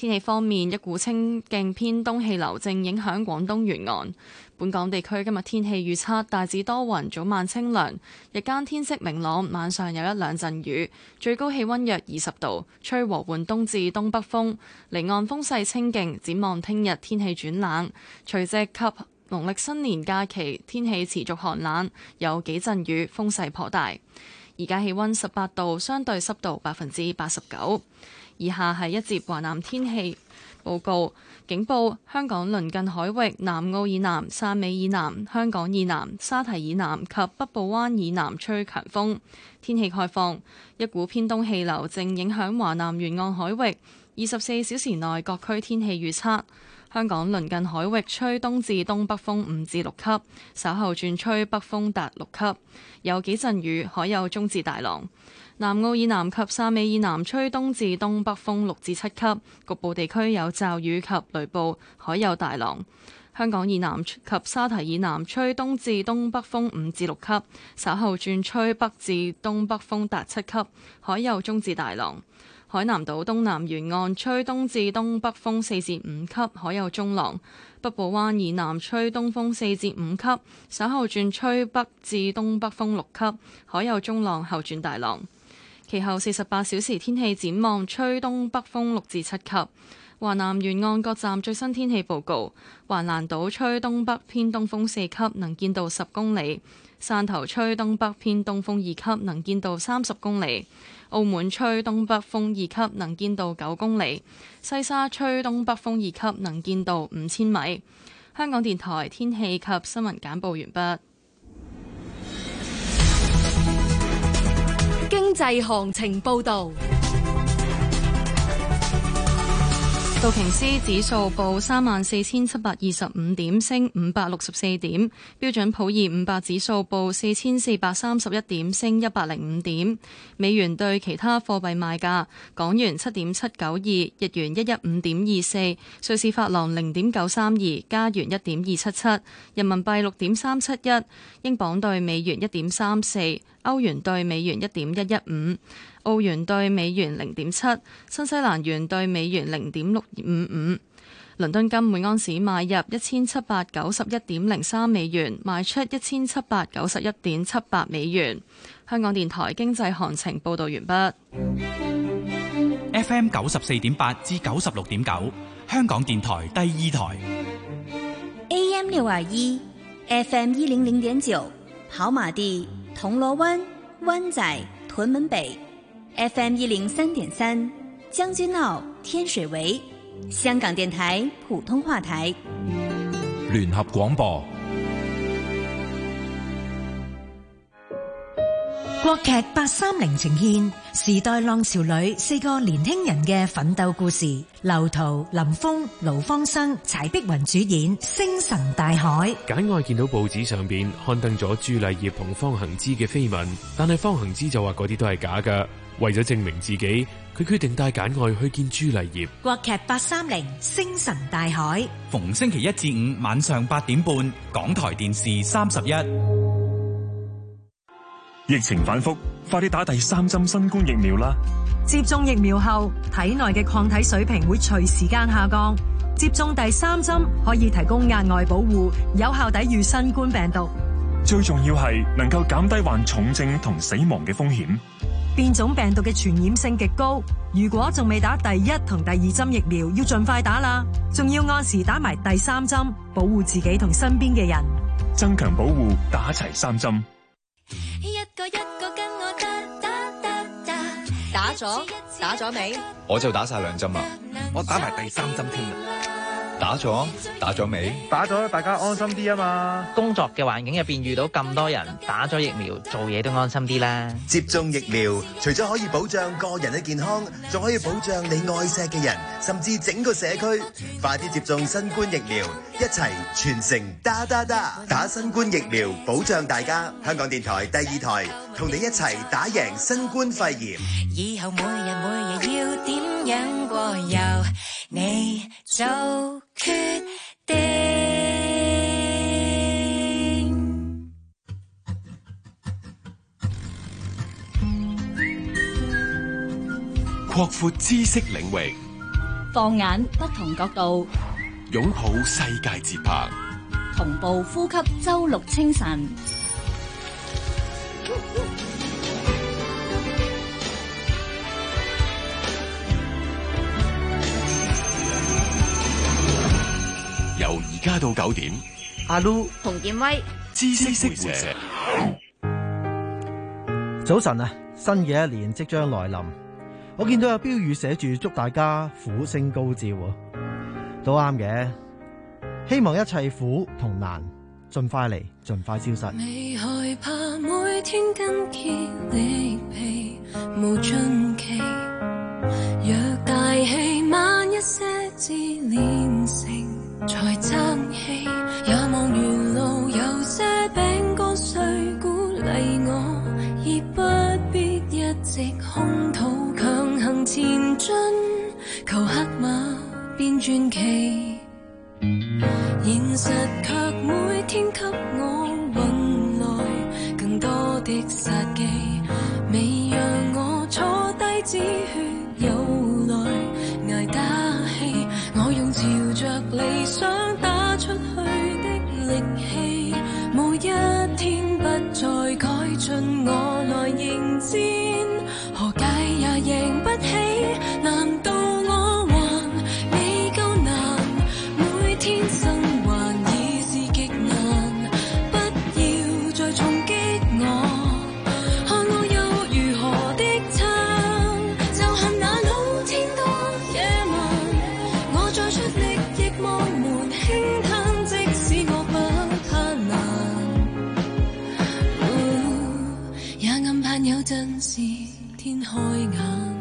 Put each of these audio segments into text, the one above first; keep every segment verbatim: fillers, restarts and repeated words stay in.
天氣方面，一股清勁偏東氣流正影響廣東沿岸。本港地區今日天氣預測大致多雲，早晚清涼，日間天色明朗，晚上有一兩陣雨，最高氣溫約二十度，吹和緩東至東北風，離岸風勢清勁。展望聽日天氣轉冷，除夕及農曆新年假期天氣持續寒冷，有幾陣雨，風勢頗大。而家氣溫十八度，相對濕度百分之八十九。以下係一節華南天氣報告。警報：香港鄰近海域、南澳以南、汕尾以南、香港以南、沙堤以南及北部灣以南吹強風。天氣概況：一股偏東氣流正影響華南沿岸海域。二十四小時內各區天氣預測：香港鄰近海域吹東至東北風五至六級，稍後轉吹北風達六級，有幾陣雨，海有中至大浪。南澳以南及汕尾以南吹東至東北風六至七級，局部地區有驟雨及雷暴，海有大浪。香港以南及沙堤以南吹東至東北風五至六級，稍後轉吹北至東北風達七級，海有中至大浪。海南島東南沿岸吹東至東北風四至五級，海有中浪。北部灣以南吹東風四至五級，稍後轉吹北至東北風六級，海有中浪後轉大浪。其後四十八小時天氣展望，吹東北風六至七級。華南沿岸各站最新天氣報告：橫瀾島吹東北偏東風四級，能見度十公里；汕頭吹東北偏東風二級，能見度三十公里；澳門吹東北風二級，能見度九公里；西沙吹東北風二級，能見度五千米。香港電台天氣及新聞簡報完畢。 經濟行情報導。 道瓊斯指數報三萬四千七百二十五點，升五百六十四點。標準普爾五百指數報四千四百三十一點，升一百零五點。美元對其他貨幣賣價：港元七點七九二，日元一一五點二四，瑞士法郎零點九三二，加元一點二七七，人民幣六點三七一，英鎊對美元一點三四，歐元對美元一點一一五。澳元對美元零點七，新西蘭元對美元零點六五五。倫敦金每盎司買入一千七百九十一點零三美元，賣出一千七百九十一點七八美元。香港電台經濟行情報導完畢。 F M 九十四點八至九十六點九，香港電台第二台。 A M 六二一，F M 一零零點九，跑馬地、銅鑼灣、灣仔、屯門北。F M 一零三點三，將軍澳、天水圍，香港電台普通話台， 聯合廣播。 國劇八三零呈現時代浪潮裏四個年輕人嘅奮鬥故事。劉濤、林峰、盧芳生、柴碧雲主演《星辰大海》。 簡愛見到報紙上邊刊登咗朱麗葉同方行之嘅緋聞，但係方行之就話嗰啲都係假㗎。為咗證明自己，佢決定帶簡愛去見朱麗葉。 國劇八三零《星辰大海》， 逢星期一至五晚上八點半，港台電視三十一。 疫情反覆，快啲打第三針新冠疫苗啦！ 接種疫苗後，體內嘅抗體水平會隨時間下降。接種第三針可以提供額外保護，有效抵禦新冠病毒。 最重要係能夠減低患重症同死亡嘅風險。 變種病毒嘅傳染性極高，如果仲未打第一同第二針疫苗，要盡快打啦。仲要按時打埋第三針，保護自己同身邊嘅人。 增強保護，打齊三針。 一個一個跟我打打打打， 打咗打咗未？ 我就打晒兩針啦，我打埋第三針添啦。打咗打咗未？ 打咗，大家安心啲啊嘛！ 工作嘅環境入邊遇到咁多人打咗疫苗，做嘢都安心啲啦。 接種疫苗，除咗可以保障個人嘅健康，仲可以保障你愛錫嘅人，甚至整個社區。快啲接種新冠疫苗，一齊全城打打打，打新冠疫苗，保障大家。香港電台第二台同你一齊打贏新冠肺炎。 以後每日每日要點樣過，由你做決定。 擴闊知識領域， 放眼不同角度， 擁抱世界節拍， 同步呼吸周六清晨。 由而家到九點， 阿 Lu 洪建威， 知識會社。 早晨啊，新嘅一年即將來臨，我見到有標語寫住祝大家苦星高照，都啱嘅。希望一切苦同難盡快嚟，盡快消失。 未害怕每天筋竭力疲無盡期，若大氣慢一些至練成才爭氣，也望沿路有些餅乾碎鼓勵我，而不必一直空肚強行前進，求黑馬變傳奇。現實卻每天給我運來更多的殺機，未讓我坐低止血有來捱打氣，我用朝着理想打出去的力氣，無一天不再改進我來迎戰，何解也贏不起？難道我還未夠難？每天生還已是極難，不要再重擊我，看我又如何的撐，就恨那老天多野蠻，我再出力亦望門輕嘆，即使我不怕難，哦，也暗盼有陣時天開眼。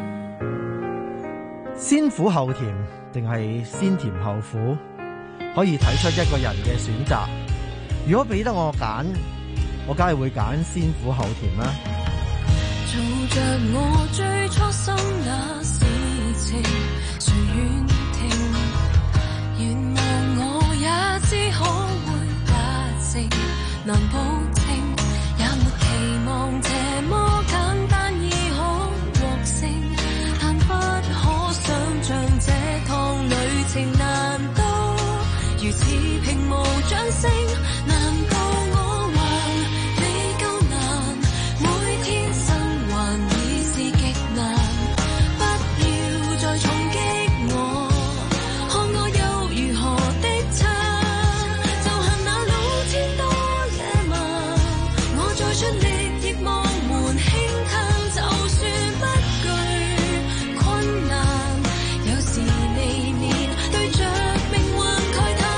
先苦後甜定係先甜後苦，可以睇出一個人嘅選擇。如果俾得我揀，我梗係會揀先苦後甜啦。 做着我最初心那事情，誰願停？願望我也知可會達成，難保證，也沒期望這麼簡單已可獲勝，但不可想像這趟旅程難道如此平無掌聲？難道我還未夠難？每天生還已是極難，不要再重擊我，看我又如何的撐，就恨那老天多野蠻，我再出力亦望門輕嘆，就算不懼困難，有時未免對着命運慨嘆。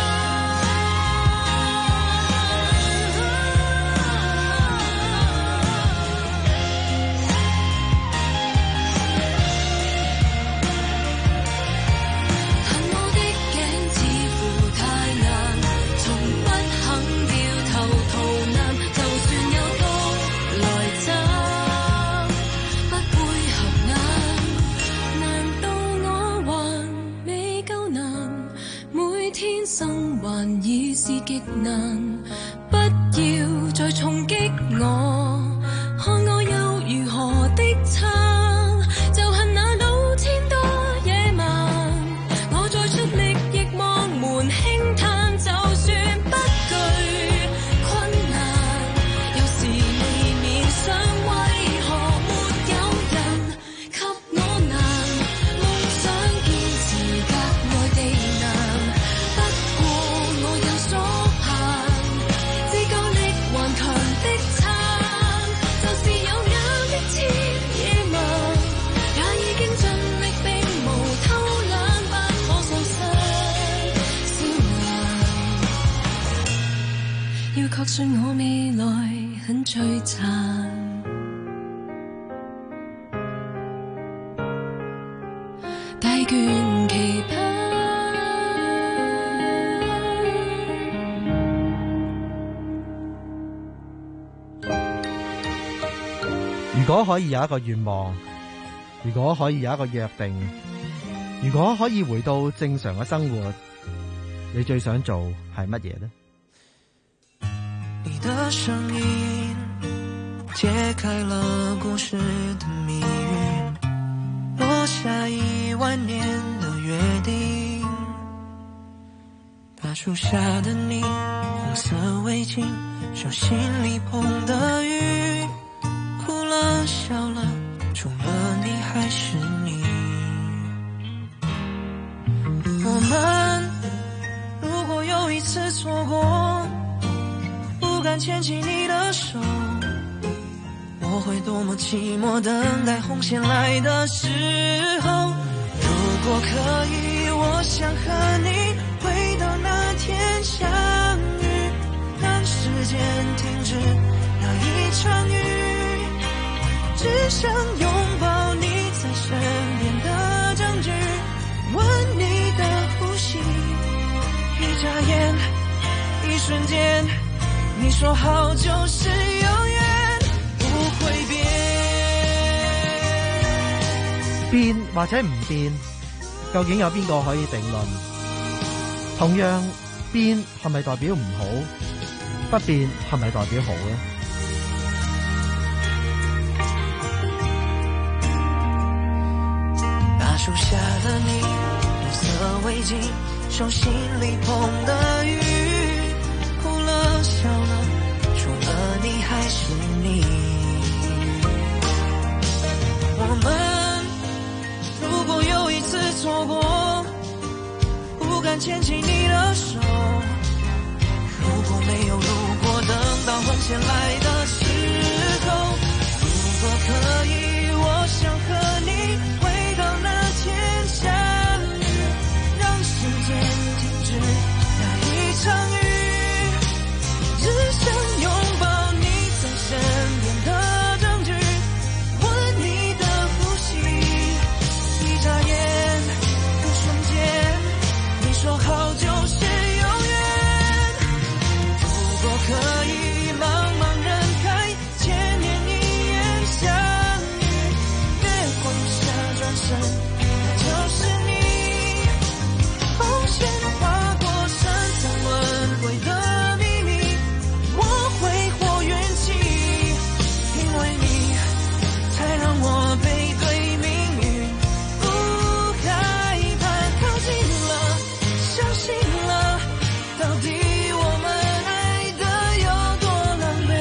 恨我的頸似乎太硬，從不肯掉頭逃難，就算有刀來斬，不會合眼。難道我還未夠難？每天生還已是極難，不要再重擊我，看我又如何的撐，就恨那老天多野蠻，我再出力亦望門輕嘆，就算不懼困難，有時未免想為何沒有人給我難，夢想堅持格外地難，不過我有所限，自夠力頑強的撐，就是有眼的千野蠻，也已經盡力並無偷懶，不可喪失笑顏，要確信我未來很璀璨。大倦期盼， 如果可以有一個願望，如果可以有一個約定，如果可以回到正常嘅生活，你最想做係乜嘢呢？ 你的聲音揭開了故事的謎語，落下一萬年的树下的你，红色围巾，手心里碰的雨，哭了笑了，除了你还是你。我们如果有一次错过，不敢牵起你的手，我会多么寂寞，等待红线来的时候。如果可以，我想和你回到那天相遇，让时间停止那一场雨，只想拥抱你在身边的证据，闻你的呼吸，一眨眼，一瞬間，你說好就是永遠不會變。 變或者唔變，究竟有邊個可以定論？同樣，變係咪代表唔好？不變係咪代表好呢？ 大樹下的你，紅色圍巾，手心裡碰的雨，哭了笑了，除了你還是你。我們如果有一次錯過，不敢牽起你的手，如果沒有如果，等到紅線來的時候，如果可以，我想和你回到那天相遇，讓時間停止那一場雨，只想擁抱你在身邊的證據，聞你的呼吸，一眨眼，一瞬間，你說好就是永遠。如果可以，茫茫人海，千年一眼相遇，月光下轉身，那就是你。紅線劃過深藏輪迴的秘密，我揮霍運氣，因為你才讓我背對命運不害怕，靠近了，相信了，到底我們愛得有多狼狽，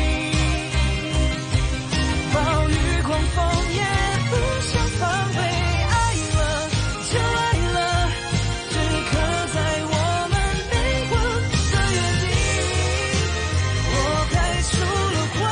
暴雨狂風也不想防備，愛了就愛了，只刻在我們靈魂的約定，我開出了花。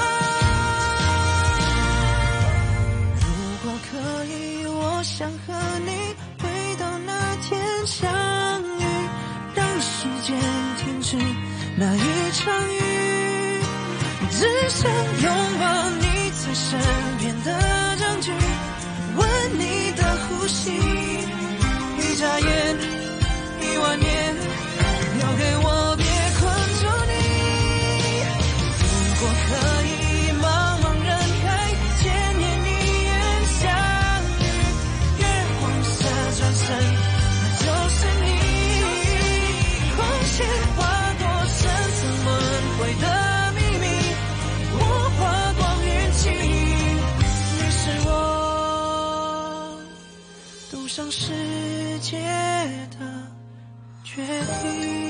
如果可以，我想和你回到那天相遇，讓時間停止那一場雨，只想擁抱你在身邊的證據，聞你的呼吸，一眨眼，一萬年，留給我別困住你。如果可以，茫茫人海，千年一眼相遇，月光下轉身，那就是你。紅線劃過深藏輪迴的秘密，我花光運氣，你是我賭上世界的決定。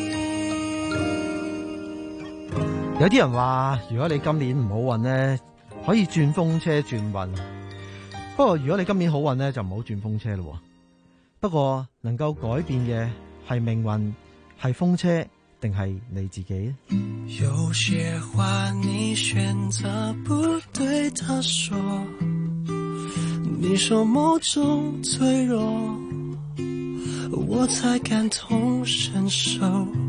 有啲人話，如果你今年唔好運呢，可以轉風車轉運。不過如果你今年好運呢，就唔好轉風車咯。不過能夠改變嘅係命運，係風車定係你自己？ 有些話你選擇不對他說，你說某種脆弱，我才感同身受。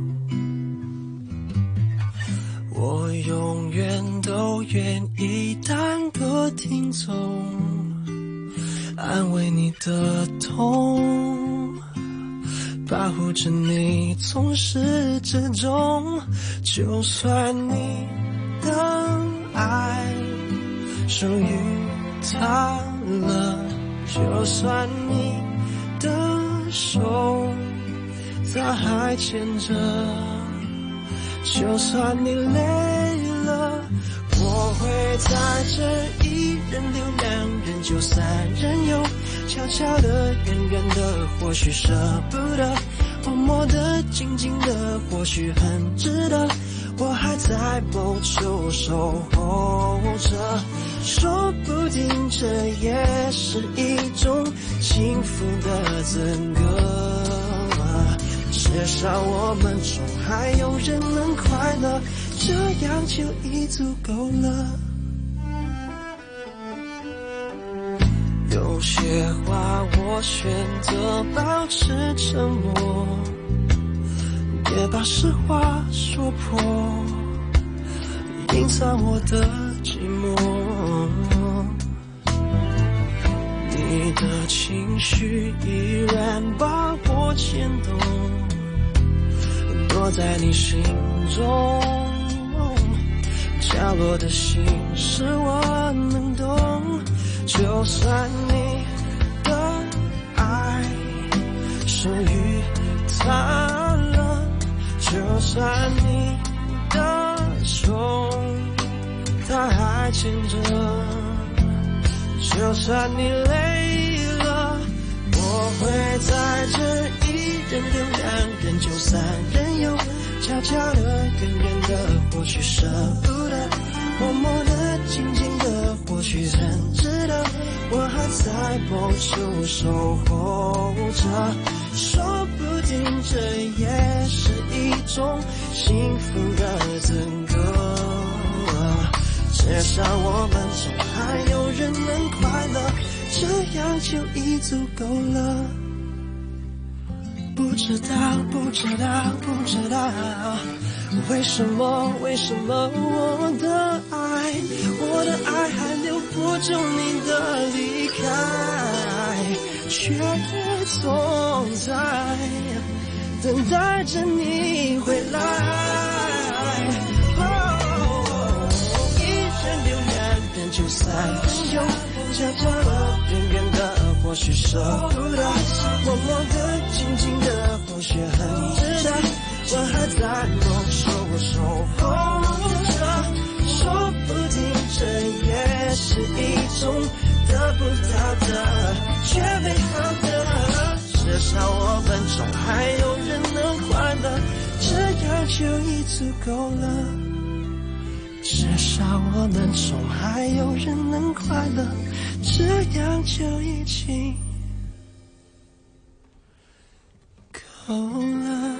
我永遠都願意當個聽眾，安慰你的痛，保護着你從始至終。就算你的愛屬於他了，就算你的手他還牽着，就算你累了，我會在這一人留兩人就三人遊，悄悄的遠遠的或許捨不得， 默默的静静的或许很值得，我还在某处守候着，说不定这也是一种幸福的资格，至少我们中还有人能快乐，这样就已足够了。有些话我选择保持沉默，别把实话说破，隐藏我的寂寞。你的情绪依然把我牵动，躲在你心中角落的心事我能懂，就算你的爱属于他了，就算你的手他还牵着，就算你累了，我会在这一人留两人就三人游，悄悄的远远的或许舍不得，默默的静静的或许很值得，我还在某处守候着，说不定这也是一种幸福的资格，至少我们中还有人能快乐，这样就已足够了。不知道不知道不知道为什么为什么我的爱我的爱还留不住你的离开，却总在等待着你回来，哦，一人留两人就三人游，悄悄的远远的或许舍不得，默默的静静的或许很值得，我还在某处守候着，说不定这也是一种得不到的却美好的，至少我们中还有人能快乐，这样就已足够了，至少我们中还有人能快乐，这样就已经够了。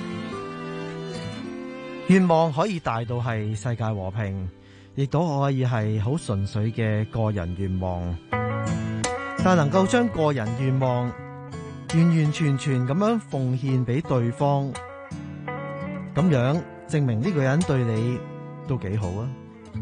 願望可以大到係世界和平，亦都可以係好純粹嘅個人願望，但能夠將個人願望完完全全咁樣奉獻俾對方，咁樣證明呢個人對你都幾好啊。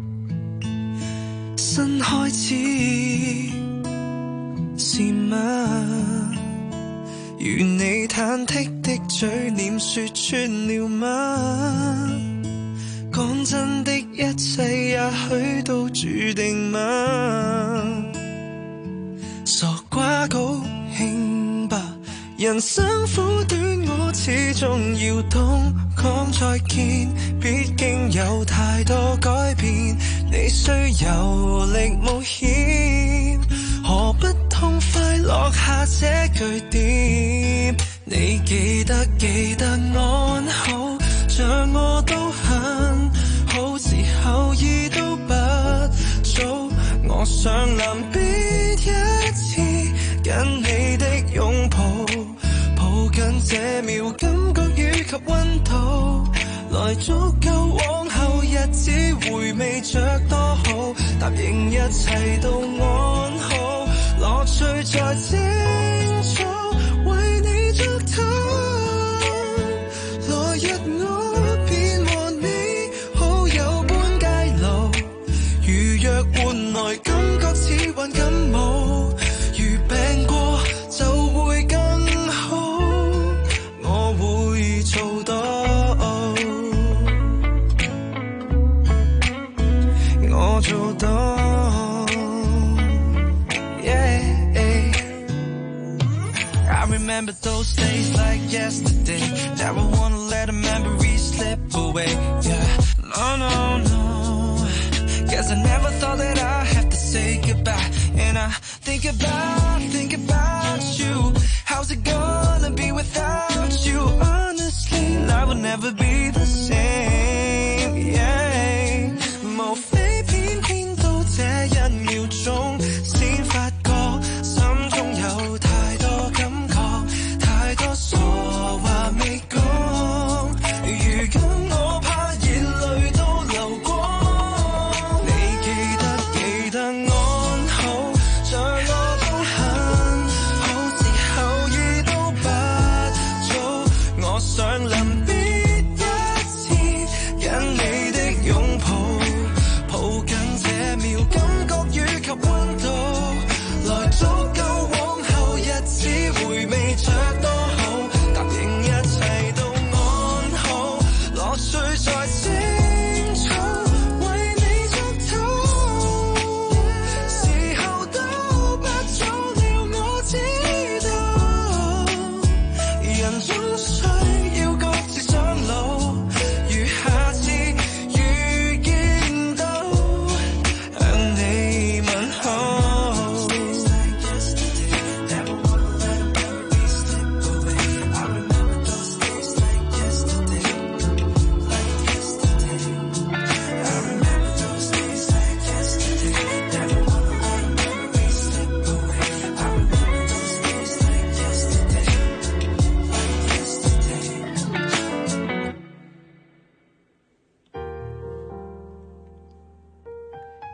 新開始是嗎？如你忐忑的嘴臉說穿了嗎？講真的一切也許都注定嗎？傻瓜高興吧，人生苦短我始終要懂講再見，畢竟有太多改變，你需有力冒險，何不痛快落下這句點？你記得記得安好，像我都很好，時候已都不早，我想臨別一次跟你的擁抱，抱緊這秒感覺與及溫度，來足夠往後日子回味着多好，答應一切都安好，樂趣在清楚為你作討，來日我便和你好友般偕老，如若換來感覺似患感冒，如病過就會更好，我會做到，我做到。Remember those days like yesterday. Now I wanna let a memory slip away. Yeah, no, no, no. Guess I never thought that I'd have to say goodbye. And I think about, think about you. How's it gonna be without you?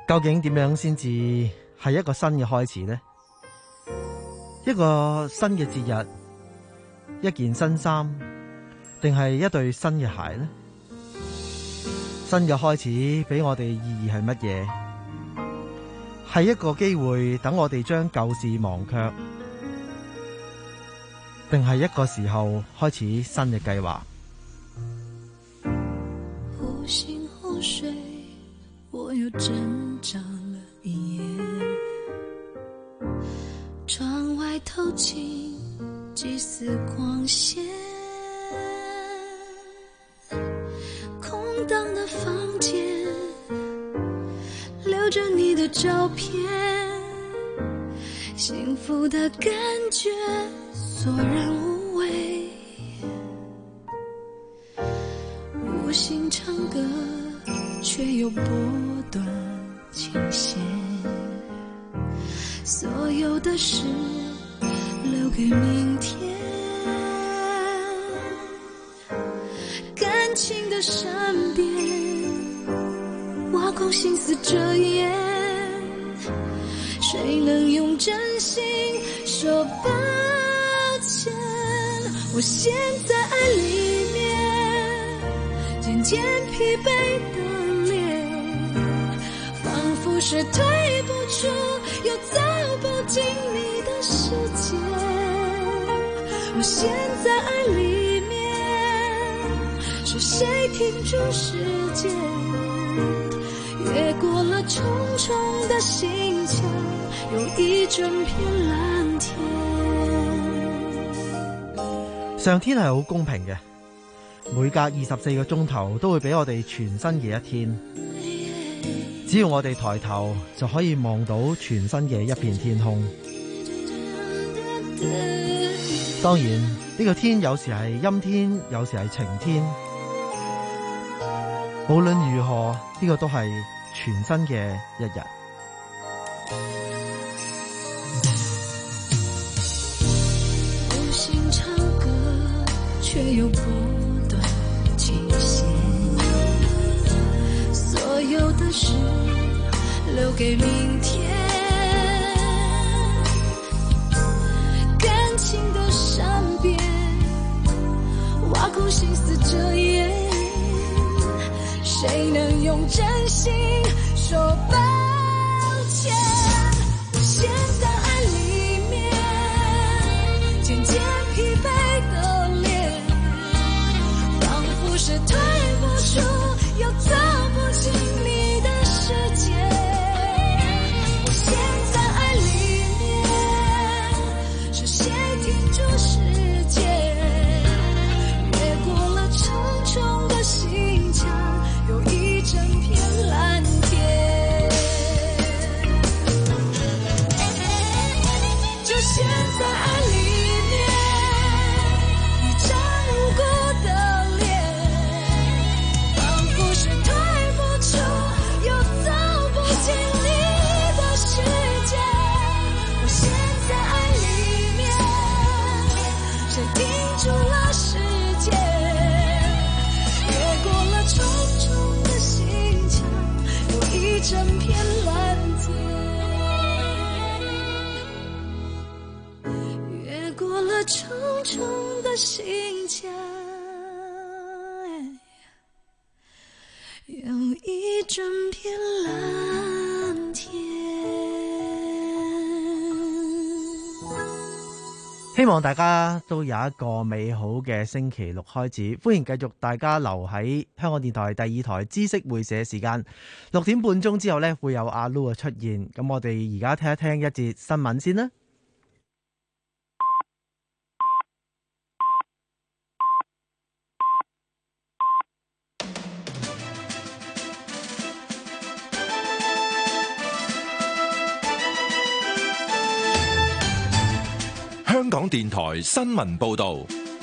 究竟點樣先至係一個新嘅開始呢？一個新嘅節日，一件新衫，定係一對新嘅鞋呢？新嘅開始俾我哋意義係乜嘢？係一個機會等我哋將舊事忘卻，定係一個時候開始新嘅計劃？ 忽醒忽睡，我又掙扎了一夜，窗外透進幾絲光線，空蕩的房間留着你的照片，幸福的感覺索然無味，無心唱歌卻又撥斷琴弦，所有的事留給明天，感情的善變挖空心思遮掩，誰能用真心說抱歉？我陷在愛裏面，漸漸疲憊的臉，仿佛是退不出又走不進你的世界。我陷在愛裏面，是誰停住時間？越過了重重的心牆，有一整片藍天。 上天係好公平嘅，每隔二十四個鐘頭都會俾我哋全新嘅一天。只要我哋抬頭，就可以望到全新嘅一片天空。當然，呢個天有時係陰天，有時係晴天。無論如何，呢個都係全新嘅一日。 無心唱歌，卻又不斷琴弦，所有的事留給明天，感情的善變挖空心思遮掩，誰能用真心說抱歉？我陷在愛裏面，漸漸疲憊的臉，仿佛是退不出又走不進你的世界。我陷在愛裏面，是誰停住時間？越過了重重的心牆，有一整片藍天，就陷在愛裏面，一張無辜的臉，仿佛是退不出又走不進你的世界。我陷在愛裏面，誰停住了時間？越過了重重的心牆，有一整片藍天，越過了重重的心牆，有一整片藍天。 希望大家都有一個美好嘅星期六開始，歡迎繼續大家留喺香港電台第二台知識會社時間，六點半鐘之後呢，會有阿 Lu 出現，咁我哋而家聽一聽一節新聞先啦。 香港電台新聞報導。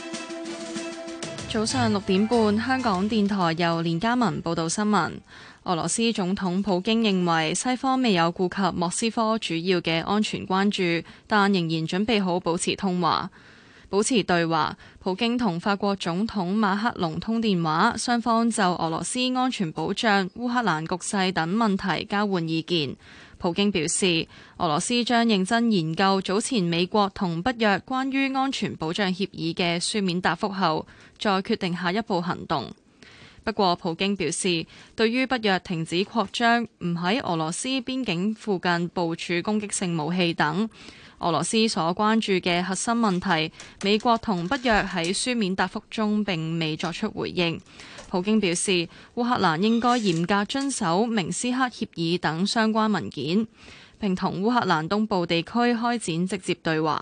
早上六點半，香港電台由連家文報道新聞。俄羅斯總統普京認為西方未有顧及莫斯科主要嘅安全關注，但仍然準備好保持通話。 保持對話。普京同法國總統馬克龍通電話，雙方就俄羅斯安全保障、烏克蘭局勢等問題交換意見。普京表示，俄羅斯將認真研究早前美國同北約關於安全保障協議嘅書面答覆後，再決定下一步行動。不過，普京表示，對於北約停止擴張、唔喺俄羅斯邊境附近部署攻擊性武器等俄羅斯所關注嘅核心問題，美國同北約喺書面答覆中並未作出回應。普京表示，烏克蘭應該嚴格遵守明斯克協議等相關文件，並同烏克蘭東部地區開展直接對話。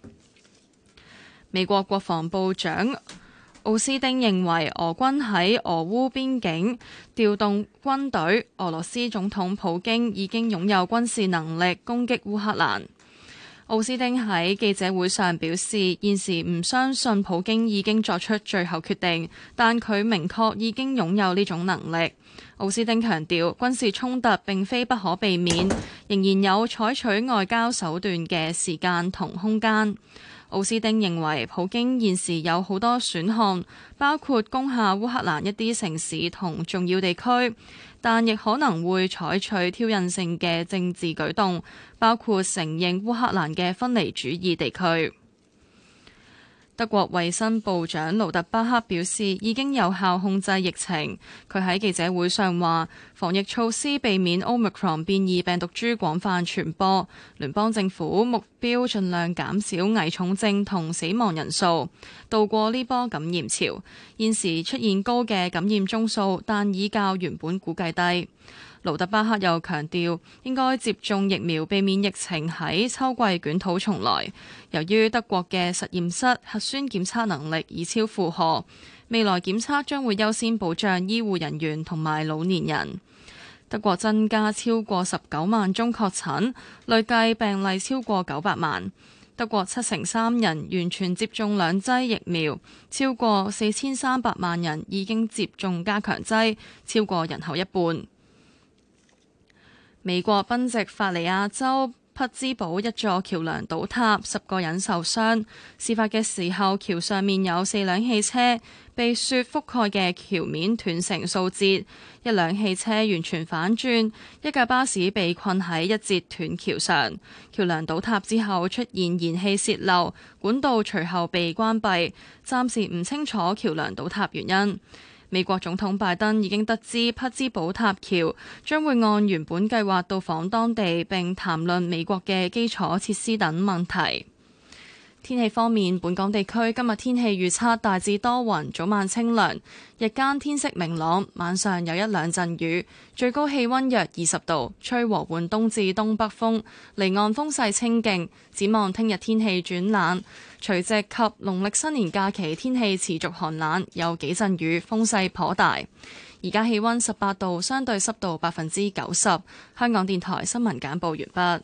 美國國防部長奧斯丁認為，俄軍喺俄烏邊境調動軍隊，俄羅斯總統普京已經擁有軍事能力攻擊烏克蘭。奧斯丁喺記者會上表示，現時唔相信普京已經作出最後決定，但佢明確已經擁有呢種能力。奧斯丁強調，軍事衝突並非不可避免，仍然有採取外交手段嘅時間同空間。奧斯丁認為，普京現時有好多選項，包括攻下烏克蘭一啲城市同重要地區，但亦可能會採取挑釁性嘅政治舉動，包括承認烏克蘭嘅分離主義地區。德國衛生部長盧特巴克表示，已經有效控制疫情。佢喺記者會上話，防疫措施避免 Omicron 變異病毒株廣泛傳播。聯邦政府目標盡量減少危重症同死亡人數，渡過呢波感染潮。現時出現高嘅感染宗數，但已較原本估計低。盧特巴克又強調，應該接種疫苗，避免疫情喺秋季捲土重來。由於德國嘅實驗室核酸檢測能力已超負荷，未來檢測將會優先保障醫護人員同埋老年人。德國增加超過十九萬宗確診，累計病例超過九百萬。德國七成三人完全接種兩劑疫苗，超過四千三百萬人已經接種加強劑，超過人口一半。美國賓夕法尼亞州匹茲堡一座橋梁倒塌，十個人受傷。事發嘅時候，橋上面有四輛汽車，被雪覆蓋嘅橋面斷成數截，一輛汽車完全反轉，一架巴士被困喺一節斷橋上。橋梁倒塌之後出現燃氣洩漏，管道隨後被關閉，暫時唔清楚橋梁倒塌原因。美國總統拜登已經得知匹茲堡塌橋，將會按原本計劃到訪當地並談論美國嘅基礎設施等問題。天氣方面，本港地區今日天氣預測大致多雲，早晚清涼，日間天色明朗，晚上有一兩陣雨，最高氣溫約二十度，吹和緩東至東北風，離岸風勢清勁。展望聽日天氣轉冷，除夕及農曆新年假期天氣持續寒冷，有幾陣雨，風勢頗大。而家氣溫十八度，相對濕度百分之九十。香港電台新聞簡報完畢。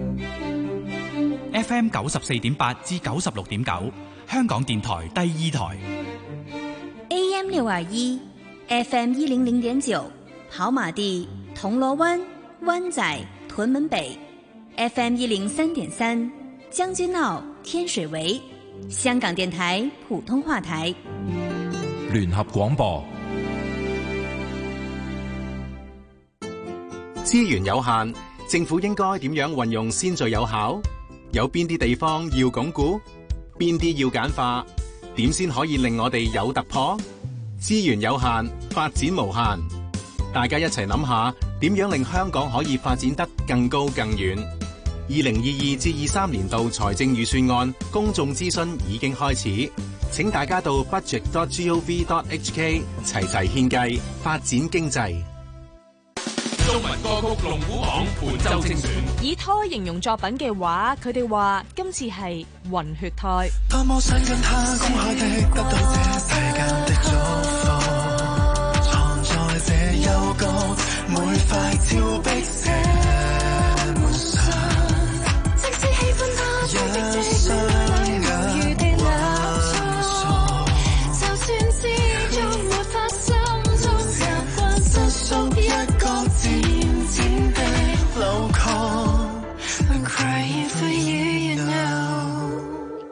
F M 九十四點八至九十六點九，香港電台第二台。 A M 六二一 ，F M 一零零點九，跑馬地、銅鑼灣、灣仔、屯門北 ，F M 一零三點三，將軍澳、天水圍，香港電台普通話台。 聯合廣播。 資源有限，政府應該點樣運用先最有效？有邊啲地方要鞏固，邊啲要簡化，點先可以令我哋有突破？資源有限，發展無限，大家一齊諗下，點樣令香港可以發展得更高更遠？二零二二至二三年度財政預算案公眾諮詢已經開始，請大家到 budget dot gov dot h k 齊齊獻計，發展經濟。 中文歌曲龍虎榜本周精選， 以胎形容作品嘅話，佢哋話今次係混血胎。 多麼想跟他公開的得到這世間的祝福，藏在這幽谷每塊峭壁這滿上，即使喜歡他一雙眼光傻，就算知終沒發生，總習慣身屬一個漸漸的路曲。I'm crying for you, you know。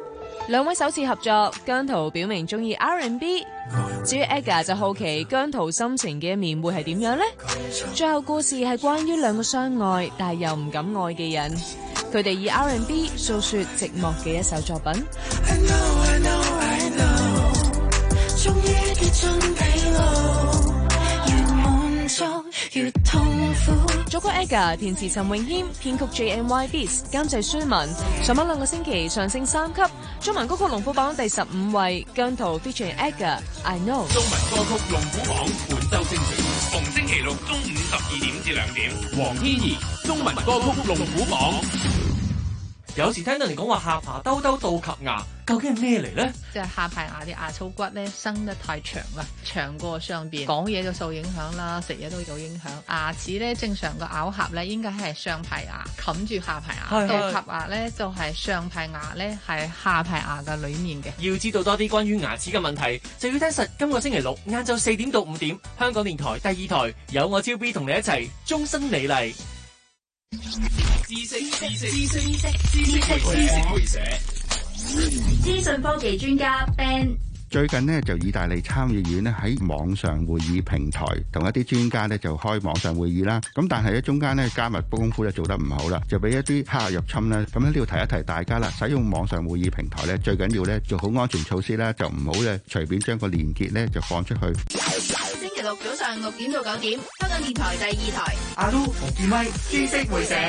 兩位首次合作，姜濤表明中意 R and B， 至於 Aga 就好奇姜濤深情嘅一面會係點樣呢？最後故事係關於兩個相愛但係又唔敢愛嘅人，佢哋以 R and B 訴說寂寞嘅一首作品。I know, I know, I know, 終於跌進地牢，越滿足越痛苦。作曲 Aga， 填詞陳詠謙，編曲 J N Y Beats， 監製舒文。上晚兩個星期上升三級，中文歌曲龍虎榜第十五位，姜濤 featuring Aga，I know。 中文歌曲龍虎榜本周精選，逢星期六中午十二點至兩點。黃天怡，中文歌曲龍虎榜。 有時聽到人講話下巴兜兜到及牙，究竟係咩嚟呢？ 即係下排牙啲牙槽骨咧生得太長啦，長過上邊，講嘢就受影響啦，食嘢都有影響。牙齒咧正常個咬合咧應該係上排牙冚住下排牙，倒及牙咧就係上排牙咧係下排牙嘅裏面嘅。 要知道多啲關於牙齒嘅問題，就要聽實今個星期六晏晝四點到五點，香港電台第二台有我超 B 同你一齊終身美麗。 知識知識知識知識知識知識會社，資訊科技專家 Ben。 最近呢，就意大利參議院呢喺網上會議平台同一啲專家呢就開網上會議啦。咁但係喺中間呢，加密功夫咧做得唔好啦，就俾一啲黑客入侵啦。咁喺呢度提一提大家啦，使用網上會議平台呢，最緊要呢做好安全措施啦，就唔好咧隨便將個連結呢就放出去。 星期六早上六點到九點，香港電台第二台。 阿 Lu 同建威知識會社。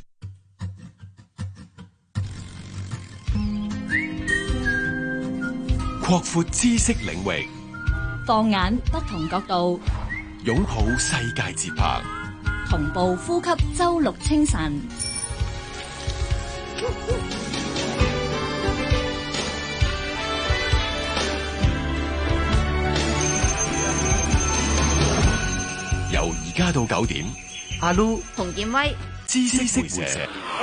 擴闊知識領域， 放眼不同角度， 擁抱世界節拍， 同步呼吸周六清晨。 由而家到九點， 阿 Lu 同建威知識會社。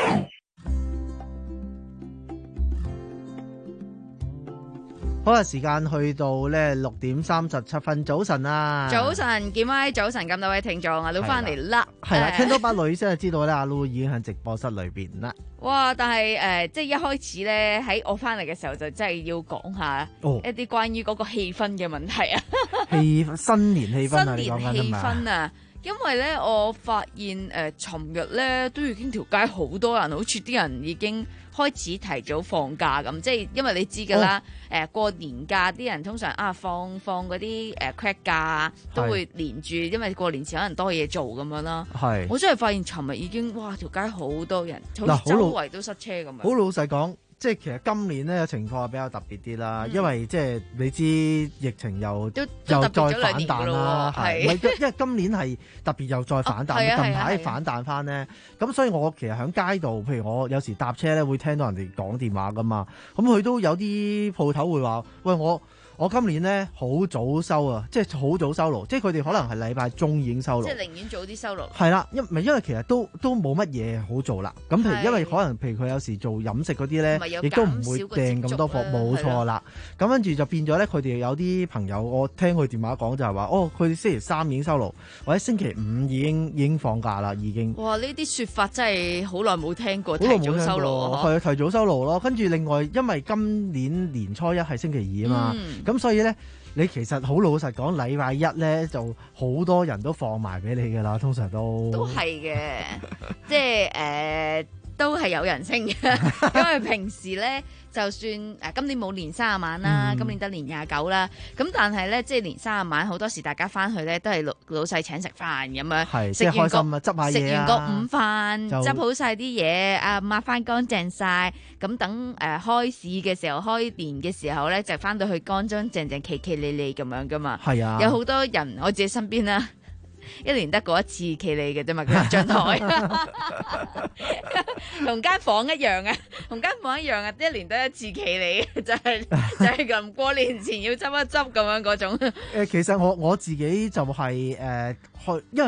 好啦，時間去到咧六點三十七分，早晨啊！ 早晨，建威，早晨，咁多位聽眾，阿 Lu 翻嚟啦。 係啦，聽到把女聲就知道咧，阿 Lu 已經喺直播室裏邊啦。 哇！但係誒、呃，即係一開始咧，喺我翻嚟嘅時候，就真係要講下一啲關於嗰個氣氛嘅問題啊。 氣氛新年氣氛啊， 新年氣氛啊！因為咧，我發現誒，尋日咧都已經條街好多人，好似啲人已經開始提早放假咁，即係因為你知㗎啦，誒、哦呃、過年假啲人通常啊放放嗰啲誒 crack 假都會連住，因為過年前可能多嘢做咁樣啦。係，我真係發現尋日已經哇條街好多人，好似周圍都塞車咁樣。 好老實講。即係其實今年呢個情況係比較特別啲啦，嗯、因為即係你知疫情又又再反彈啦，係，因為今年係特別又再反彈，啊、近排反彈翻咧，咁、啊、所以我其實喺街度，譬如我有時搭車咧會聽到人哋講電話噶嘛，咁佢都有啲鋪頭會話，喂我。我今年咧好早收啊，即係好早收爐，即係佢哋可能係禮拜中已經收爐， 即係寧願早啲收爐。 係啦，因唔係因為其實都都冇乜嘢好做啦。咁譬如因為可能譬如佢有時做飲食嗰啲咧，亦都唔會訂咁多貨，冇錯啦。咁跟住就變咗咧，佢哋有啲朋友，我聽佢電話講就係話，哦，佢星期三已經收爐，或者星期五已經已經放假啦，已經。 哇！呢啲説法真係好耐冇聽過， 提早收爐啊！ 係提早收爐咯。跟住另外，因為今年年初一係星期二啊嘛。嗯咁所以咧，你其實好老實講，禮拜一咧就好多人都放埋俾你噶啦，通常都都係嘅，即係誒、呃、都係有人升嘅，因為平時咧就算誒、呃、今年冇年卅晚啦，嗯、今年得年廿九啦，咁但係咧即係年卅晚好多時大家翻去咧都係老老細請食飯咁樣，食完個執下嘢，食完個午飯執好晒啲嘢啊，抹翻乾淨晒。咁等誒、呃、開市嘅時候，開年嘅時候咧，就翻到去乾乾淨淨、企企理理咁樣噶嘛。係啊，有好多人，我自己身邊啦，一年得過一次企理嘅啫嘛，佢張台，同間房一樣啊，同間房一樣啊，一年得一次企理，就係、是、就係、是、咁過年前要執一執咁樣嗰種。誒、 呃，其實我我自己就係誒去，因為。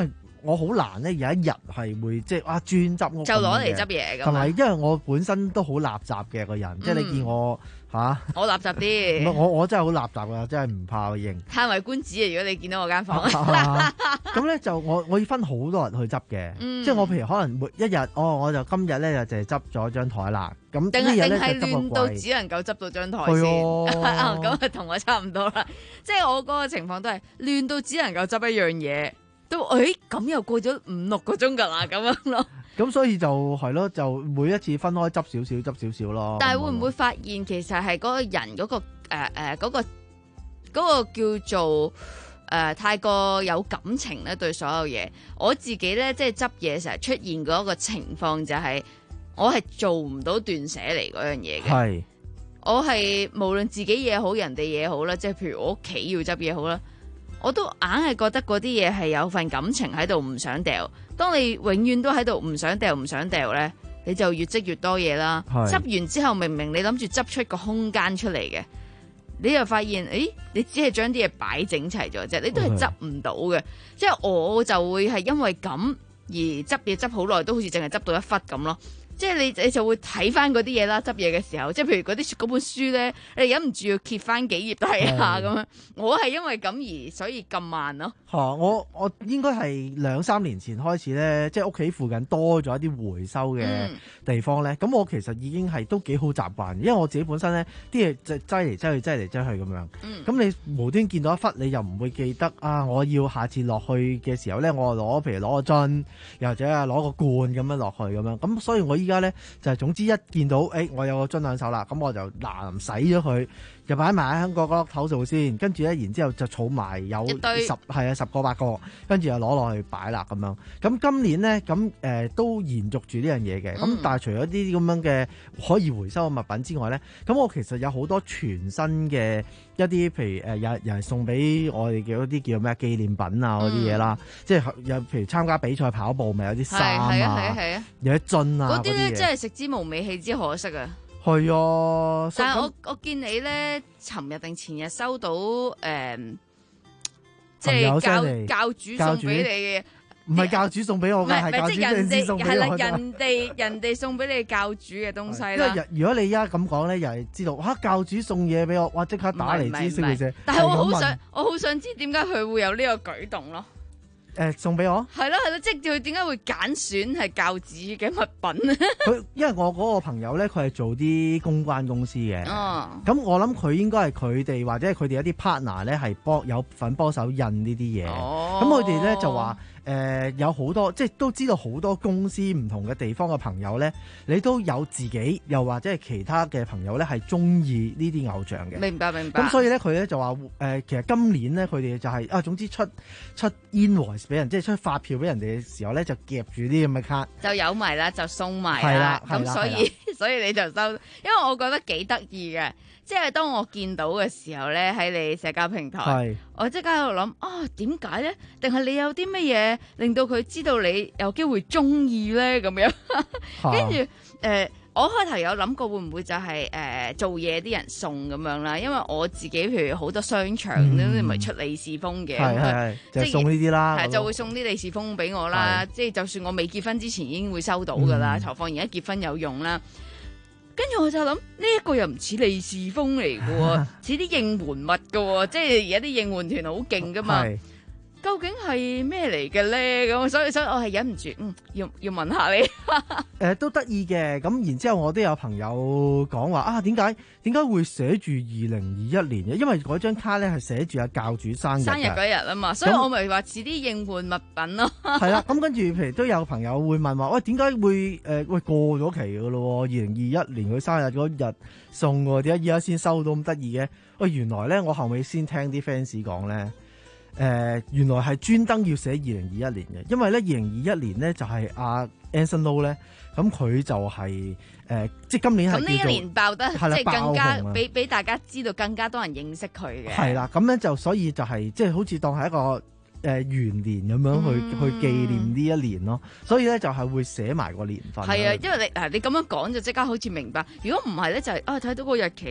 我好難咧有一日係會即係啊專執屋就攞嚟執嘢咁。 同埋因為我本身都好垃圾嘅個人，嗯、即係你見我嚇，啊、 我垃圾啲。 我我真係好垃圾㗎，真係唔怕認。 歎為觀止啊！如果你見到我間房， 咁咧、啊、就我我要分好多人去執嘅， 嗯、 即係我譬如可能每一日，哦，我就今日咧就淨係執咗張台啦。咁定係定係亂亂到只能夠執到張台先，咁啊同我差唔多啦。即係我嗰個情況都係亂到只能夠執一樣嘢，都誒咁又過咗五六個鐘㗎啦，咁樣咯。 咁所以就係咯，就每一次分開執少少，執少少咯。 但係會唔會發現其實係嗰個人嗰、嗰個誒誒嗰個嗰、嗰個叫做誒、呃、太過有感情咧對所有嘢？我自己咧即係執嘢成日出現嗰個情況就係、係。我係做唔到斷捨離嗰樣嘢嘅， 係我係無論自己嘢好，人哋嘢好啦，即係譬如我屋企要執嘢好啦，我都硬係覺得嗰啲嘢係有份感情喺度，唔想掉。當你永遠都喺度唔想掉，唔想掉咧，你就越積越多嘢啦。執完之後，明明你諗住執出個空間出嚟嘅，你又發現，誒，你只係將啲嘢擺整齊咗啫，你都係執唔到嘅。即係我就會係因為咁而執嘢執好耐，都好似淨係執到一忽咁咯。即係你你就會睇翻嗰啲嘢啦，執嘢嘅時候，即係譬如嗰啲嗰本書咧，你忍唔住要揭翻幾頁睇下咁樣。我係因為咁而所以咁慢咯。 嚇、啊！我我應該係兩三年前開始咧，即係屋企附近多咗一啲回收嘅地方咧。咁、嗯、我其實已經係都幾好習慣，因為我自己本身咧啲嘢就擠嚟擠去，擠嚟擠去咁樣。咁、嗯、你無端見到一忽，你又唔會記得啊！我要下次落去嘅時候咧，我攞譬如攞個樽，又或者啊攞個罐咁樣落去咁樣。咁所以我依家咧就係總之一見到，誒、欸、我有個樽兩手啦，咁我就嗱洗咗佢，就擺埋喺個角落頭度先，跟住咧然之後就儲埋有十係啊十個八個，跟住又攞落去擺啦咁樣。咁今年咧咁誒都延續住呢樣嘢嘅，咁、嗯、但係除咗啲咁樣嘅可以回收嘅物品之外咧，咁我其實有好多全新嘅一啲，譬如誒有有人送俾我哋嘅嗰啲叫咩紀念品啊嗰啲嘢啦，即係有譬如參加比賽跑步咪有啲衫啊， 係啊係啊係啊， 有啲樽啊， 嗰啲咧真係食之無味棄之可惜啊！ 係啊， 但係我我見你咧，尋日定前日收到誒、嗯，即係教教主送俾你嘅， 唔係教主送俾我嘅，係教主人哋送俾我嘅。係啦， 人哋人哋送俾你教主嘅東西啦。 因為如果你而家咁講咧，又係知道嚇教主送嘢俾我，哇！即刻打嚟知識嘅啫。 但係我好想，我好想知點解佢會有呢個舉動咯。 誒、呃、送俾我係咯係咯，即係佢點解會揀選係教主嘅物品咧？ 佢因為我嗰個朋友咧，佢係做啲公關公司嘅。哦，咁我諗佢應該係佢哋或者係佢哋一啲 partner 咧，係幫有份幫手印呢啲嘢。哦，咁佢哋咧就話。誒、呃、有好多即係都知道好多公司唔同嘅地方嘅朋友咧，你都有自己又或者係其他嘅朋友咧係中意呢啲偶像嘅。 明白明白。咁所以咧佢咧就話誒、呃，其實今年咧佢哋就係、是、啊，總之出出 invoice 俾人，即係出發票俾人哋嘅時候咧，就夾住啲咁嘅卡， 就有埋啦，就送埋啦。咁所以所以你就收，因為我覺得幾得意嘅。即係當我見到嘅時候咧，喺你社交平台，我即刻喺度諗啊，點解咧？定係你有啲乜嘢令到佢知道你有機會中意咧？咁樣，跟住誒，我開頭有諗過會唔會就係、是、誒、呃、做嘢啲人送咁樣啦？因為我自己譬如好多商場都唔係出利是封嘅， 係係即係送呢啲啦， 係就會送啲利是封俾我啦。即係就算我未結婚之前已經會收到噶啦，何況而家結婚有用啦。跟住我就諗呢一個又唔似利是封嚟嘅喎，似啲應援物嘅喎，即係而家啲應援團好勁噶嘛。究竟係咩嚟嘅咧？咁所以所以我係忍唔住，嗯，要要問下你。誒、 呃，都得意嘅。咁然之後我都有朋友講話啊，點解點解會寫住二零二一年嘅？因為嗰張卡咧係寫住阿教主生日。生日嗰日啊嘛，所以我咪話似啲應援物品咯。 係啦，咁跟住譬如都有朋友會問話，喂，點解會誒、呃、喂過咗期嘅咯？二零二一年佢生日嗰日送嘅，點解而家先收到咁得意嘅？喂，原來咧我後尾先聽啲 fans 講咧。誒、呃、原來係專登要寫二零二一年嘅，因為咧二零二一年咧就係阿 Anson Lo 咧，咁佢就係、是、誒、呃、即係今年係咁呢一年爆得係啦， 即係更加俾俾大家知道，更加多人認識佢嘅。 係啦，咁樣就所以就係、是、即係好似當係一個誒、呃、元年咁樣去、嗯、去紀念呢一年咯，所以咧就係會寫埋個年份。 係啊，因為你嗱你咁樣講就即刻好似明白，如果唔係咧就係、是、啊睇到個日期。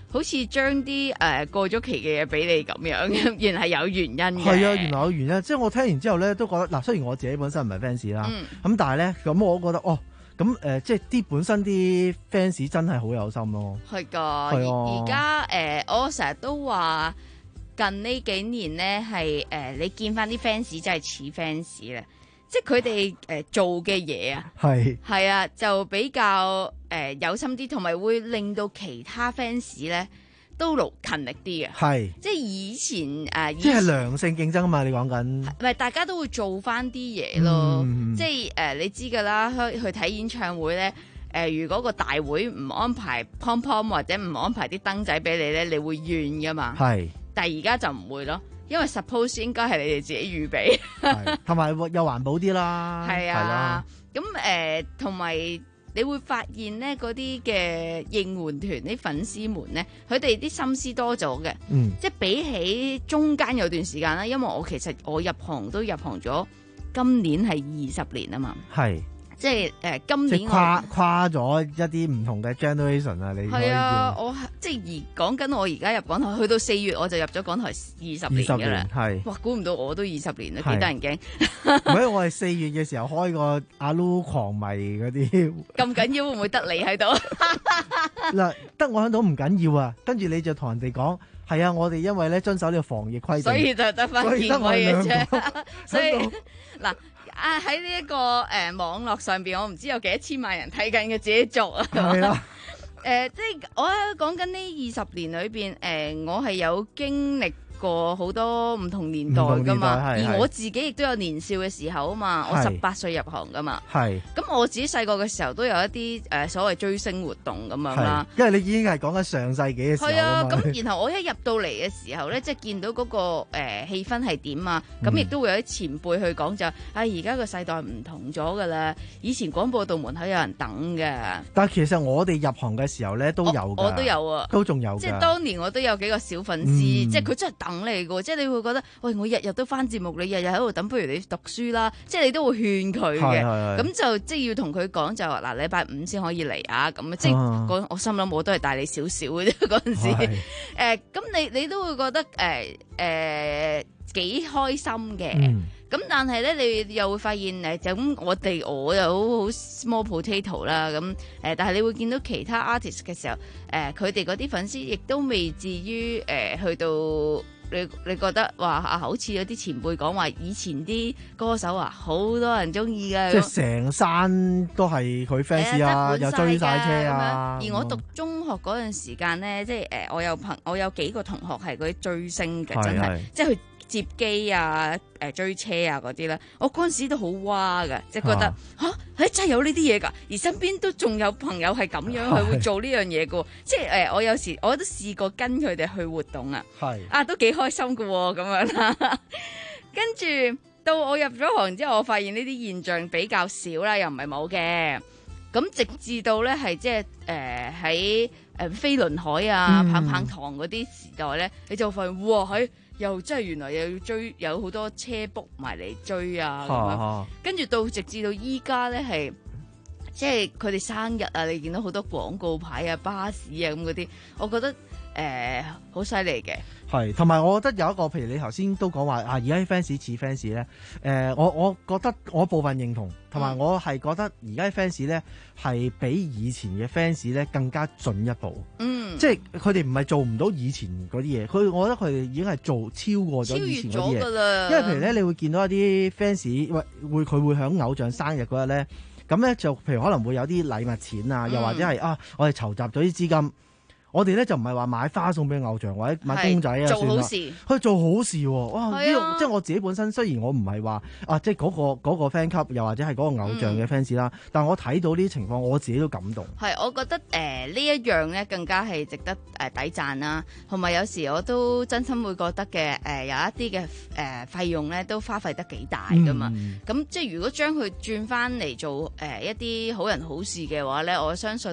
好似將啲誒過咗期嘅嘢俾你咁樣，原來係有原因嘅。 係啊，原來有原因。即係我聽完之後咧，都覺得嗱，雖然我自己本身唔係 fans 啦，咁、嗯、但係咧，咁我覺得哦，咁誒、呃，即係啲本身啲 fans 真係好有心咯。 係㗎，而家誒，我成日都話近呢幾年咧係誒，你見翻啲 fans 真係似 fans 咧。即係佢哋誒做嘅嘢啊，係係啊，就比較誒、呃、有心啲，同埋會令到其他 fans 咧都勞勤力啲嘅。係即係以前誒，呃、以前即係良性競爭啊嘛！你講緊唔係大家都會做翻啲嘢咯。嗯、即係誒、呃，你知㗎啦，去去睇演唱會咧，誒、呃、如果個大會唔安排 pom pom 或者唔安排啲燈仔俾你咧，你會怨㗎嘛。係，但係而家就唔會咯。因為 suppose 應該係你哋自己預備， 同埋又環保啲啦。 係啊，咁誒，同埋、呃、你會發現咧，嗰啲嘅應援團啲粉絲們咧，佢哋啲心思多咗嘅。嗯，即係比起中間有段時間啦，因為我其實我入行都入行咗，今年係二十年啊嘛。係。即係誒、呃，今年我跨跨咗一啲唔同嘅 generation 啊！你係啊，我即係而講緊我而家入港台，去到四月我就入咗港台二十年㗎啦。係哇，估唔到我都二十年啦，幾得人驚！ 唔係我係四月嘅時候開個阿 Lu 狂迷嗰啲， 咁緊要會唔會得你喺度？ 嗱，得我喺度唔緊要啊！跟住你就同人哋講，係啊，我哋因為咧遵守呢個防疫規定， 所以就得翻見我嘅啫。所以嗱。啊！喺呢一個誒、呃、網絡上邊，我唔知有幾多千萬人睇緊嘅自己做啊！係啦，誒，即係我喺講緊呢二十年裏邊，誒、呃，我係有經歷過好多唔同年代噶嘛，而我自己亦都有年少嘅時候啊嘛，我十八歲入行噶嘛，係，咁我自己細個嘅時候都有一啲誒、呃、所謂追星活動咁樣啦， 因為你已經係講緊上世紀嘅時候係啊，咁然後我一入到嚟嘅時候咧，即係見到嗰、那個誒、呃、氣氛係點啊，咁亦都會有啲前輩去講就，啊而家個世代唔同咗噶啦，以前廣播道門口有人等嘅， 但係其實我哋入行嘅時候咧都有我，我都有啊， 都仲有， 即係當年我都有幾個小粉絲，嗯、即係佢真係等你嘅，即係你會覺得，喂，我日日都返節目，你日日喺度等，不如你讀書啦，即係你都會勸佢嘅，咁就即係要同佢講就話嗱，禮拜五先可以嚟啊，咁即係、啊、我心諗我都係大你少少嘅啫，嗰陣時，誒，咁、呃、你你都會覺得誒誒幾開心嘅。嗯咁但係咧，你又會發現誒，就咁我哋我又好好 small potato 啦，咁誒，但係你會見到其他 artist 嘅時候，誒佢哋嗰啲粉絲亦都未至於誒、呃、去到你你覺得話啊，好似有啲前輩講話，以前啲歌手啊，好多人中意嘅， 即係成山都係佢 fans 啊，呃、又追晒車啊。 而我讀中學嗰陣時間咧，即係誒，我有朋我有幾個同學係嗰啲追星嘅，真係即係佢。接機啊，誒、呃、追車啊嗰啲咧，我嗰陣時都好哇㗎，即係覺得嚇，誒、啊欸、真係有呢啲嘢㗎，而身邊都仲有朋友係咁樣，佢會做呢樣嘢㗎，即係誒、呃、我有時我都試過跟佢哋去活動啊，啊都幾開心㗎喎，咁樣啦，跟住到我入咗行之後，我發現呢啲現象比較少啦，又唔係冇嘅，咁直至到咧係即係誒喺誒飛輪海啊、嗯、棒棒堂嗰啲時代咧，你就發現哇喺〜又真係原來又要追，有好多車 book 埋嚟追啊咁樣，跟住到直至到依家咧係，即係佢哋生日啊，你見到好多廣告牌啊、巴士啊咁嗰啲，我覺得誒好犀利嘅。 係，同埋我覺得有一個，譬如你頭先都講話啊，而家啲 fans 似 fans 咧，誒、呃，我我覺得我部分認同，同埋我係覺得而家啲 fans 咧係比以前嘅 fans 咧更加進一步，嗯，即係佢哋唔係做唔到以前嗰啲嘢，佢我覺得佢哋已經係做超過咗以前嗰啲嘢，因為譬如咧，你會見到一啲 fans 喂會佢會響偶像生日嗰日咧，咁咧就譬如可能會有啲禮物錢啊，又或者係、嗯、啊，我哋籌集咗啲資金。我哋咧就唔係話買花送俾偶像或者買公仔啊， 做好事， 去做好事喎！哇，呢個即係我自己本身，雖然我唔係話啊，即係嗰個嗰個 fan 級，又或者係嗰個偶像嘅 fans 啦，但係我睇到呢啲情況，我自己都感動。係， 我覺得誒呢一樣咧更加係值得誒抵讚啦，同埋有時我都真心會覺得嘅誒有一啲嘅誒費用咧都花費得幾大噶嘛。咁、嗯、即係如果將佢轉翻嚟做誒一啲好人好事嘅話咧，我相信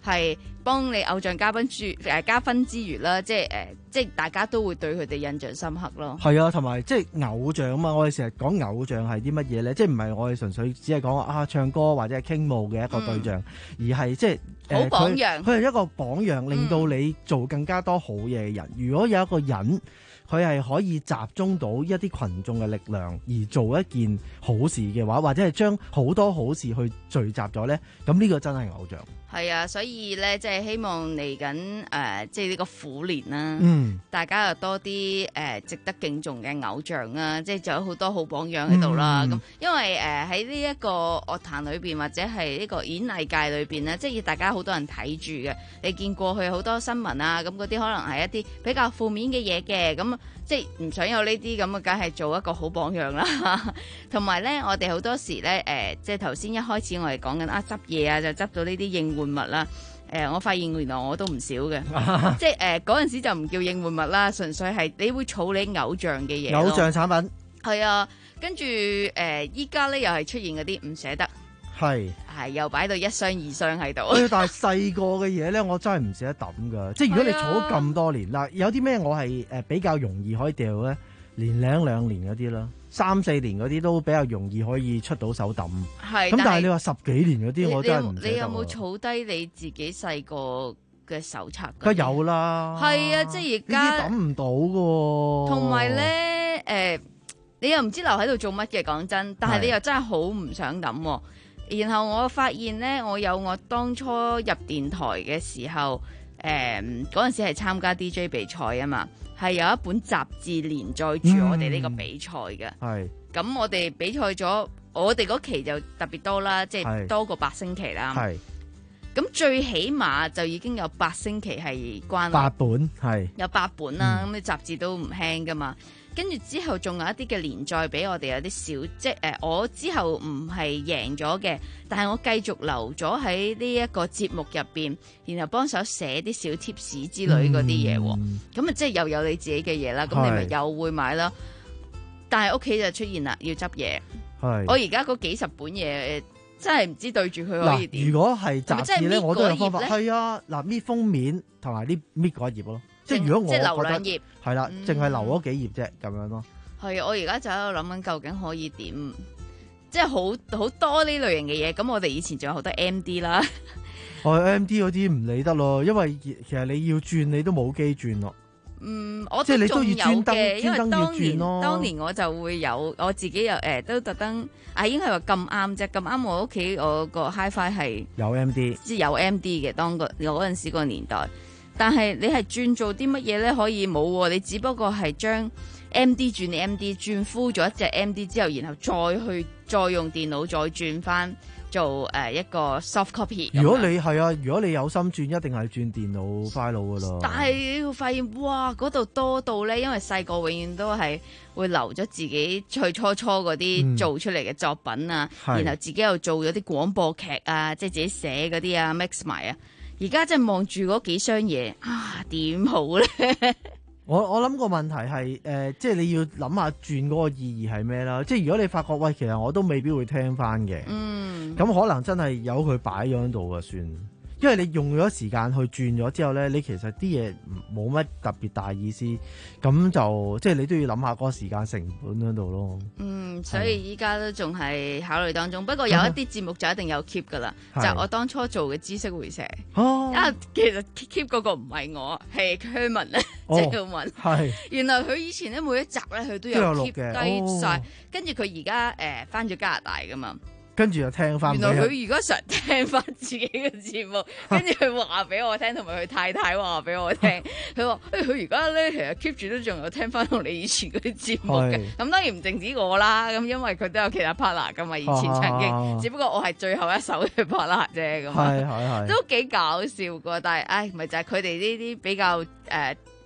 係幫你偶像嘉賓之誒加分之餘啦，即係誒、呃、即係大家都會對佢哋印象深刻咯。 係啊，同埋即係偶像啊嘛，我哋成日講偶像係啲乜嘢咧？即係唔係我哋純粹只係講啊唱歌或者係傾慕嘅一個對象，嗯、而係即係好榜樣。 佢係一個榜樣，令到你做更加多好嘢嘅人。嗯、如果有一個人，佢係可以集中到一啲群眾嘅力量而做一件好事嘅話，或者係將好多好事去聚集咗咧，咁呢個真係偶像。 係啊，所以咧，即係希望嚟緊誒，即係呢個虎年啦， 嗯， 大家又多啲誒、呃、值得敬重嘅偶像啊，即係仲有好多好榜樣喺度啦。咁、嗯、因為誒喺呢一個樂壇裏邊或者係呢個演藝界裏邊咧，即係大家好多人睇住嘅。你見過去好多新聞啊，咁嗰啲可能係一啲比較負面嘅嘢嘅，咁即係唔想有呢啲咁嘅，梗係做一個好榜樣啦。同埋咧，我哋好多時咧誒、呃，即係頭先一開始我哋講緊啊執嘢啊，就執到呢啲應換物啦。誒、呃，我發現原來我都唔少嘅，即係誒嗰陣時就唔叫應換物啦，純粹係你會儲你偶像嘅嘢， 偶像產品係啊。跟住誒，依家咧又係出現嗰啲唔捨得， 係係又擺到一箱二箱喺度。 但係細個嘅嘢咧，我真係唔捨得抌噶。即係如果你儲咗咁多年啦，有啲咩我係誒比較容易可以掉咧，年零兩年嗰啲啦。三四年嗰啲都比較容易可以出到手抌，咁但係你話十幾年嗰啲我真係唔捨得。 你有冇儲低你自己細個嘅手冊？ 梗有啦， 係啊，即係而家抌唔到㗎。 同埋咧，誒、呃，你又唔知留喺度做乜嘅，講真，但係你又真係好唔想抌。然後我發現咧，我有我當初入電台嘅時候，誒嗰陣時係參加 D J 比賽啊嘛。係有一本雜誌連載住我哋呢個比賽嘅，係咁、嗯、我哋比賽咗，我哋嗰期就特別多啦，即係多過八星期啦。係咁最起碼就已經有八星期係關八本，係有八本啦。咁、嗯、你雜誌都唔輕噶嘛。跟住之後仲有一啲嘅連載俾我哋有啲小，即係誒、呃、我之後唔係贏咗嘅，但係我繼續留咗喺呢一個節目入邊，然後幫手寫啲小貼士之類嗰啲嘢，咁啊、嗯、即係又有你自己嘅嘢啦，咁你咪又會買啦。但係屋企就出現啦，要執嘢。係我而家嗰幾十本嘢，真係唔知對住佢可以點。 如果係雜誌咧，我都有方法。係啊，嗱搣封面同埋啲搣嗰一頁咯。即係如果我即係留兩頁， 係啦，淨係留咗幾頁啫，咁樣咯。 係我而家就喺度諗緊究竟可以點，即係好好多呢類型嘅嘢。咁我哋以前仲有好多 M D 啦， 我 M D 嗰啲唔理得咯，因為其實你要轉你都冇機轉咯。 嗯，我即係你都要專登，因為當年當年我就會有我自己又誒、欸、都特登啊，應該係話咁啱啫，咁啱我屋企我個 HiFi 係有 M D， 即係有 M D 嘅，當個我嗰陣時個年代。但係你係轉做啲乜嘢咧？可以冇喎，你只不過係將 M D 轉 M D 轉 full 咗一隻 M D 之後，然後再去再用電腦再轉翻做誒一個 soft copy。 如果你係啊，如果你有心轉，一定係轉電腦 file 噶咯。 但係你會發現，哇，嗰度多到咧，因為細個永遠都係會留咗自己最初初嗰啲做出嚟嘅作品啊，嗯、然後自己又做咗啲廣播劇啊，即係自己寫嗰啲啊 mix 埋啊。而家真係望住嗰幾箱嘢啊，點好咧？ 我我諗個問題係誒、呃，即係你要諗下轉嗰個意義係咩啦？即係如果你發覺喂，其實我都未必會聽翻嘅，嗯，咁可能真係由佢擺咗喺度啊，算。因為你用咗時間去轉咗之後咧，你其實啲嘢冇乜特別大意思，咁就即係你都要諗下嗰個時間成本喺度咯。 嗯，所以依家都仲係考慮當中。不過有一啲節目就一定有 keep 噶啦，就係我當初做嘅知識回蛇。哦，啊，其實 keep 嗰個唔係我，係姜文咧，謝曉文。係，原來佢以前咧每一集咧佢都有 keep 低晒，跟住佢而家誒翻咗加拿大噶嘛。 跟住又聽翻， 原來佢而家成日聽翻自己嘅節目，跟住佢話俾我聽，同埋佢太太話俾我聽，佢話誒佢而家咧其實 keep 住都仲有聽翻同你以前嗰啲節目嘅，咁當然唔淨止我啦，咁因為佢都有其他 partner 噶嘛，以前曾經，啊、只不過我係最後一首嘅 partner 啫，咁，係係係，都幾搞笑噶，但係唉，咪就係佢哋呢啲比較誒。呃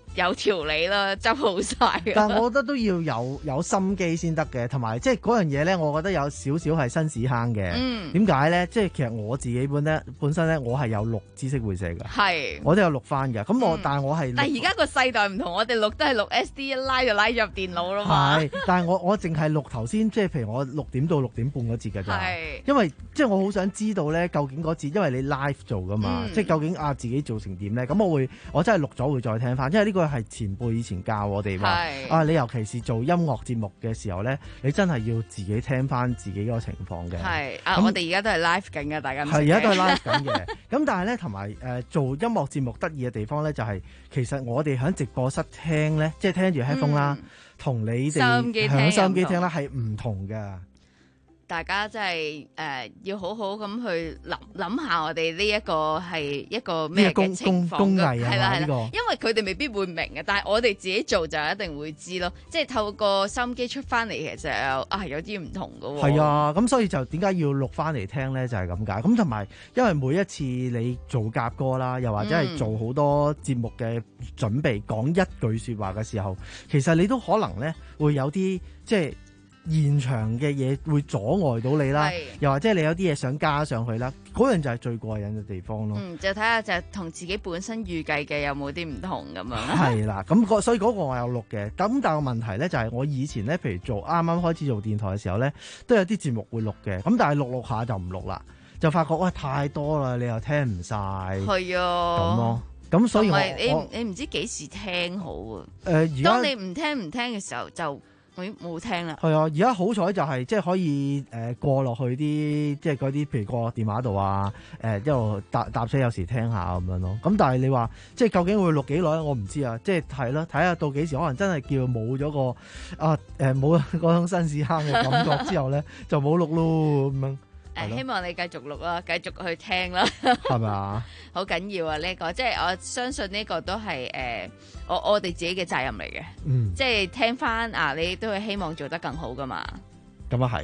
有條理啦，執好晒。 但係我覺得都要有有心機先得嘅，同埋即係嗰樣嘢咧，我覺得有少少係新屎坑嘅。 嗯， 點解咧？即係其實我自己本咧本身咧，我係有錄知識會社嘅， 係我都有錄翻嘅。咁我、嗯、但係我係， 但係而家個世代唔同，我哋錄都係錄 S D， 一拉就拉入電腦咯嘛。 係，但係我我淨係錄頭先，即係譬如我六點到六點半嗰節㗎咋。 係， 因為即係我好想知道咧，究竟嗰節，因為你 live 做㗎嘛，嗯、即係究竟啊自己做成點咧？咁我會我真係錄咗會再聽翻，因為呢個係前輩以前教我哋話啊，你尤其是做音樂節目嘅時候咧，你真係要自己聽翻自己嗰個情況嘅。 係啊，我哋而家都係 live 緊嘅，大家係而家都係 live 緊嘅。咁但係咧，同埋誒做音樂節目得意嘅地方咧，就係、是、其實我哋喺直播室聽咧，即係聽住 headphone 啦，同、嗯、你哋響收音機聽啦係唔同嘅。 大家真係誒、呃、要好好咁去諗諗下，我哋呢一個係一個咩嘅情況？ 工藝啊， 係啦係啦， 呢個、 因為佢哋未必會明嘅，但係我哋自己做就一定會知咯。即係透過收音機出翻嚟，其實有啊有啲唔同嘅喎。 係啊，咁所以就點解要錄翻嚟聽咧？就係咁解。咁同埋因為每一次你做夾歌啦，又或者係做好多節目嘅準備，講、嗯、一句説話嘅時候，其實你都可能咧會有啲即係。現場嘅嘢會阻礙到你啦，又或者你有啲嘢想加上去啦，嗰樣就係最過癮嘅地方咯。 嗯，就睇下就同自己本身預計嘅有冇啲唔同咁樣。 係啦，咁、那個、所以嗰個我有錄嘅。咁但係個問題咧就係我以前咧，譬如做啱啱開始做電台嘅時候咧，都有啲節目會錄嘅。咁但係錄錄下就唔錄啦，就發覺喂太多啦，你又聽唔晒。係啊，咁咯。咁所以我你你唔知幾時聽好啊？誒、呃，而家當你唔聽唔聽嘅時候就。我冇聽啦。 係啊，而家好彩就係即係可以誒、呃、過落去啲即係嗰啲，譬如過電話度啊，誒一路搭搭車有時聽下咁樣咯。咁但係你話即係究竟會錄幾耐，我唔知啊。即係係咯，睇下到幾時，可能真係叫冇咗個啊誒冇嗰種新屎坑嘅感覺之後咧，就冇錄咯咁樣。 誒，希望你繼續錄啦，繼續去聽啦， 係咪啊？ 好緊要啊！呢、這個即係我相信呢個都係誒、呃，我我哋自己嘅責任嚟嘅。嗯，即係聽翻啊，你都係希望做得更好噶嘛。 咁啊係。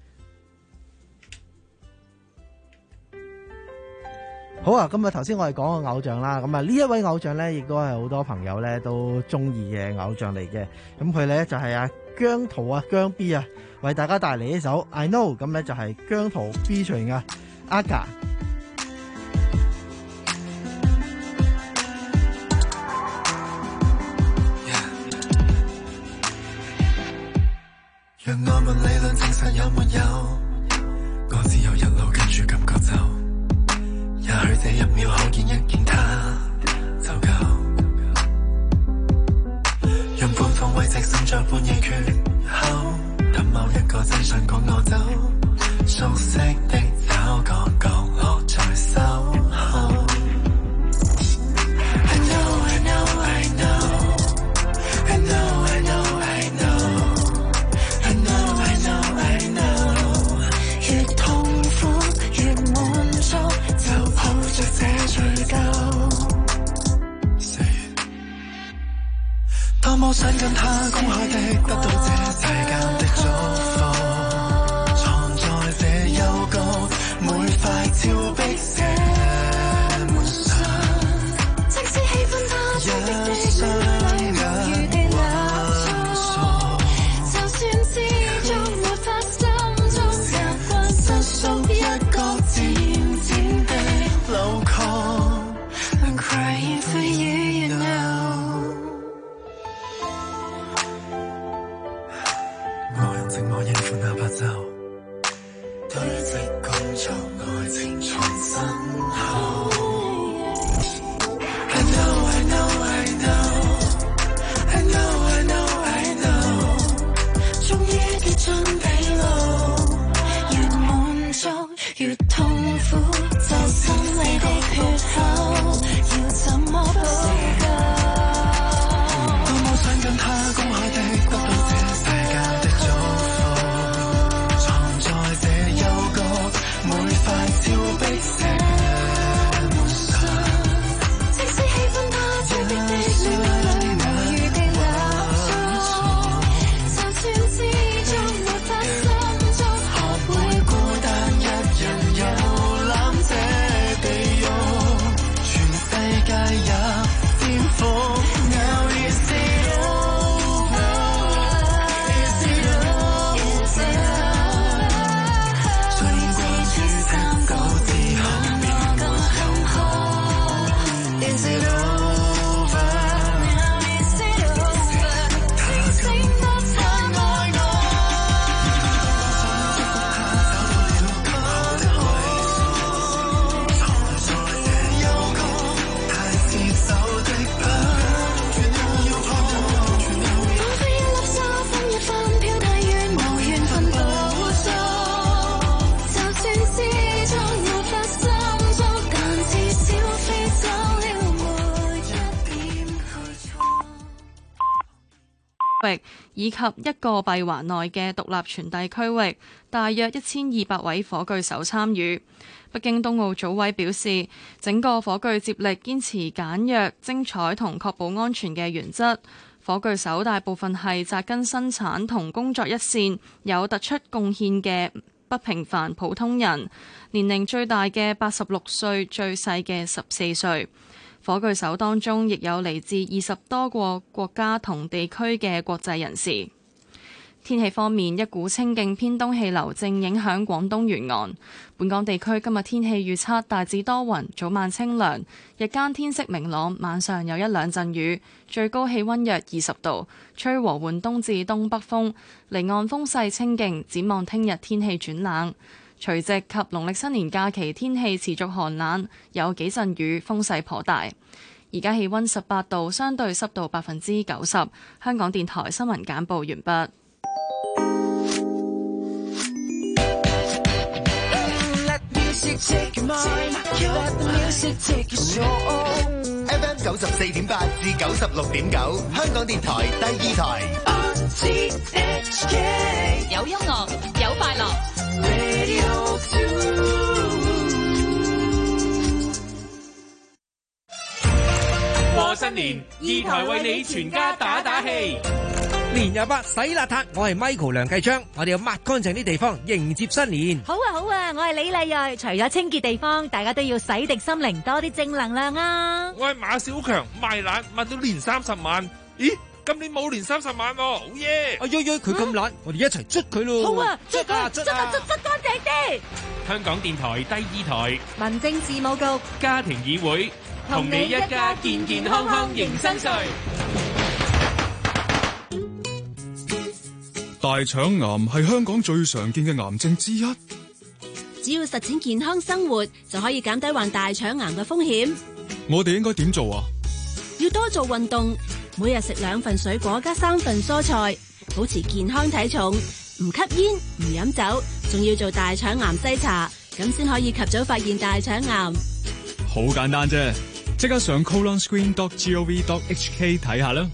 好啊，咁啊頭先我哋講個偶像啦，咁啊呢一位偶像咧，亦都係好多朋友咧都中意嘅偶像嚟嘅。咁佢咧就係阿姜濤啊，姜 B 啊。為大家帶嚟呢首 I Know， 咁咧就係姜濤 featuring 啊 Aga。 讓我問理論證實有沒有，我只有一路跟住感覺走，也許這一秒可見一見他就夠，讓半放慰藉心在半夜缺口。等某一個真相趕我走，熟悉的找個角落在守候。I know, I know, I know, I know, I know, I know, I know, I know, I know。越痛苦越滿足，就抱着這罪疚。多麼想跟他公開的得到這世間的祝福，藏在這幽谷每塊峭壁寫滿信，即使喜歡他一雙眼混熟，就算知足沒法心中習慣失縮一個漸漸的路曲。I'm crying for you, you know。寂寞應付那白晝，堆積工作愛情從身後。I know, I know, I know, I know, I know, I know。終於跌進地牢，越滿足越痛苦，就心理的缺口，要怎麼補救？多麼想跟他公開的得到這世間的祝福。在這幽谷，每塊峭域以及一個閉環內嘅獨立傳遞區域，大約一千二百位火炬手參與。北京冬奧組委表示，整個火炬接力堅持簡約、精彩同確保安全嘅原則。火炬手大部分係紮根生產同工作一線，有突出貢獻嘅不平凡普通人，年齡最大嘅八十六歲，最細嘅十四歲。火炬手當中亦有嚟自二十多個國家同地區嘅國際人士。天氣方面，一股清勁偏東氣流正影響廣東沿岸。本港地區今日天氣預測大致多雲，早晚清涼，日間天色明朗，晚上有一兩陣雨，最高氣溫約二十度，吹和緩東至東北風，離岸風勢清勁。展望聽日天氣轉冷，除夕及農曆新年假期天氣持續寒冷，有幾陣雨，風勢頗大。而家氣溫十八度，相對濕度百分之九十。香港電台新聞簡報完畢。 F M 九十四點八至九十六點九，香港電台第二台。 有音樂，有快樂。 過新年，二台為你全家打打氣。 年廿八洗邋遢，我係 Michael 梁繼昌，我哋要抹乾淨啲地方迎接新年。 好啊好啊，我係李麗蕊，除咗清潔地方，大家都要洗滌心靈，多啲正能量啊！ 我係馬小強，賣懶賣到年三十萬，咦？今年冇年三十萬喎，好耶！ 哎呀呀，佢咁懶，我哋一齊捽佢咯！ 好啊，捽佢，捽啊，捽捽乾淨啲。 香港電台第二台， 民政事務局， 家庭議會，同你一家健健康康迎新歲。 大腸癌係香港最常見嘅癌症之一。 只要實踐健康生活，就可以減低患大腸癌嘅風險。 我哋應該點做啊？ 要多做運動，每日食兩份水果加三份蔬菜，保持健康體重，唔吸煙唔飲酒，仲要做大腸癌篩查，咁先可以及早發現大腸癌。 好簡單啫，即刻上 colon screen dot gov dot h k 睇下啦。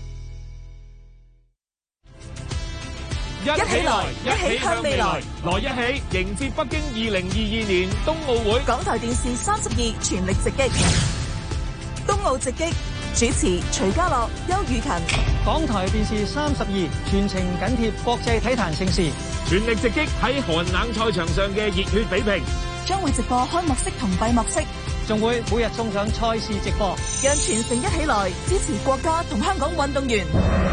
一起來，一起向未來，來一起迎接北京二零二二年冬奧會。 港台電視三十二全力直擊，冬奧直擊主持徐家樂、邱雨勤。 港台電視三十二全程緊貼國際體壇盛事， 全力直擊喺寒冷賽場上嘅熱血比拼， 將會直播開幕式同閉幕式， 仲會每日送上賽事直播， 讓全城一起來支持國家同香港運動員。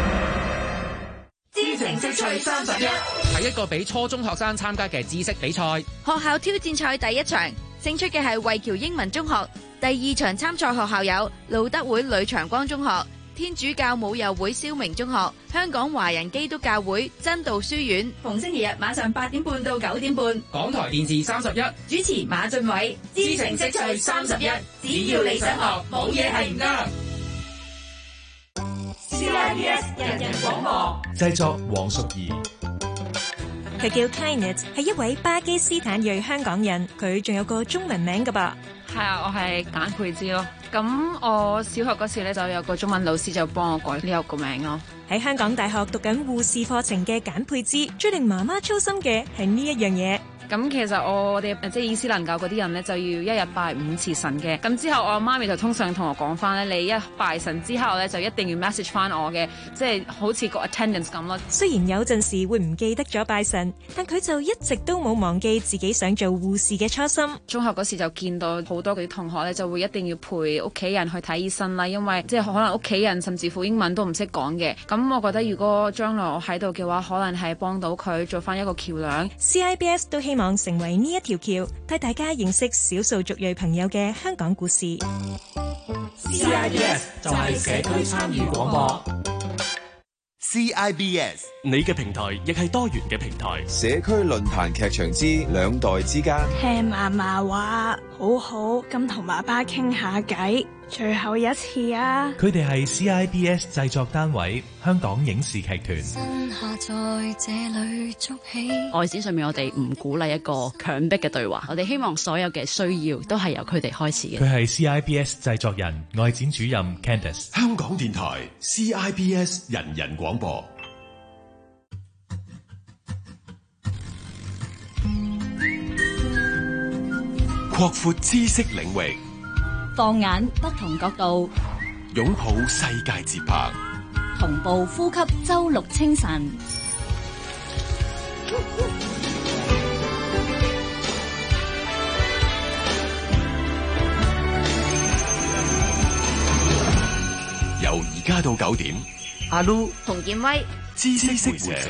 知情識趣三十一係一個俾初中學生參加嘅知識比賽。 學校挑戰賽第一場勝出嘅係惠僑英文中學，第二場參賽學校有路德會呂長光中學、天主教母幼會蕭明中學、香港華人基督教會真道書院。 逢星期日晚上八點半到九點半，港台電視三十一主持馬俊偉。知情識趣三十一，只要你想學，冇嘢係唔得。C I B S 人人廣播製作黃淑儀， 佢叫 Kainet， 係一位巴基斯坦裔香港人，佢仲有個中文名噶噃。 係啊，我係簡佩芝咯。咁我小學嗰時咧就有個中文老師就幫我改呢個名咯。 喺香港大學讀緊護士課程嘅簡佩芝，最令媽媽操心嘅係呢一樣嘢。 咁其實我哋即係伊斯蘭教嗰啲人咧，就要一日拜五次神嘅。咁之後我媽咪就通常同我講翻咧，你一拜神之後咧，就一定要 message 翻我嘅，即係好似個 attendance 咁咯。 雖然有陣時會唔記得咗拜神，但佢就一直都冇忘記自己想做護士嘅初心。 中學嗰時就見到好多嗰啲同學咧，就會一定要陪屋企人去睇醫生啦，因為即係可能屋企人甚至乎英文都唔識講嘅。咁我覺得如果將來我喺度嘅話，可能係幫到佢做翻一個橋樑。 C I B S 都希望成為呢一條橋，帶大家認識少數族裔朋友嘅香港故事。 C I B S 就係社區參與廣播。 C I B S 你嘅平台亦係多元嘅平台。 社區論壇劇場之兩代之間， 聽嫲嫲話好好，咁同爸爸傾下偈，最後一次啊！ 佢哋係 C I B S 製作單位香港影視劇團。 外展上面我哋唔鼓勵一個強迫嘅對話，我哋希望所有嘅需要都係由佢哋開始嘅。 佢係 C I B S 製作人、外展主任 Candice。 香港電台 C I B S 人人廣播。 擴闊知識領域， 放眼不同角度， 擁抱世界節拍， 同步呼吸周六清晨。 由而家到九點， 阿 Lu 同建威， 知識會社。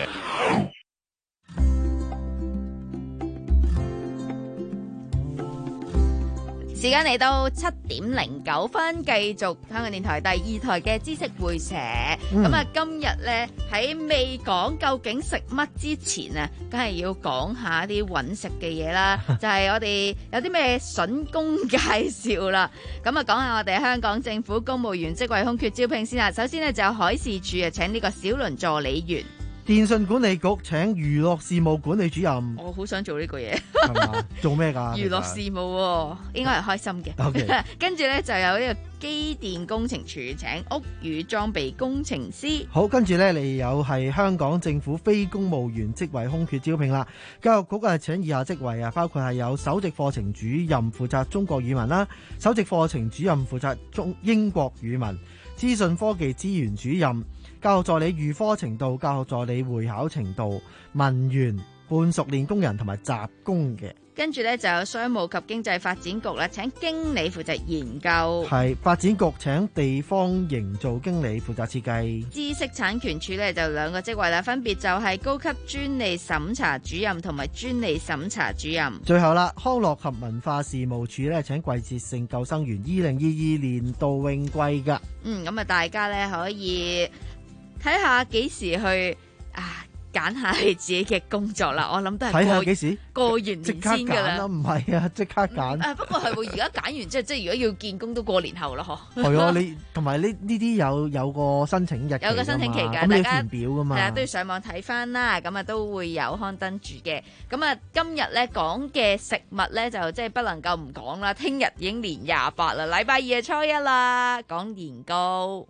時間嚟到七點零九分，繼續香港電台第二台嘅知識會社。咁啊、嗯，今日咧喺未講究竟食乜之前啊，梗係要講下啲揾食嘅嘢啦。就係我哋有啲咩筍工介紹啦。咁啊，講下我哋香港政府公務員職位空缺招聘先啦。首先呢，就有海事處啊，請呢個小輪助理員。 電信管理局請娛樂事務管理主任。 我好想做呢個嘢。 係嘛？做咩㗎？ 娛樂事務喎，應該係開心嘅。Okay. 跟住咧就有呢個機電工程處請屋宇裝備工程師。 好，跟住咧你有係香港政府非公務員職位空缺招聘啦。教育局啊請以下職位啊，包括係有首席課程主任負責中國語文啦，首席課程主任負責中英國語文，資訊科技資源主任，教學助理預科程度，教學助理會考程度，文員、半熟練工人同埋雜工嘅。 跟住咧就有商務及經濟發展局啦，請經理負責研究。 係發展局請地方營造經理負責設計。 知識產權處咧就兩個職位啦，分別就係高級專利審查主任同埋專利審查主任。 最後啦，康樂及文化事務處咧請季節性救生員，二零二二年度泳季噶。 嗯，咁啊大家咧可以睇下幾時去啊。揀下你自己嘅工作啦，我諗都係睇下幾時過完年先㗎啦。 唔係啊，即刻揀。 啊，不過係喎，而家揀完即係即係如果要見工都過年後啦，嗬。 係啊，你同埋呢呢啲有有個申請日期， 有個申請期㗎， 咁你要填表㗎嘛。 係啊，都要上網睇翻啦，咁啊都會有刊登住嘅。咁啊，今日咧講嘅食物咧就即係不能夠唔講啦。聽日已經年廿八啦，禮拜二係初一啦，講年糕。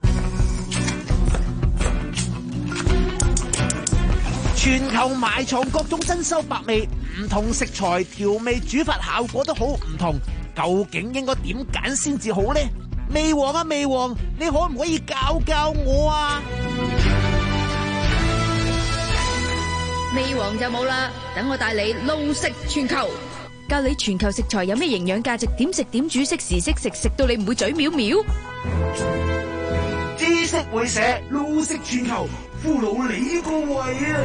全球埋藏各種珍饈百味，唔同食材調味煮法效果都好唔同，究竟應該點揀先至好呢？味王啊味王，你可唔可以教教我啊？ 味王就冇啦，等我帶你撈食全球，教你全球食材有咩營養價值，點食點煮，適時適食，食到你唔會嘴藐藐。 知識會社撈食全球，俘虜你個胃啊！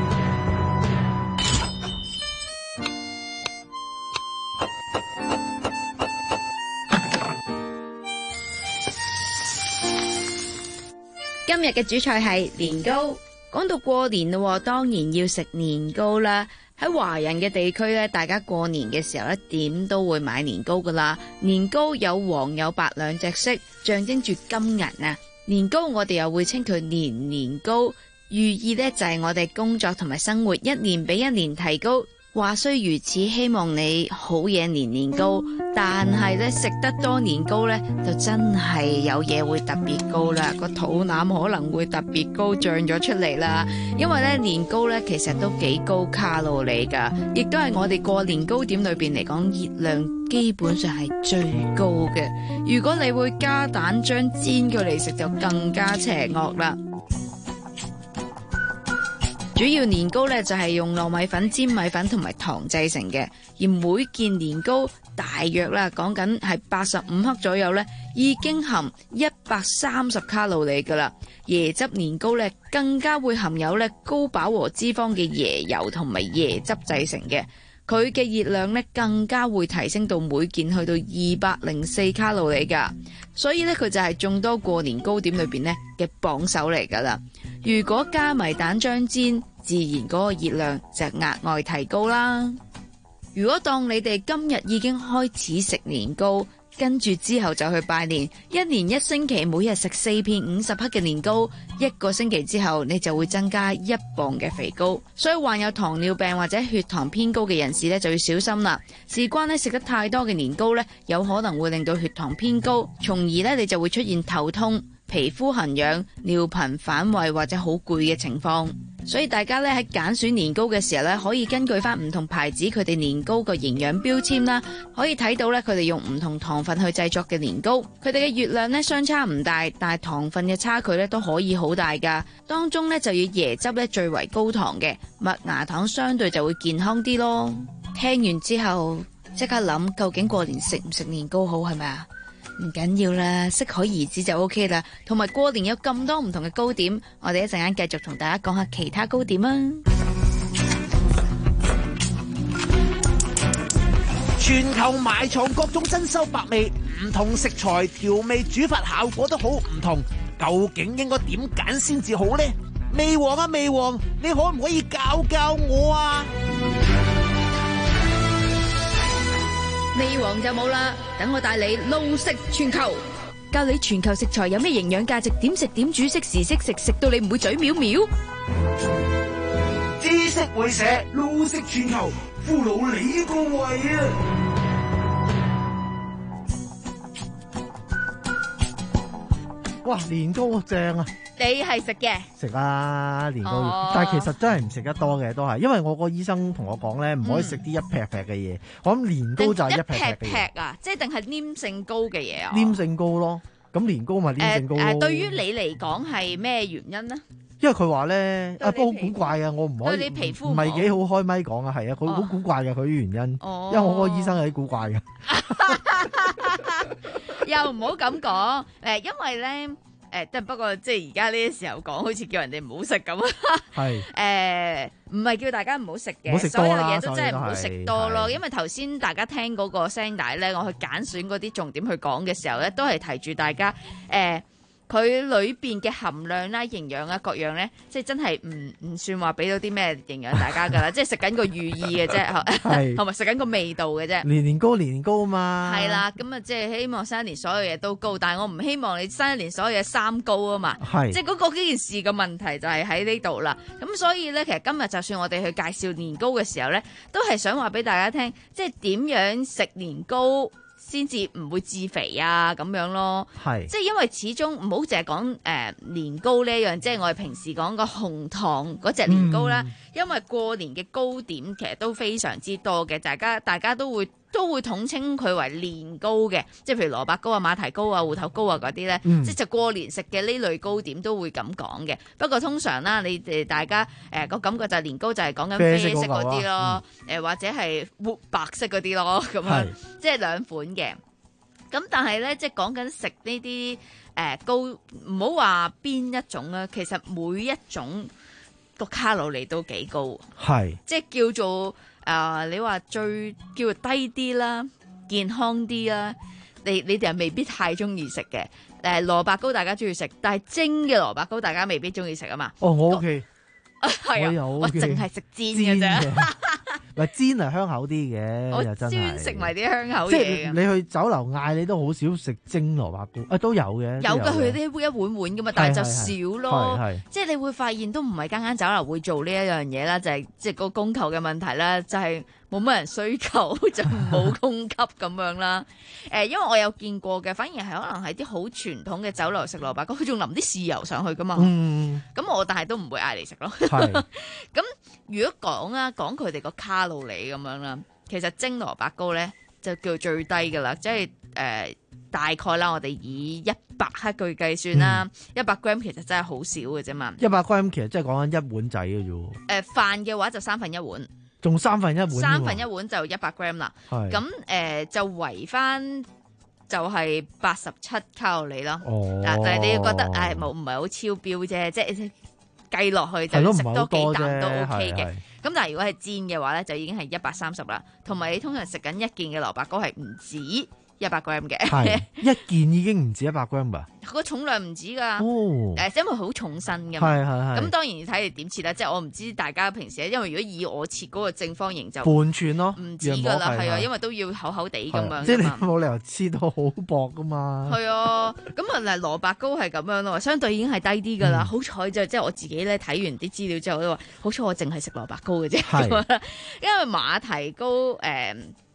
今日嘅主菜係年糕。講到過年咯，當然要食年糕啦。喺華人嘅地區咧，大家過年嘅時候咧，點都會買年糕噶啦。年糕有黃有白兩隻色，象徵住金銀啊。年糕我哋又會稱佢年年糕，寓意呢就係我哋工作同埋生活一年比一年提高。話雖如此，希望你好嘢年年高，但係咧食得多年糕咧，就真係有嘢會特別高啦，個肚腩可能會特別高，脹咗出嚟啦。因為咧年糕咧其實都幾高卡路里噶，亦都係我哋過年糕點裏邊嚟講熱量基本上係最高嘅。如果你會加蛋漿煎佢嚟食，就更加邪惡啦。主要年糕咧就係用糯米粉、粘米粉同埋糖製成嘅，而每件年糕大約啦，講緊係八十五克左右咧，已經含一百三十卡路里噶啦。椰汁年糕咧更加會含有咧高飽和脂肪嘅椰油同埋椰汁製成嘅，佢嘅熱量咧更加會提升到每件去到二百零四卡路里噶，所以咧佢就係眾多過年糕點裏邊咧嘅榜首嚟噶啦。如果加埋蛋漿煎，自然嗰個熱量就額外提高啦。如果當你哋今日已經開始食年糕，跟住之後就去拜年，一年一星期每日食四片五十克嘅年糕，一個星期之後你就會增加一磅嘅肥膏。所以患有糖尿病或者血糖偏高嘅人士咧就要小心啦。事關咧食得太多嘅年糕咧，有可能會令到血糖偏高，從而咧你就會出現頭痛、 皮膚痕癢、尿頻、反胃或者好攰嘅情況。所以大家咧喺揀選年糕嘅時候咧，可以根據翻唔同牌子佢哋年糕個營養標籤啦，可以睇到咧佢哋用唔同糖分去製作嘅年糕，佢哋嘅熱量咧相差唔大，但係糖分嘅差距咧都可以好大噶。當中咧就以椰汁咧最為高糖嘅，麥芽糖相對就會健康啲咯。聽完之後即刻諗，究竟過年食唔食年糕好係咪啊？唔緊要啦，適可而止就 OK 啦。同埋過年有咁多唔同嘅糕點，我哋一陣間繼續同大家講下其他糕點啊！ 全球埋藏各種珍饈百味，唔同食材調味煮法效果都好唔同，究竟應該點揀先至好呢？味王啊味王，你可唔可以教教我啊？ 味王就冇啦，等我帶你路食全球，教你全球食材有咩營養價值，點食點煮，適時適食，食到你唔會嘴藐藐。 知識會社路食全球，俘虜你個胃啊！ 哇，年糕正啊！ 你係食嘅？ 食啊，年糕， 哦、 但係其實真係唔食得多嘅，都係，因為我個醫生同我講咧，唔可以食啲一劈劈嘅嘢。我諗年糕就係一劈劈嘅嘢。 一劈劈啊，即係定係黏性高嘅嘢啊？ 黏性高咯，咁年糕咪黏性高咯。 誒、呃呃，對於你嚟講係咩原因呢？ 因為佢話咧，啊，不過好古怪啊，我唔可以， 對你皮膚唔係幾好開咪講啊，係啊，佢好古怪嘅佢原因， 哦、 因為我個醫生有啲古怪嘅。 又唔好咁講，誒，因為咧。誒，但不過即係而家呢啲時候講，好似叫人哋唔好食咁啊。係誒，唔係叫大家唔好食嘅，所有嘢都真係唔好食多咯。因為頭先大家聽嗰個聲帶咧，我去揀選嗰啲重點去講嘅時候咧，都係提住大家誒，佢裏邊嘅含量啦、營養啊各樣咧，即係真係唔唔算話俾到啲咩營養大家㗎啦，即係食緊個寓意嘅啫，同埋食緊個味道嘅啫。 年年糕年年糕嘛。係啦，咁啊即係希望新一年所有嘢都高，但係我唔希望你新一年所有嘢三高啊嘛。係。即係嗰個呢件事嘅問題就係喺呢度啦。咁所以咧，其實今日就算我哋去介紹年糕嘅時候咧，都係想話俾大家聽，即係點樣食年糕先至唔會致肥啊咁樣咯，係即係因為始終唔好淨係講誒年糕呢一樣，即係我哋平時講個紅糖嗰隻年糕啦，嗯、因為過年嘅糕點其實都非常之多嘅，大家大家都會都會統稱佢為年糕嘅，即係譬如蘿蔔糕啊、馬蹄糕啊、芋頭糕啊嗰啲咧，嗯、即係就過年食嘅呢類糕點都會咁講嘅。不過通常啦，你哋大家誒個、呃、感覺就係年糕就係講緊啡色嗰啲咯，誒、啊嗯、或者係活白色嗰啲咯，咁樣即係兩款嘅。咁但係咧，即係講緊食呢啲誒糕，唔好話邊一種啦，其實每一種個卡路里都幾高，係即係叫做。誒、呃，你話最叫做低啲啦，健康啲啦，你你哋係未必太中意食嘅。誒、呃，蘿蔔糕大家中意食，但係蒸嘅蘿蔔糕大家未必中意食啊嘛。哦，我 OK，係啊，我淨係食煎嘅啫。 咪煎係香口啲嘅， 我又真係專食埋啲香口嘢。 即係你去酒樓嗌，你都好少食蒸蘿蔔糕，啊都有嘅。 有嘅，佢啲一碗碗噶嘛，但係就少咯。即係你會發現都唔係間間酒樓會做呢一樣嘢啦，就係即係個供求嘅問題啦，就係冇乜人需求就冇供給咁樣啦。誒，因為我有見過嘅，反而係可能係啲好傳統嘅酒樓食蘿蔔糕，佢仲淋啲豉油上去噶嘛。嗯。咁我但係都唔會嗌嚟食咯。係。咁如果講啊，講佢哋個卡路里咁樣啦，其實蒸蘿蔔糕咧就叫最低噶啦，即係誒大概啦，我哋以一百克去計算啦，一百 gram 其實真係好少嘅啫嘛。 一百 gram 其實真係講緊一碗仔嘅啫。誒， 飯嘅話就三分一碗， 仲三分一碗， 三分一碗就一百 gram 啦。係咁誒，就圍翻就係八十七卡路里咯。哦，但係你覺得誒冇唔係好超標啫，即係計落去就食多幾啖都 OK 嘅。咁但係如果係煎嘅話咧，就已經係一百三十啦。同埋你通常食緊一件嘅蘿蔔糕係唔止一百 gram 嘅， 係一件已經唔止一百 gram 吧？ 個重量唔止噶，誒、 哦， 因為好重身噶嘛。係係係。咁當然要睇你點切啦，即係我唔知大家平時，因為如果以我切嗰個正方形就半寸咯， 唔止噶啦，係啊，因為都要厚厚地咁樣。 即係你冇理由切到好薄噶嘛。係啊，咁啊嗱，蘿蔔糕係咁樣咯，相對已經係低啲噶啦。嗯、好彩就即係我自己咧睇完啲資料之後都話，好彩我淨係食蘿蔔糕嘅啫。因為馬蹄糕誒。嗯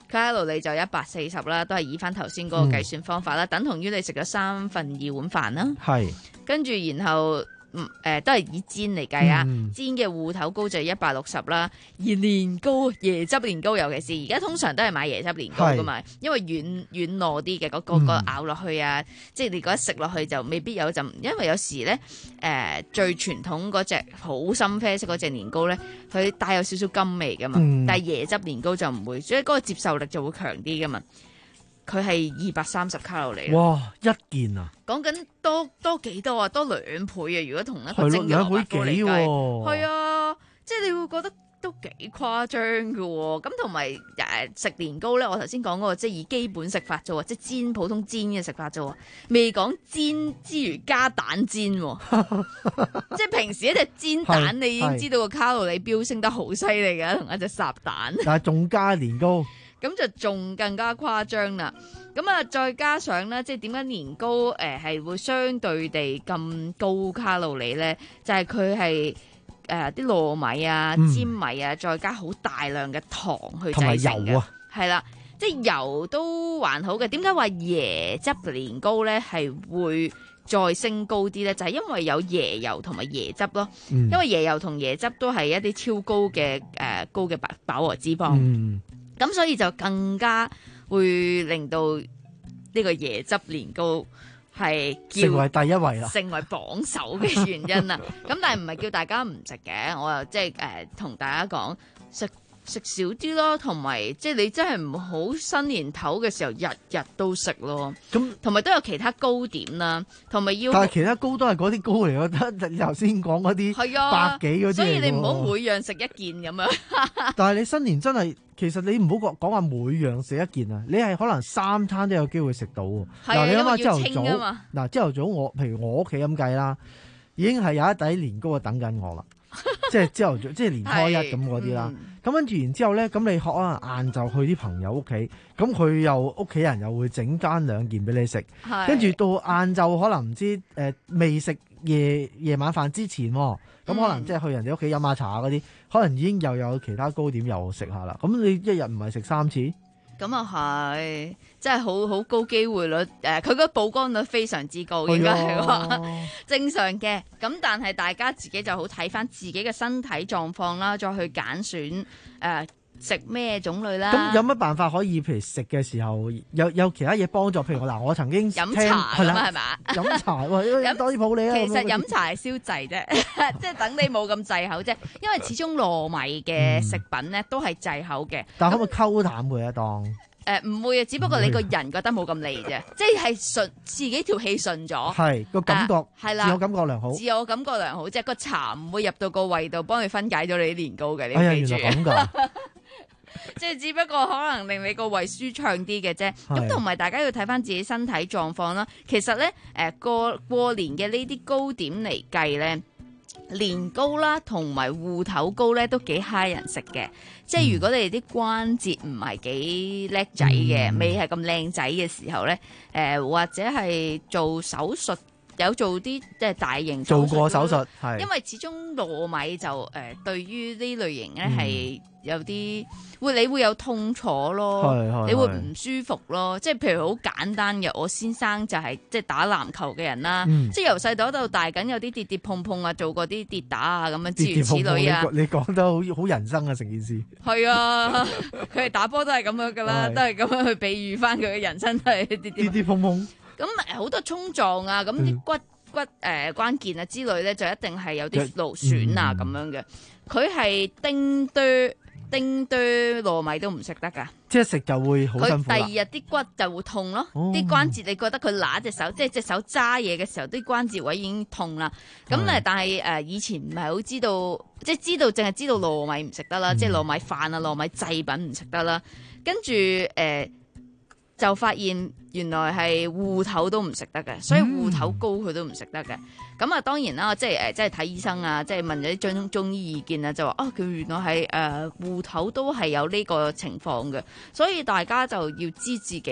卡路里就一百四十啦，都係以翻頭先嗰個計算方法啦，嗯、等同於你食咗三份二碗飯啦。 係， 跟住然後。嗯，誒、呃、都係以煎嚟計啊， 嗯、 煎嘅芋頭糕就係一百六十啦，而年糕椰汁年糕尤其是而家通常都係買椰汁年糕噶嘛，因為軟軟糯啲嘅，嗰個個咬落去啊，嗯、即係你覺得食落去就未必有陣，因為有時咧誒、呃、最傳統嗰隻好深啡色嗰隻年糕咧，佢帶有少少甘味噶嘛，嗯、但係椰汁年糕就唔會，所以嗰個接受力就會強啲噶嘛。佢係二百三十卡路里。 哇！一件啊！ 講緊多多幾多啊？多兩倍啊！如果同一個蒸嘅兩倍幾喎？ 係啊，即係你會覺得都幾誇張嘅喎。咁同埋誒食年糕咧，我頭先講嗰個即係以基本食法啫喎，即係煎普通煎嘅食法啫喎，未講煎之餘加蛋煎喎。即係平時一隻煎蛋，你已經知道個卡路里飆升得好犀利嘅，同一隻烚蛋。 但係仲加年糕。 咁就仲更加誇張啦！咁啊，再加上咧，即係點解年糕誒係、呃、會相對地咁高卡路里咧？就係佢係誒啲糯米啊、嗯、粘米啊，再加好大量嘅糖去製成嘅。係啦、啊，即係油都還好嘅。點解話椰汁年糕咧係會再升高啲咧？就係、是、因為有椰油同埋椰汁咯。嗯、因為椰油同椰汁都係一啲超高嘅誒、呃、高嘅飽飽和脂肪。嗯咁所以就更加會令到呢個椰汁年糕係成為第一位啦， 成為榜首嘅原因啦。咁但係唔係叫大家唔食嘅，我又即係誒同大家講食食少啲咯，同埋即係你真係唔好新年頭嘅時候日日都食咯。咁同埋都有其他糕點啦，同埋要。但係其他糕都係嗰啲糕嚟，我覺得你頭先講嗰啲係啊百幾嗰啲， 所以你唔好每樣食一件咁樣。 但係你新年真係。其實你唔好講講話每樣食一件啊，你係可能三餐都有機會食到喎。嗱、啊，你諗下朝頭早，嗱朝頭早我，譬如我屋企咁計啦，已經係有一底年糕啊等緊我啦，即係朝頭早，即係年初一咁嗰啲啦。咁跟住然之後咧，咁你可能晏晝去啲朋友屋企，咁佢又屋企人又會整間兩件俾你食，跟住到晏晝可能唔知誒、呃、未食夜夜晚飯之前喎。咁、嗯、可能即係去人哋屋企飲下茶嗰啲，可能已經又有其他糕點又食下啦。咁你一日唔係食三次？ 咁啊係，即係好好高機會率。誒、呃，佢個曝光率非常之高，應該係話正常嘅。咁但係大家自己就好睇翻自己嘅身體狀況啦，再去揀選誒。呃食咩種類啦？ 咁有乜辦法可以譬如食嘅時候有有其他嘢幫助？譬如我嗱，我曾經飲茶咁啊，係嘛？ 飲茶喎，飲多啲普洱啊。 其實飲茶係消滯啫，即係等你冇咁滯口啫。因為始終糯米嘅食品咧都係滯口嘅。 但可唔可以溝淡佢啊？當誒唔會啊，只不過你個人覺得冇咁膩啫，即係順自己條氣順咗。 係個感覺係啦，自我感覺良好。 自我感覺良好，即係個茶唔會入到個胃度，幫你分解咗你啲年糕嘅。 哎呀， 你記住。 原來咁㗎。 即係只不過可能令你個胃舒暢啲嘅啫，咁同埋大家要睇翻自己身體狀況啦。其實咧，誒過過年嘅呢啲糕點嚟計咧，年糕啦同埋芋頭糕咧都幾蝦人食嘅。即係如果你哋啲關節唔係幾叻仔嘅，嗯、未係咁靚仔嘅時候咧，誒、呃、或者係做手術。有做啲即係大型手術，做過手術，係因為始終糯米就誒、呃、對於呢類型咧係有啲會你會有痛楚咯，你會唔舒服咯。即係譬如好簡單嘅，我先生就係、是、即係打籃球嘅人啦，嗯、即係由細到到大緊有啲跌跌碰碰啊，做過啲跌打啊咁樣諸如此類啊。 你講得好好人生啊，成件事。係啊，佢哋打波都係咁樣噶啦，都係咁樣去比喻翻佢嘅人生都係跌跌跌跌碰碰。 咁誒好多衝撞啊，咁啲骨、嗯、骨誒、呃、關鍵啊之類咧，就一定係有啲勞損啊咁、嗯、樣嘅。佢係叮嘟叮嘟糯米都唔食得噶， 即係食就會好辛苦啦。 佢第二日啲骨就會痛咯，啲、哦、關節你覺得佢揦隻手，即係隻手揸嘢嘅時候，啲關節位已經痛啦。咁誒，是但係誒、呃、以前唔係好知道，即係知道淨係知道糯米唔食得啦，嗯、即係糯米飯啊、糯米製品唔食得啦。跟住誒。呃就發現原來係芋頭都唔食得嘅，所以芋頭糕佢都唔食得嘅。咁啊、嗯，當然啦，即係誒，即係睇醫生啊，即係問咗啲中中醫意見啊，就話啊，佢原來係誒芋頭都係有呢個情況嘅，所以大家就要知自己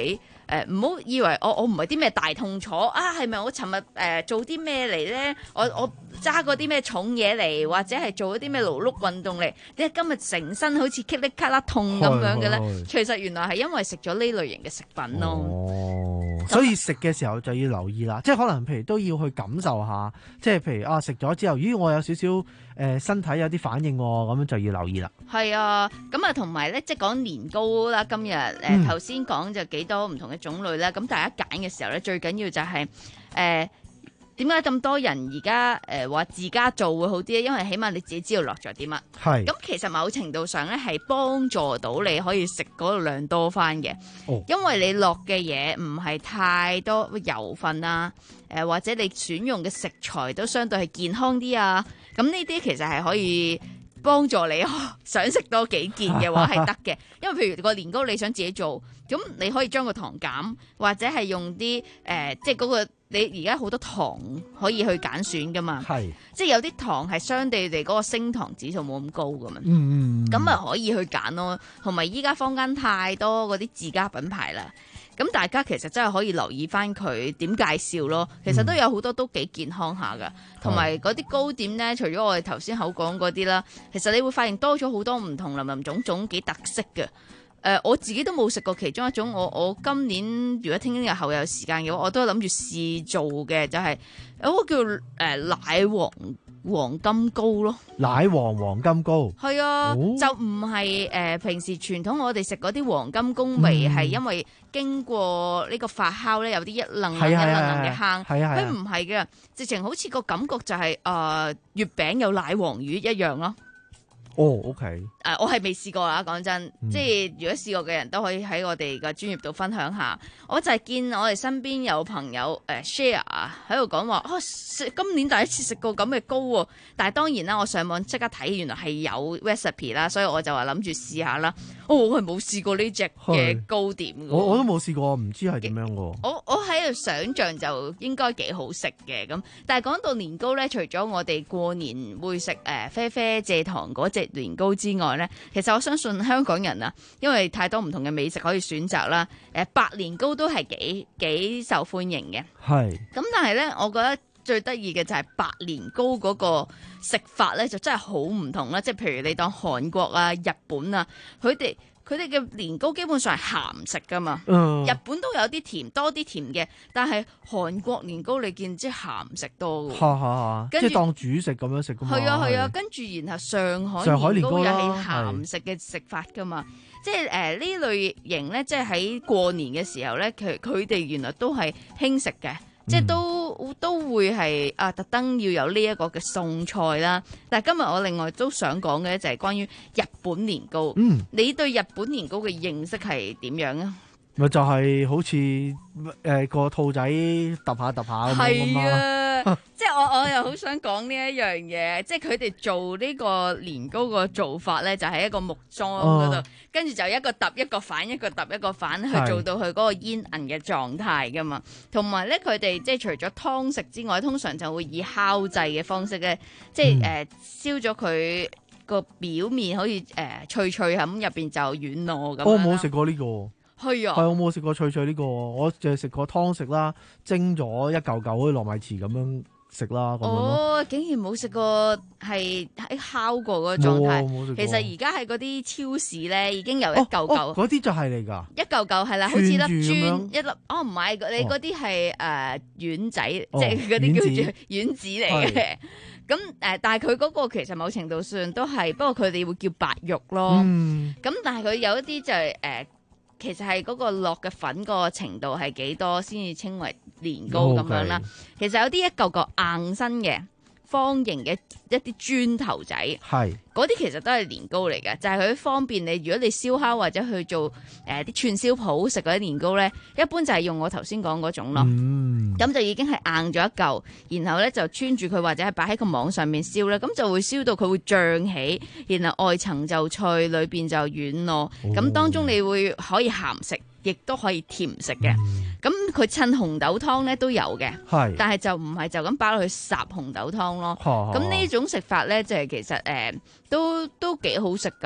誒唔好以為我我唔係啲咩大痛楚啊，係咪我尋日誒做啲咩嚟咧？我我揸過啲咩重嘢嚟，或者係做咗啲咩勞碌運動嚟？點解今日成身好似棘哩卡啦痛咁樣嘅咧？其實原來係因為食咗呢類型嘅食品咯。 哦，所以食嘅時候就要留意啦，即係可能譬如都要去感受下，即係譬如啊食咗之後，咦我有少少誒、呃、身體有啲反應喎，咁樣就要留意啦。 係啊，咁啊同埋咧，即係講年糕啦，今日誒頭先講就幾多唔同嘅種類啦，咁大家揀嘅時候咧，最緊要就係誒點解咁多人而家誒話自家做會好啲咧？因為起碼你自己知道落咗啲乜。係。咁其實某程度上咧係幫助到你可以食嗰個量多翻嘅。哦。因為你落嘅嘢唔係太多油分啊，誒、呃、或者你選用嘅食材都相對係健康啲啊，咁呢啲其實係可以幫助你想食多幾件嘅話係得嘅。因為譬如個年糕你想自己做，咁你可以將個糖減，或者係用啲誒、呃、即係嗰個。你而家好多糖可以去揀選噶嘛，係即係有啲糖係相對地嗰個升糖指數冇咁高噶嘛，嗯，咁啊可以去揀咯。同埋依家坊間太多嗰啲自家品牌啦，咁大家其實真係可以留意翻佢點介紹咯。其實都有好多都幾健康下噶，同埋嗰啲糕點咧，除咗我哋頭先口講嗰啲啦，其實你會發現多咗好多唔同林林種種幾特色嘅。誒、呃、我自己都冇食過其中一種，我我今年如果聽日後有時間嘅話，我都係諗住試做嘅，就係、是、有個叫誒、呃、奶黃黃金糕咯。奶黃黃金糕係啊，哦、就唔係誒平時傳統我哋食嗰啲黃金糕味，係、嗯、因為經過呢個發酵咧，有啲一愣愣一愣愣嘅坑，佢唔係嘅，直情好似個感覺就係、是、誒、呃、月餅有奶黃魚一樣咯。哦 ，OK。誒、呃，我係未試過啊，講真，嗯、即係如果試過嘅人都可以喺我哋嘅專業度分享下。我就係見我哋身邊有朋友誒 share 啊，喺度講話，哦，今年第一次食過咁嘅糕喎。但係當然啦，我上網即刻睇，原來係有 recipe 啦，所以我就話諗住試下啦。哦，我係冇試過呢隻嘅糕點嘅。我我都冇試過，唔知係點樣嘅。我我喺度想像就應該幾好食嘅咁。但係講到年糕咧，除咗我哋過年會食誒啡啡蔗糖嗰隻年糕之外咧，其實我相信香港人啊，因為太多唔同嘅美食可以選擇啦。誒，白年糕都係幾幾受歡迎嘅。係。咁但係咧，我覺得最得意嘅就係白年糕嗰個食法咧，就真係好唔同啦。即係譬如你當韓國啊、日本啊，佢哋佢哋嘅年糕基本上係鹹食噶嘛。嗯。日本都有啲甜，多啲甜嘅，但係韓國年糕你見即係鹹食多嘅。嚇嚇嚇！即係當主食咁樣食噶嘛。係啊係啊，跟住然後上海年糕又係鹹食嘅食法噶嘛。即係誒呢類型咧，即係喺過年嘅時候咧，佢佢哋原來都係興食嘅，即係都都會係啊特登要有呢一個嘅餸菜啦。但係今日我另外都想講嘅就係關於日本年糕。嗯，你對日本年糕嘅認識係點樣啊？咪就係好似誒個兔仔揼下揼下咁樣咁啊！即係我我又好想講呢一樣嘢，即係佢哋做呢個年糕個做法咧，就喺一個木樁嗰度，跟住就一個揼一個反，一個揼一個反，去做到佢嗰個煙韌嘅狀態噶嘛。同埋咧，佢哋即係除咗湯食之外，通常就會以烤製嘅方式咧，即係誒、呃、燒咗佢個表面，好似誒、呃、脆脆咁，入邊就軟糯咁。我冇食過呢個。係啊，係我冇食過脆脆呢個，我淨係食過湯食啦，蒸咗一嚿嚿好似糯米糍咁樣食啦。咁樣哦，竟然冇食過係喺烤過嗰個狀態。冇食過。其實而家喺嗰啲超市咧，已經有一嚿嚿。哦，嗰啲就係嚟㗎。一嚿嚿係啦，好似粒磚一粒。哦，唔係，你嗰啲係誒丸仔，即係嗰啲叫做丸子嚟嘅。咁誒，但係佢嗰個其實某程度上都係，不過佢哋會叫白肉咯。嗯。咁但係佢有一啲就係誒。其實係嗰個落嘅粉個程度係幾多先至稱為年糕咁樣啦。Okay. 其實有啲一嚿嚿硬身嘅方形嘅一啲磚頭仔，係嗰啲其實都係年糕嚟嘅，就係、是、佢方便你。如果你燒烤或者去做誒啲、呃、串燒鋪食嗰啲年糕咧，一般就係用我頭先講嗰種咯。咁、嗯、就已經係硬咗一嚿，然後咧就穿住佢或者係擺喺個網上面燒咧，咁就會燒到佢會脹起，然後外層就脆，裏邊就軟咯。咁、哦、當中你會可以鹹食，亦都可以甜食嘅。咁佢襯紅豆湯咧都有嘅，但係就唔係就咁擺落去霎紅豆湯咯。咁呢種食法咧就係、是、其實誒、呃、都都幾好食噶。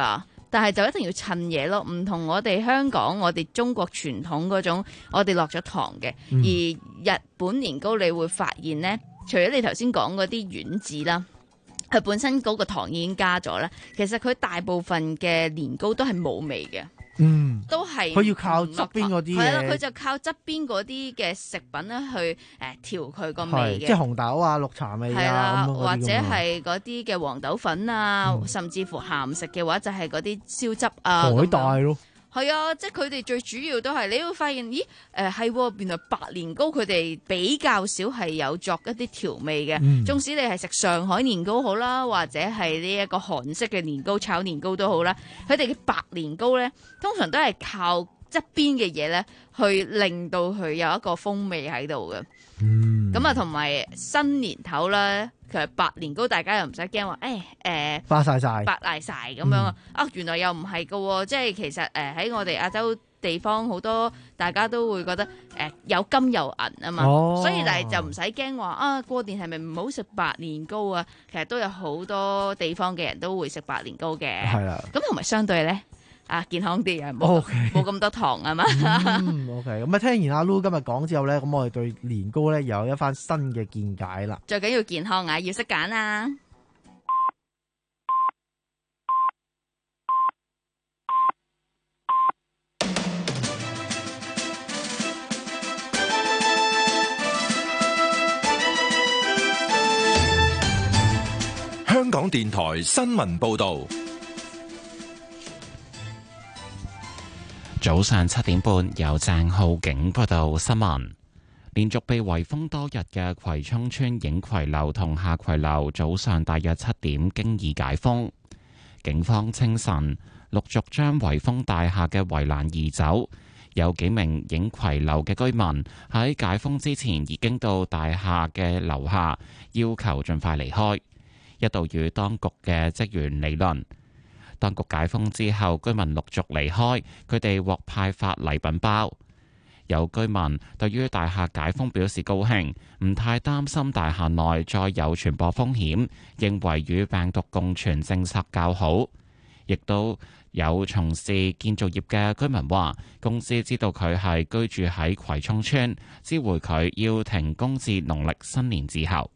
但係就一定要襯嘢咯，唔同我哋香港我哋中國傳統嗰種，我哋落咗糖嘅， 嗯、 而日本年糕你會發現呢，除咗你頭先講嗰啲丸子啦。佢本身嗰個糖已經加咗啦，其實佢大部分嘅年糕都係冇味嘅， 嗯， 都係佢要靠側邊嗰啲嘢， 係啦，佢就靠側邊嗰啲嘅食品咧去誒調佢個味嘅， 即係紅豆啊、綠茶味啊， 或者係嗰啲嘅黃豆粉啊， 嗯、 甚至乎鹹食嘅話就係嗰啲燒汁啊， 海帶咯。 係啊，即係佢哋最主要都係，你會發現，咦？誒係，原來白年糕佢哋比較少係有作一啲調味嘅。 嗯、 縱使你係食上海年糕好啦，或者係呢一個韓式嘅年糕、炒年糕都好啦，佢哋嘅白年糕咧，通常都係靠側邊嘅嘢咧，去令到佢有一個風味喺度嘅。咁啊、嗯，同埋新年頭啦。其實白年糕大家又唔使驚話，誒誒， 花晒晒， 白賴晒咁樣啊！啊，原來又唔係噶，即係其實誒喺我哋亞洲地方好多，大家都會覺得誒有金有銀啊嘛， 哦、 所以但係就唔使驚話啊過年係咪唔好食白年糕啊？其實都有好多地方嘅人都會食白年糕嘅，係啦。咁同埋相對咧。啊，健康啲啊，冇冇咁多糖啊嘛。 嗯，OK。咁啊，聽完阿 Lu 今日講之後咧，咁我哋對年糕咧又有一番新嘅見解啦。 最緊要健康啊，要識揀啊。 香港電台新聞報導。 早上七點半，由鄭浩景報道新聞。連續被圍封多日嘅葵涌村影葵樓同下葵樓，早上大約七點經已解封。警方清晨陸續將圍封大廈嘅圍欄移走。有幾名影葵樓嘅居民喺解封之前已經到大廈嘅樓下，要求盡快離開，一度與當局嘅職員理論。當局解封之後，居民陸續離開，佢哋獲派發禮品包。有居民對於大廈解封表示高興，唔太擔心大廈內再有傳播風險，認為與病毒共存政策較好。亦都有從事建造業嘅居民話，公司知道佢係居住喺葵涌村，知會佢要停工至農曆新年之後。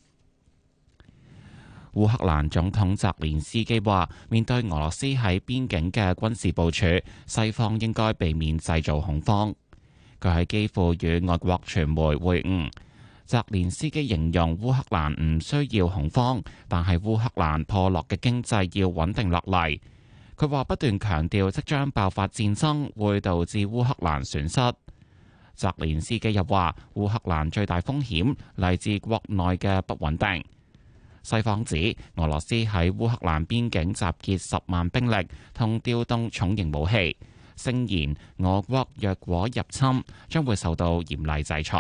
烏克蘭總統澤連斯基話，面對俄羅斯喺邊境嘅軍事部署，西方應該避免製造恐慌。佢喺基輔與外國傳媒會晤，澤連斯基形容烏克蘭唔需要恐慌，但係烏克蘭破落嘅經濟要穩定落嚟。佢話不斷強調即將爆發戰爭會導致烏克蘭損失。澤連斯基又話，烏克蘭最大風險嚟自國內嘅不穩定。西方指俄羅斯喺烏克蘭邊境集結十萬兵力，同調動重型武器，聲言俄國若果入侵，將會受到嚴厲制裁。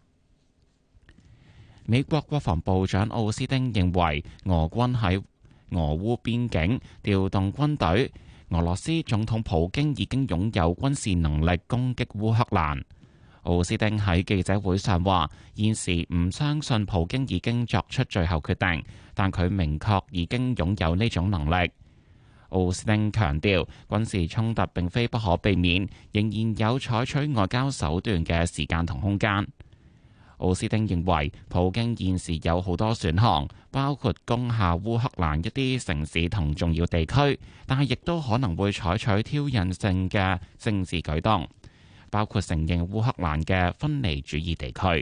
美國國防部長奧斯汀認為，俄軍喺俄烏邊境調動軍隊，俄羅斯總統普京已經擁有軍事能力攻擊烏克蘭。奧斯汀喺記者會上話，現時唔相信普京已經作出最後決定，但佢明確已經擁有呢種能力。奧斯汀強調，軍事衝突並非不可避免，仍然有採取外交手段嘅時間同空間。奧斯汀認為，普京現時有好多選項，包括攻下烏克蘭一啲城市同重要地區，但係亦都可能會採取挑釁性嘅政治舉動，包括承認烏克蘭嘅分離主義地區。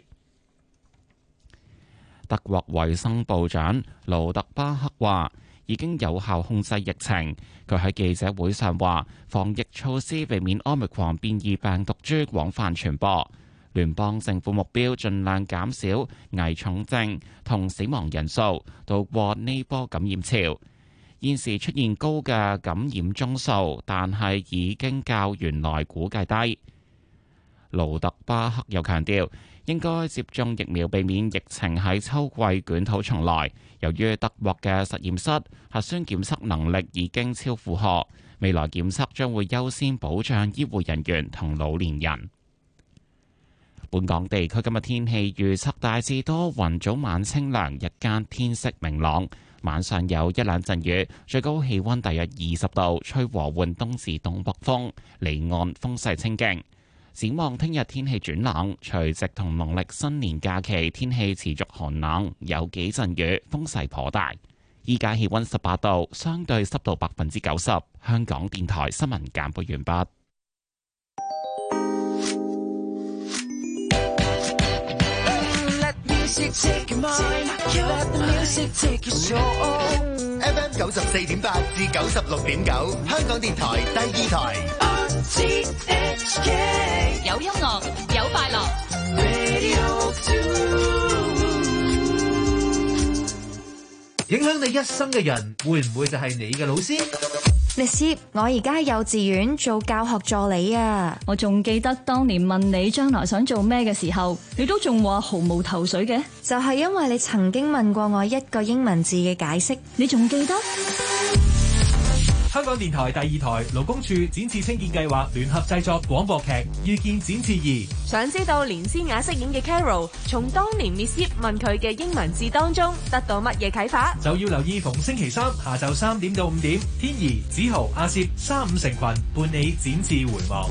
德國衛生部長盧特巴克話，已經有效控制疫情。佢喺記者會上話，防疫措施避免奧密克戎變異病毒株廣泛傳播。聯邦政府目標盡量減少危重症同死亡人數，渡過呢波感染潮。現時出現高嘅感染宗數，但係已經較原來估計低。盧特巴克又強調，應該接種疫苗，避免疫情喺秋季捲土重來。由於德國嘅實驗室核酸檢測能力已經超負荷，未來檢測將會優先保障醫護人員同老年人。本港地區今日天氣預測大致多雲，早晚清涼，日間天色明朗。 晚上有一兩陣雨，最高氣溫大約二十度，吹和緩東至東北風，離岸風勢清勁。展望聽日天氣轉冷，除夕同農曆新年假期天氣持續寒冷，有幾陣雨，風勢頗大。依家氣溫十八度，相對濕度百分之九十。香港電台新聞簡報完畢。 F M 九十四點八至九十六點九，香港電台第二台。 有音樂，有快樂。 影響你一生嘅人，會唔會就係你嘅老師 ？Miss，我而家喺幼稚園做教學助理啊！ 我仲記得當年問你將來想做咩嘅時候，你都仲話毫無頭緒嘅。 就係因為你曾經問過我一個英文字嘅解釋， 你仲記得？ 香港電台第二台勞工處展翅青見計劃聯合製作廣播劇《遇見展翅二》。 想知道連詩雅飾演嘅 Carol 從當年 Miss Yip 問佢嘅英文字當中得到乜嘢啟發？ 就要留意逢星期三下晝三點到五點，天怡、子豪、阿攝三五成群伴你展翅回望。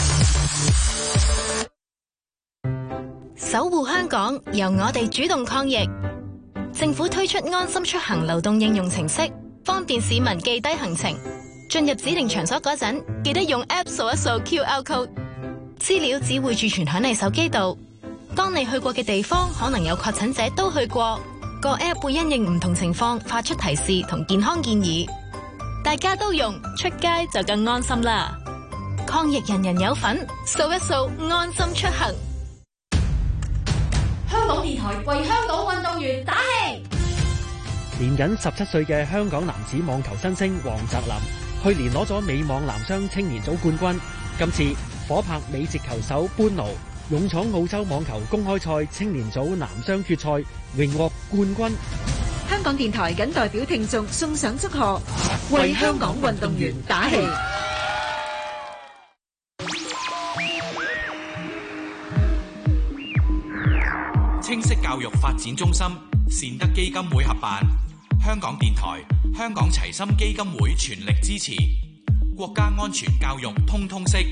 守護香港，由我哋主動抗疫。政府推出安心出行流動應用程式，方便市民記低行程。進入指定場所嗰陣，記得用 App 掃一掃 Q R code， 資料只會儲存響你手機度。當你去過嘅地方可能有確診者都去過，個 App 會因應唔同情況發出提示同健康建議。大家都用，出街就更安心啦！抗疫人人有份，掃一掃安心出行。 香港電台為香港運動員打氣。 年僅十七歲嘅香港男子網球新星黃澤林，去年攞咗美網男雙青年組冠軍。今次夥拍美籍球手班奴，勇闖澳洲網球公開賽青年組男雙決賽，榮獲冠軍。 香港電台謹代表聽眾送上祝賀，為香港運動員打氣。 清晰教育發展中心善德基金會合辦，香港電台、香港齊心基金會全力支持國家安全教育通通識。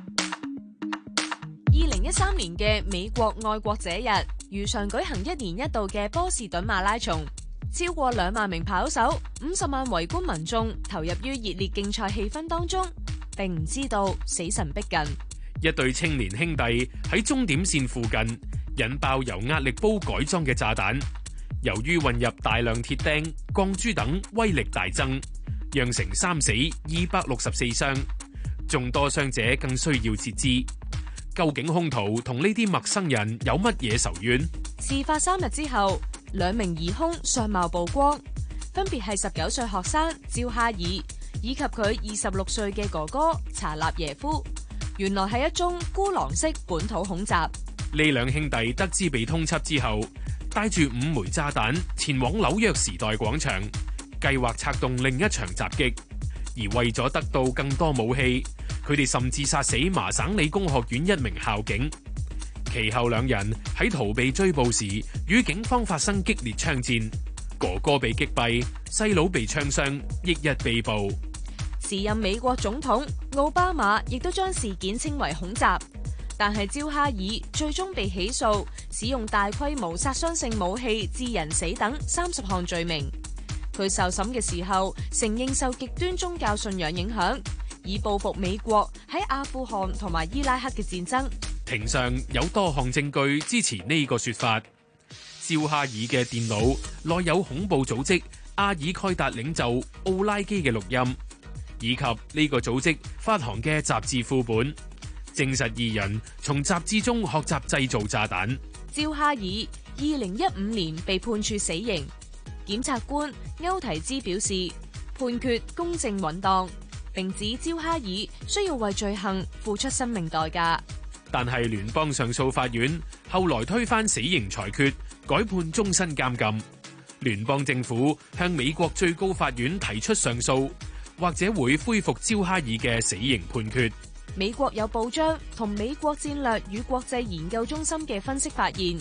二零一三年嘅美國愛國者日，如常舉行一年一度嘅波士頓馬拉松，超過兩萬名跑手、五十萬圍觀民眾投入於熱烈競賽氣氛當中，並唔知道死神逼近。 一對青年兄弟喺終點線附近引爆由壓力煲改裝嘅炸彈，由於混入大量鐵釘、鋼珠等，威力大增，釀成三死二百六十四傷，眾多傷者更需要截肢。究竟兇徒同呢啲陌生人有乜嘢仇怨？ 事發三日之後，兩名疑兇相貌曝光，分別係十九歲學生趙哈爾以及佢二十六歲嘅哥哥查納耶夫。原來係一宗孤狼式本土恐襲。 呢兩兄弟得知被通緝之後，帶住五枚炸彈前往紐約時代廣場，計劃策動另一場襲擊。而為咗得到更多武器，佢哋甚至殺死麻省理工學院一名校警。其後兩人喺逃避追捕時，與警方發生激烈槍戰，哥哥被擊斃，細佬被槍傷，翌日被捕。 時任美國總統奧巴馬亦都將事件稱為恐襲。但係趙哈爾最終被起訴使用大規模殺傷性武器致人死等三十項罪名。佢受審嘅時候承認受極端宗教信仰影響，以報復美國喺阿富汗同埋伊拉克嘅戰爭。 庭上有多項證據支持呢個說法。趙哈爾嘅電腦內有恐怖組織阿爾蓋達領袖奧拉基嘅錄音，以及呢個組織發行嘅雜誌副本，證實二人從雜誌中學習製造炸彈。 趙哈爾二零一五年被判處死刑，檢察官歐提茲表示判決公正穩當，並指趙哈爾需要為罪行付出生命代價。 但係聯邦上訴法院後來推翻死刑裁決，改判終身監禁。聯邦政府向美國最高法院提出上訴，或者會恢復趙哈爾嘅死刑判決。 美國有報章同美國戰略與國際研究中心嘅分析發現，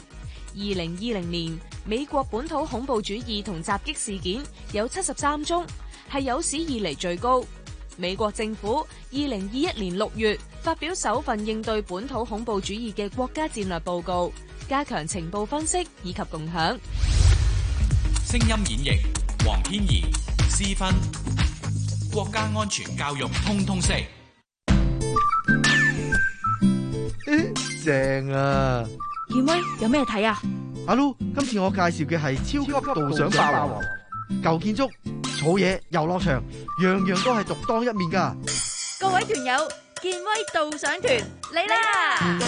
二零二零年美國本土恐怖主義同襲擊事件有七十三宗，係有史以嚟最高。美國政府二零二一年六月發表首份應對本土恐怖主義嘅國家戰略報告，加強情報分析以及共享。 聲音演繹黃天怡、思芬，國家安全教育通通識。 正啊！ 健威有咩睇啊？ 阿 Lu，今次我介紹嘅係超級導賞霸王，舊建築、草野、遊樂場，樣樣都係獨當一面噶。 各位團友，健威導賞團嚟啦！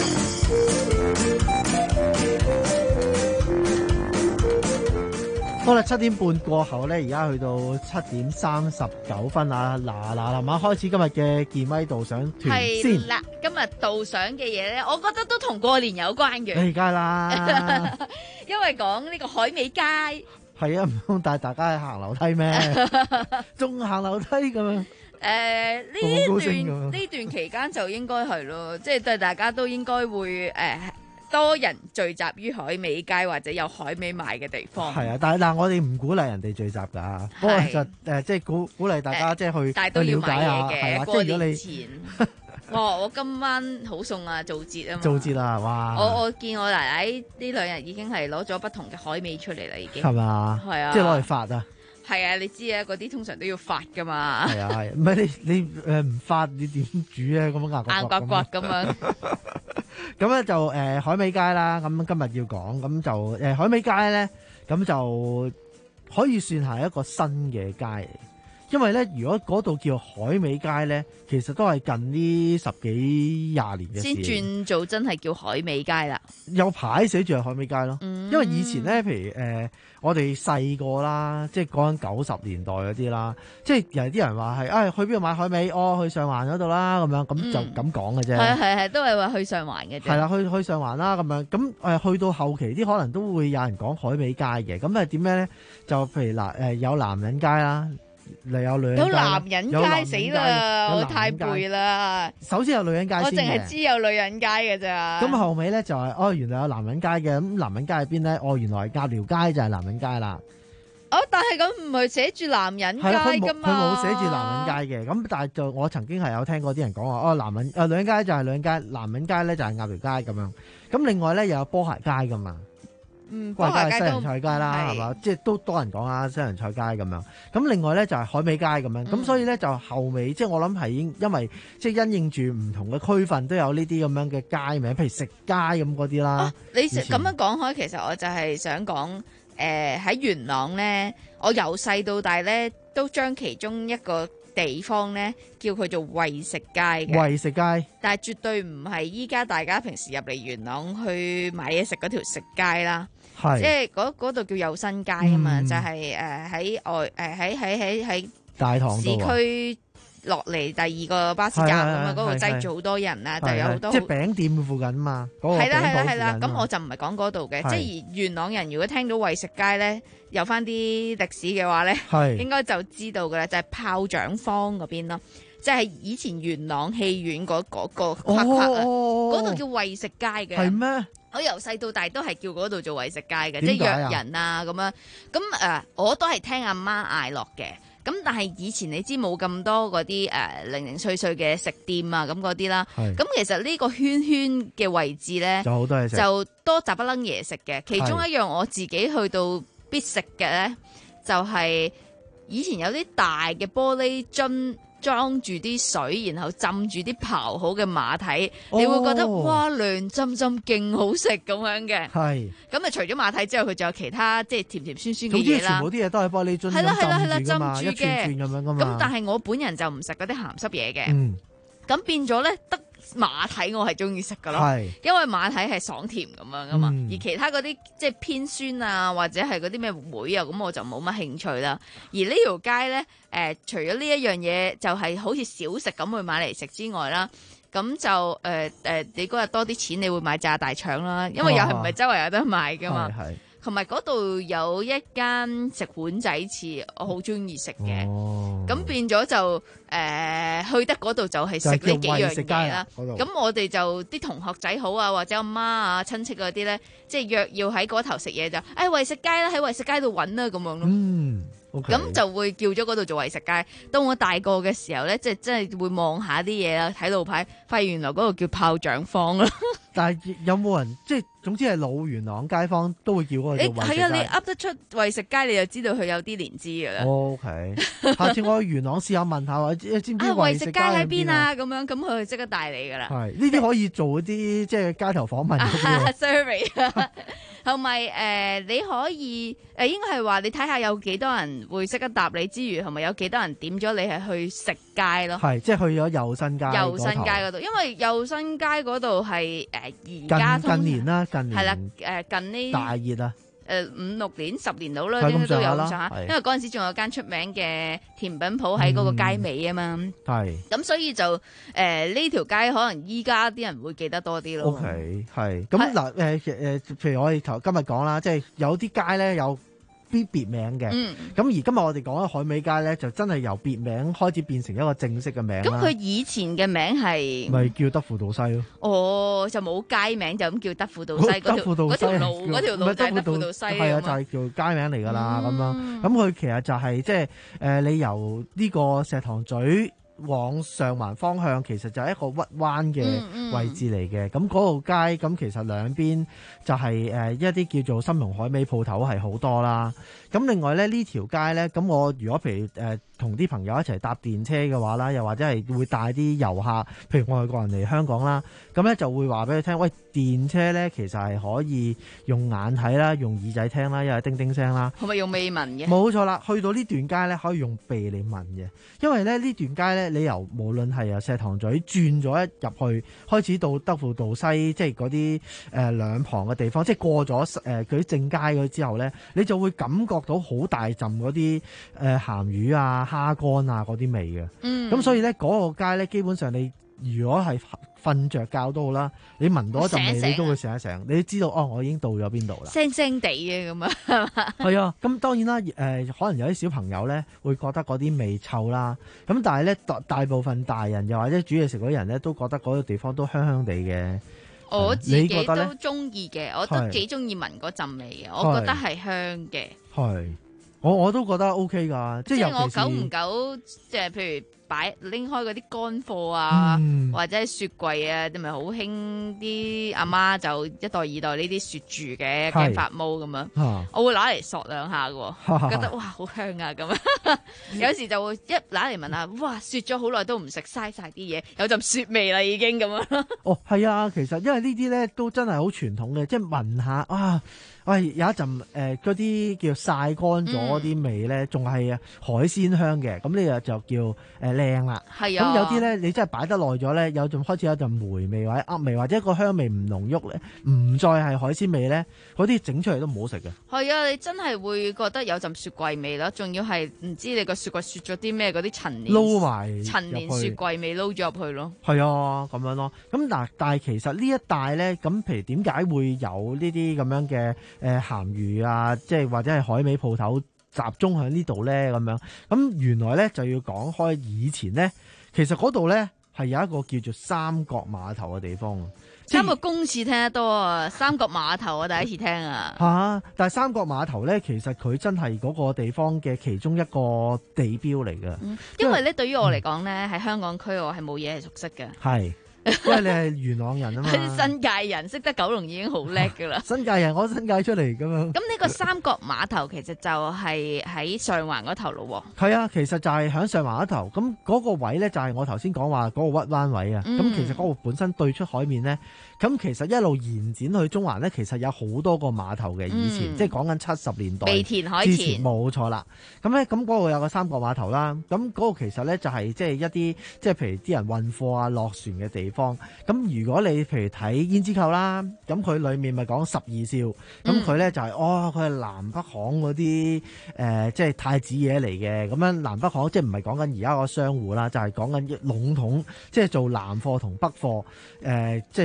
好啦，七點半過後咧，而家去到七點三十九分啊！嗱嗱嗱，馬開始今日嘅健威導賞團先。 係啦，今日導賞嘅嘢咧，我覺得都同過年有關嘅。 梗係啦， 因為講呢個海味街。 係啊，唔通帶大家去行樓梯咩？仲行樓梯咁樣？ 誒、呃，呢段呢段期間就應該係咯，即係對大家都應該會誒。呃多人聚集於海味街或者有海味賣嘅地方。 係啊，但係但係我哋唔鼓勵人哋聚集㗎，不過就誒即係鼓鼓勵大家即係去但係都要買嘢嘅。 係過年前，哇！我今晚好餸啊，做節啊嘛。 做節啊，哇！ 我我見我奶奶呢兩日已經係攞咗不同嘅海味出嚟啦，已經。 係嘛？ 係啊。 即係攞嚟發啊！ 係啊，你知啊，嗰啲通常都要發㗎嘛。 係啊係，唔係你你誒唔發你點煮咧？咁樣硬刮刮咁樣。 咁咧就誒、呃、海味街啦，咁今日要講，咁就誒、呃、海味街咧，咁就可以算係一個新嘅街嚟，因為咧如果嗰度叫海味街咧，其實都係近呢十幾廿年嘅事， 先轉做真係叫海味街啦。 有牌寫住係海味街咯， 嗯、 因為以前咧，譬如誒、呃、我哋細個啦，即係講緊九十年代嗰啲啦，即係有啲人話係啊去邊度買海味？哦，去上環嗰度啦，咁樣咁就咁講嘅啫。 係係係，都係話去上環嘅啫。 係啦，去去上環啦，咁樣咁誒，去到後期啲可能都會有人講海味街嘅，咁係點樣咧？就譬如嗱誒，有男人街啦。嚟有女人街， 有男人街死啦！我太背啦。 首先有女人街先嘅， 我淨係知有女人街嘅咋。 咁後尾咧就係、是、哦，原來有男人街嘅。咁男人街喺邊咧？哦，原來鴨寮街就係男人街啦。 哦，但係咁唔係寫住男人街噶嘛？ 佢冇寫住男人街嘅。咁但係就我曾經係有聽過啲人講話，哦，男人誒女人街就係女人街，男人街咧就係鴨寮街咁樣。咁另外咧又有波鞋街噶嘛。 嗯， 波鞋街西洋菜街啦，係嘛？即係都多人講啊，西洋菜街咁樣。咁另外咧就係海味街咁樣。咁、嗯、所以咧就後尾，即係我諗係因因為即係因應住唔同嘅區份都有呢啲咁樣嘅街名，譬如食街咁嗰啲啦。 啊、你咁樣講開，其實我就係想講，誒、呃、喺元朗咧，我由細到大咧都將其中一個地方咧叫佢做為食街嘅。 為食街，但係絕對唔係依家大家平時入嚟元朗去買嘢食嗰條食街啦。即係嗰度叫有新街啊嘛，嗯、就係誒喺外誒喺喺喺喺大棠市區落嚟第二個巴士站咁啊，嗰度擠住好多人啊，就有好多即係餅店附近啊嘛， 係啦係啦係啦，咁我就唔係講嗰度嘅， 是即係而元朗人如果聽到為食街咧，有翻啲歷史嘅話咧，應該就知道噶啦，就係、是、炮仗坊嗰邊咯。即係以前元朗戲院嗰、那、嗰個框框啊，嗰度叫為食街嘅。 係咩？ 我由細到大都係叫嗰度做為食街嘅，即係約人啊咁樣。咁誒、呃，我都係聽阿媽嗌落嘅。咁但係以前你知冇咁多嗰啲誒零零碎碎嘅食店啊咁嗰啲啦。咁其實呢個圈圈嘅位置咧，就好多嘢食，就多雜不楞嘢食嘅。其中一樣我自己去到必食嘅咧，就係、是、以前有啲大嘅玻璃樽。裝住啲水，然後浸住啲刨好嘅馬蹄，哦、你會覺得哇涼浸浸勁好食咁樣嘅。係咁啊！除咗馬蹄之後，佢仲有其他即係甜甜酸酸嘅嘢啦。全部啲嘢都係玻璃樽係啦係啦係啦浸住嘅，一串串咁樣噶嘛。咁但係我本人就唔食嗰啲鹹濕嘢嘅。嗯，咁變咗咧得馬蹄我係中意食噶咯，因為馬蹄係爽甜咁樣噶嘛。嗯、而其他嗰啲即係偏酸啊，或者係嗰啲咩梅啊，咁我就冇乜興趣啦。而呢條街咧。誒、呃，除咗呢一樣嘢，就係、是、好似小食咁去買嚟食之外啦，咁就誒誒、呃，你嗰日多啲錢，你會買炸大腸啦，因為又係唔係周圍有得買噶嘛。 同埋嗰度有一間食碗仔翅，我好中意食嘅。咁、哦、變咗就誒、呃、去得嗰度就係食呢幾樣嘢啦。咁我哋就啲同學仔好啊，或者阿媽啊、親戚嗰啲咧，即係約要喺嗰頭食嘢就，誒、哎、為食街啦，喺為食街度揾啦咁樣咯。 嗯，咁、 okay. 就會叫咗嗰度做為食街。當我大個嘅時候咧，即係真係會望下啲嘢啦，睇路牌，發現原來嗰度叫炮仗坊啦。 但係有冇人即係總之係老元朗街坊都會叫嗰個做為食街？ 係啊，你噏得出為食街，你就知道佢有啲年資噶啦。 O K，下次我去元朗試下問下，或者知唔知為食街喺邊啊？ 咁樣咁佢即刻帶你噶啦。 係呢啲可以做啲即係街頭訪問嘅。 Sorry， 同埋誒你可以誒、呃、應該係話你睇下有幾多人會識得答你之餘，同埋有幾多人點咗你係去食街咯。 係即係去咗右新街。 右新街嗰度，因為右新街嗰度係誒而家近近年啦，近年係啦誒近呢大熱啊！ 誒五六年、十年到啦，應該都有咁上下。因為嗰陣時仲有間出名嘅甜品鋪喺嗰個街尾啊嘛。係、嗯。咁所以就誒呢、呃、條街可能依家啲人會記得多啲咯。 O K， 係。咁嗱誒誒，譬如我哋頭今日講啦，即係有啲街咧有啲別名嘅，咁、嗯、而今日我哋講嘅海味街咧，就真係由別名開始變成一個正式嘅名。 咁佢以前嘅名係咪叫德輔道西咯？ 哦，就冇街名，就咁叫德輔道西。 德輔道西嗰條路，嗰條路就係德輔道西。 係啊，就係、是、叫街名嚟㗎啦，咁、嗯、樣。咁佢其實就係即係誒，你由呢個石塘咀往上環方向，其實就係一個屈彎嘅位置嚟嘅。咁、嗯、嗰、嗯、個街咁其實兩邊就係誒一啲叫做參茸海味鋪頭係好多啦。咁另外咧呢條街咧，咁我如果譬如誒同啲朋友一齊搭電車嘅話啦，又或者係會帶啲遊客，譬如外國人嚟香港啦，咁咧就會話俾佢聽，喂，電車咧其實係可以用眼睇啦，用耳仔聽啦，因為叮叮聲啦。 係咪用味聞嘅？冇錯啦，去到呢段街咧可以用鼻嚟聞嘅，因為咧呢段街咧你由無論係由石塘咀轉咗一入去，開始到德輔道西，即係嗰啲誒兩旁嘅地方，即係過咗誒佢啲正街嗰之後咧，你就會感覺到好大陣嗰啲誒鹹魚啊、蝦乾啊嗰啲味嘅。嗯，咁所以咧嗰、嗰個街咧，基本上你如果係瞓着覺都好啦，你聞到一陣味醒醒，你都會醒一醒，你都知道哦，我已經到咗邊度啦。腥腥地嘅咁啊， 係啊。咁當然啦，誒、呃、可能有啲小朋友咧會覺得嗰啲味臭啦。咁但係咧大大部分大人又或者煮嘢食嗰啲人咧，都覺得嗰個地方都香香地嘅。 我自己都中意嘅，我都幾中意聞嗰陣味嘅，我覺得係香嘅。係， 我我都覺得 O K 噶，即係我久唔久，即係譬如擺拎開嗰啲乾貨啊，嗯、或者係雪櫃啊，你咪好興啲阿媽就一袋二袋呢啲雪住嘅，驚發毛咁樣，啊、我會攞嚟索兩下嘅，覺得哇好香啊咁樣，有時就會一攞嚟聞下，哇雪咗好耐都唔食，嘥晒啲嘢，有陣雪味啦已經咁樣。 哦，係啊，其實因為呢啲咧都真係好傳統嘅，即係聞下啊。喂，有一陣誒嗰啲叫曬乾咗啲味咧，仲係海鮮香嘅，咁呢個就叫誒靚啦。係啊，咁有啲咧，你真係擺得耐咗咧，有陣開始有陣梅味或者噏味，或者個香味唔濃郁咧，唔再係海鮮味咧，嗰啲整出嚟都唔好食嘅。係啊， 你真係會覺得有陣雪櫃味啦，仲要係唔知你個雪櫃雪咗啲咩嗰啲陳年撈埋陳年雪櫃味撈咗入去咯。 係啊，咁樣咯。咁嗱，但係其實呢一帶咧，咁譬如點解會有呢啲咁樣嘅？誒、呃、鹹魚啊，即係或者係海味鋪頭集中喺呢度咧，咁樣咁原來咧就要講開以前咧，其實嗰度咧係有一個叫做三角碼頭嘅地方啊。 三個公廁聽得多啊，三角碼頭我第一次聽啊。 嚇、啊！但係三角碼頭咧，其實佢真係嗰個地方嘅其中一個地標嚟㗎、嗯。 因為咧，對於我嚟講咧，喺、嗯、香港區我係冇嘢係熟悉嘅。係。 因為你係元朗人啊嘛， 新界人識得九龍已經好叻噶啦。 新界人，我新界出嚟咁樣。 咁呢個三角碼頭其實就係喺上環嗰頭咯。 係啊，其實就係喺上環嗰頭。咁嗰個位咧就係我頭先講話嗰個屈灣位啊。咁、嗯、其實嗰個本身對出海面咧，咁其實一路延展去中環咧，其實有好多個碼頭嘅以前，嗯、即係講緊七十年代。 未填海前。 冇錯啦。咁咧，咁嗰度有個三角碼頭啦。咁嗰個其實咧就係即係一啲即係譬如啲人運貨啊、落船嘅地方。咁如果你譬如睇胭脂扣啦，咁佢裏面咪講十二少，咁佢咧就係、是、哦，佢係南北行嗰啲誒，即係太子爺嚟嘅。咁樣南北行即係唔係講緊而家個商戶啦，就係講緊籠統，即係做南貨同北貨誒，即係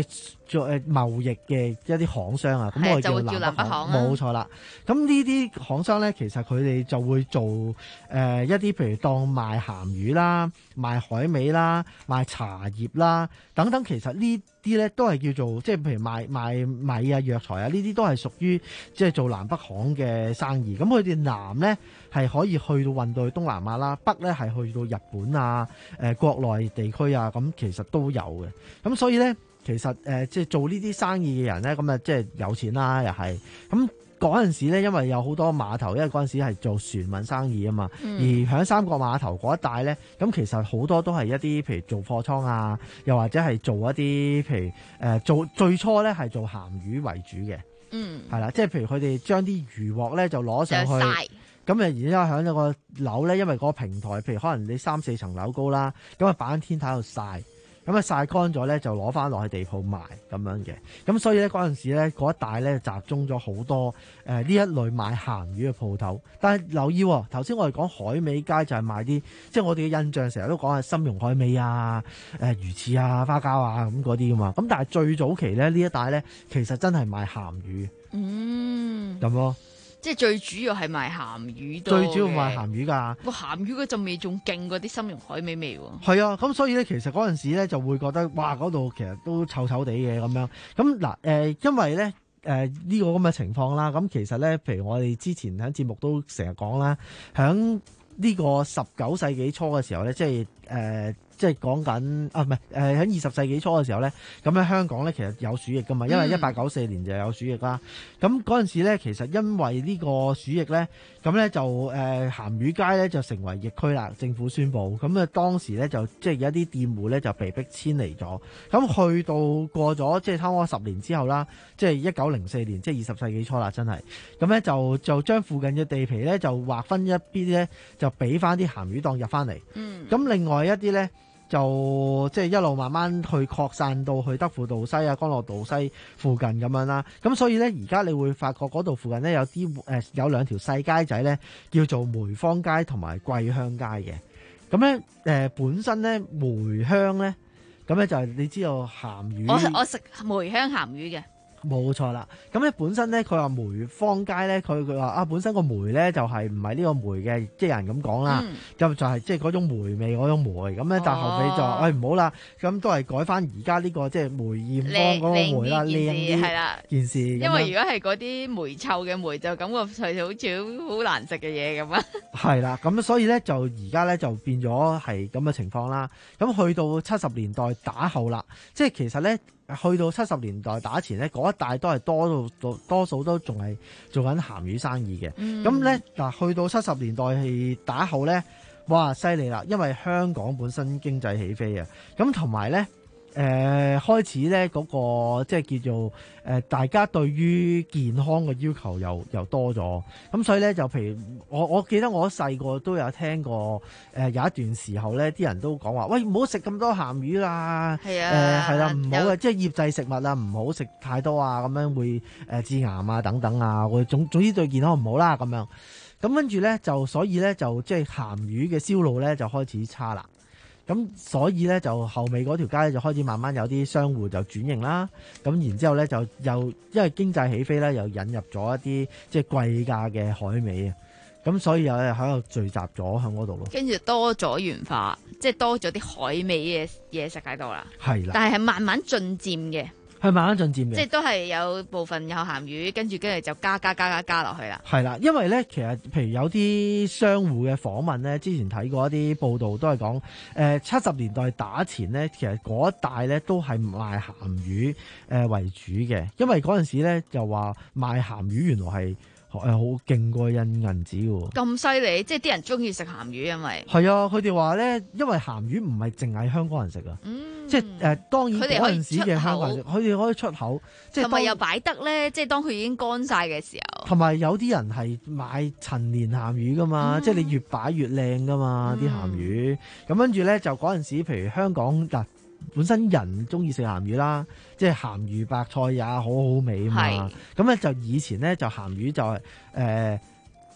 做誒貿易嘅一啲行商啊，咁我哋叫南北行， 就會叫南北行啊冇錯啦。咁呢啲行商咧，其實佢哋就會做誒、呃、一啲譬如當賣鹹魚啦、賣海味啦、賣茶葉啦等等，其實呢啲咧都係叫做即係譬如賣賣米啊、藥材啊，呢啲都係屬於即係做南北行嘅生意。咁佢哋南咧係可以去到運到去東南亞啦，北咧係去到日本啊、誒、呃、國內地區啊，咁其實都有嘅。咁所以咧，其實誒、呃、即係做呢啲生意嘅人咧，咁啊即係有錢啦，又係咁。嗰陣時咧，因為有好多碼頭，因為嗰陣時係做船運生意啊嘛。嗯、而喺三角碼頭嗰一帶咧，咁其實好多都係一啲譬如做貨倉啊，又或者係做一啲譬如誒、呃、做最初咧係做鹹魚為主嘅。嗯，係啦，即係譬如佢哋將啲魚獲咧就攞上去，咁啊，然之後喺一個樓咧，因為嗰個平台，譬如可能你三四層樓高啦，咁啊擺喺天台度曬。咁啊曬乾咗咧，就攞翻落去地鋪賣咁樣嘅。咁所以咧嗰陣時咧，嗰一帶咧集中咗好多誒呢、呃、一類賣鹹魚嘅鋪頭。但係留意喎，頭先我哋講海味街就係賣啲，即係我哋嘅印象成日都講係參茸海味啊、誒、呃、魚翅啊、花膠啊咁嗰啲噶嘛。咁但係最早期咧呢一帶咧，其實真係賣鹹魚。嗯，咁咯。 即係最主要係賣鹹魚多嘅， 最主要賣鹹魚㗎。 個鹹魚嗰陣味仲勁過啲參茸海味味喎。 係啊，咁所以咧，其實嗰陣時咧就會覺得，哇！嗰度其實都臭臭地嘅咁樣。咁嗱誒，因為咧誒呢、呃呢個咁嘅情況啦，咁其實咧，譬如我哋之前喺節目都成日講啦，喺呢個十九世紀初嘅時候咧，即係誒。呃即係講緊啊，唔係誒喺二十世紀初嘅時候咧，咁喺香港咧其實有鼠疫噶嘛，因為一八九四年就有鼠疫啦。咁嗰陣時咧，其實因為呢個鼠疫咧，咁咧就誒、呃、鹹魚街咧就成為疫區啦。政府宣布，咁啊當時咧就即係有一啲店戶咧就被逼遷離咗。咁去到過咗即係差唔多十年之後啦，即係一九零四年，即係二十世紀初啦，真係。咁咧就就將附近嘅地皮咧就劃分一啲咧，就俾翻啲鹹魚檔入翻嚟。嗯。咁另外一啲咧。就即係一路慢慢去擴散到去德輔道西啊、干諾道西附近咁樣啦。咁所以咧，而家你會發覺嗰度附近咧有啲誒、呃、有兩條細街仔咧，叫做梅芳街同埋桂香街嘅。咁咧誒本身咧梅香咧，咁咧就係你知道鹹魚。 我食我食梅香鹹魚嘅。 冇錯啦，咁咧本身咧佢話梅芳街咧，佢佢話啊本身個梅咧就係唔係呢個梅嘅，即係有人咁講啦，咁、嗯、就係即係嗰種梅味嗰種梅，咁咧但後尾就話誒唔好啦，咁都係改翻而家呢個即係梅艷芳嗰個梅啦，靚啲係啦件事。 因為如果係嗰啲梅臭嘅梅，就感覺係好似好難食嘅嘢咁啊。係啦，咁所以咧就而家咧就變咗係咁嘅情況啦。咁去到七十年代打後啦，即係其實咧。去到七十年代打前咧，嗰一帶都係多到多多數都仲係做緊鹹魚生意嘅。咁咧嗱，去到七十年代係打後咧，哇犀利啦！因為香港本身經濟起飛啊，咁同埋咧誒開始咧嗰、嗰個即係叫做誒、呃、大家對於健康嘅要求又又多咗，咁所以咧就譬如我我記得我細個都有聽過誒、呃、有一段時候咧，啲人都講話喂，唔好食咁多鹹魚啦，係啊誒係啦，唔好啊，即係醃製食物啊，唔好食太多啊，咁樣會誒致癌啊等等啊，會總總之對健康唔好啦咁樣。咁跟住咧就所以咧就即係鹹魚嘅銷路咧就開始差啦。咁所以咧就後尾嗰條街就開始慢慢有啲商戶就轉型啦，咁然之後咧就又因為經濟起飛咧，又引入咗一啲即係貴價嘅海味啊，咁所以又喺度聚集咗喺嗰度咯。 跟住多咗元化，即係多咗啲海味嘅嘢食喺度啦。係啦，但係係慢慢進佔嘅。 係慢慢進佔嘅， 即係都係有部分有鹹魚，跟住跟住就加加加加加落去啦。 係啦，因為咧，其實譬如有啲商戶嘅訪問咧，之前睇過一啲報道都係講，誒七十年代打前咧，其實嗰一帶咧都係賣鹹魚誒為主嘅，因為嗰陣時咧就話賣鹹魚原來係誒好勁過印銀紙嘅。咁犀利，即係啲人中意食鹹魚，因為係啊，佢哋話咧，因為鹹魚唔係淨係香港人食啊。嗯即係誒、呃，當然嗰陣時嘅香港人，佢哋可以出口，即係同埋又擺得咧。即係當佢已經乾晒嘅時候， 同埋有啲人係買陳年鹹魚噶嘛，嗯、即係你越擺越靚噶嘛啲、嗯、鹹魚。咁跟住咧就嗰陣時，譬如香港嗱、呃，本身人中意食鹹魚啦，即係鹹魚白菜也好好味啊嘛。咁咧就以前咧就鹹魚就係、是、誒。呃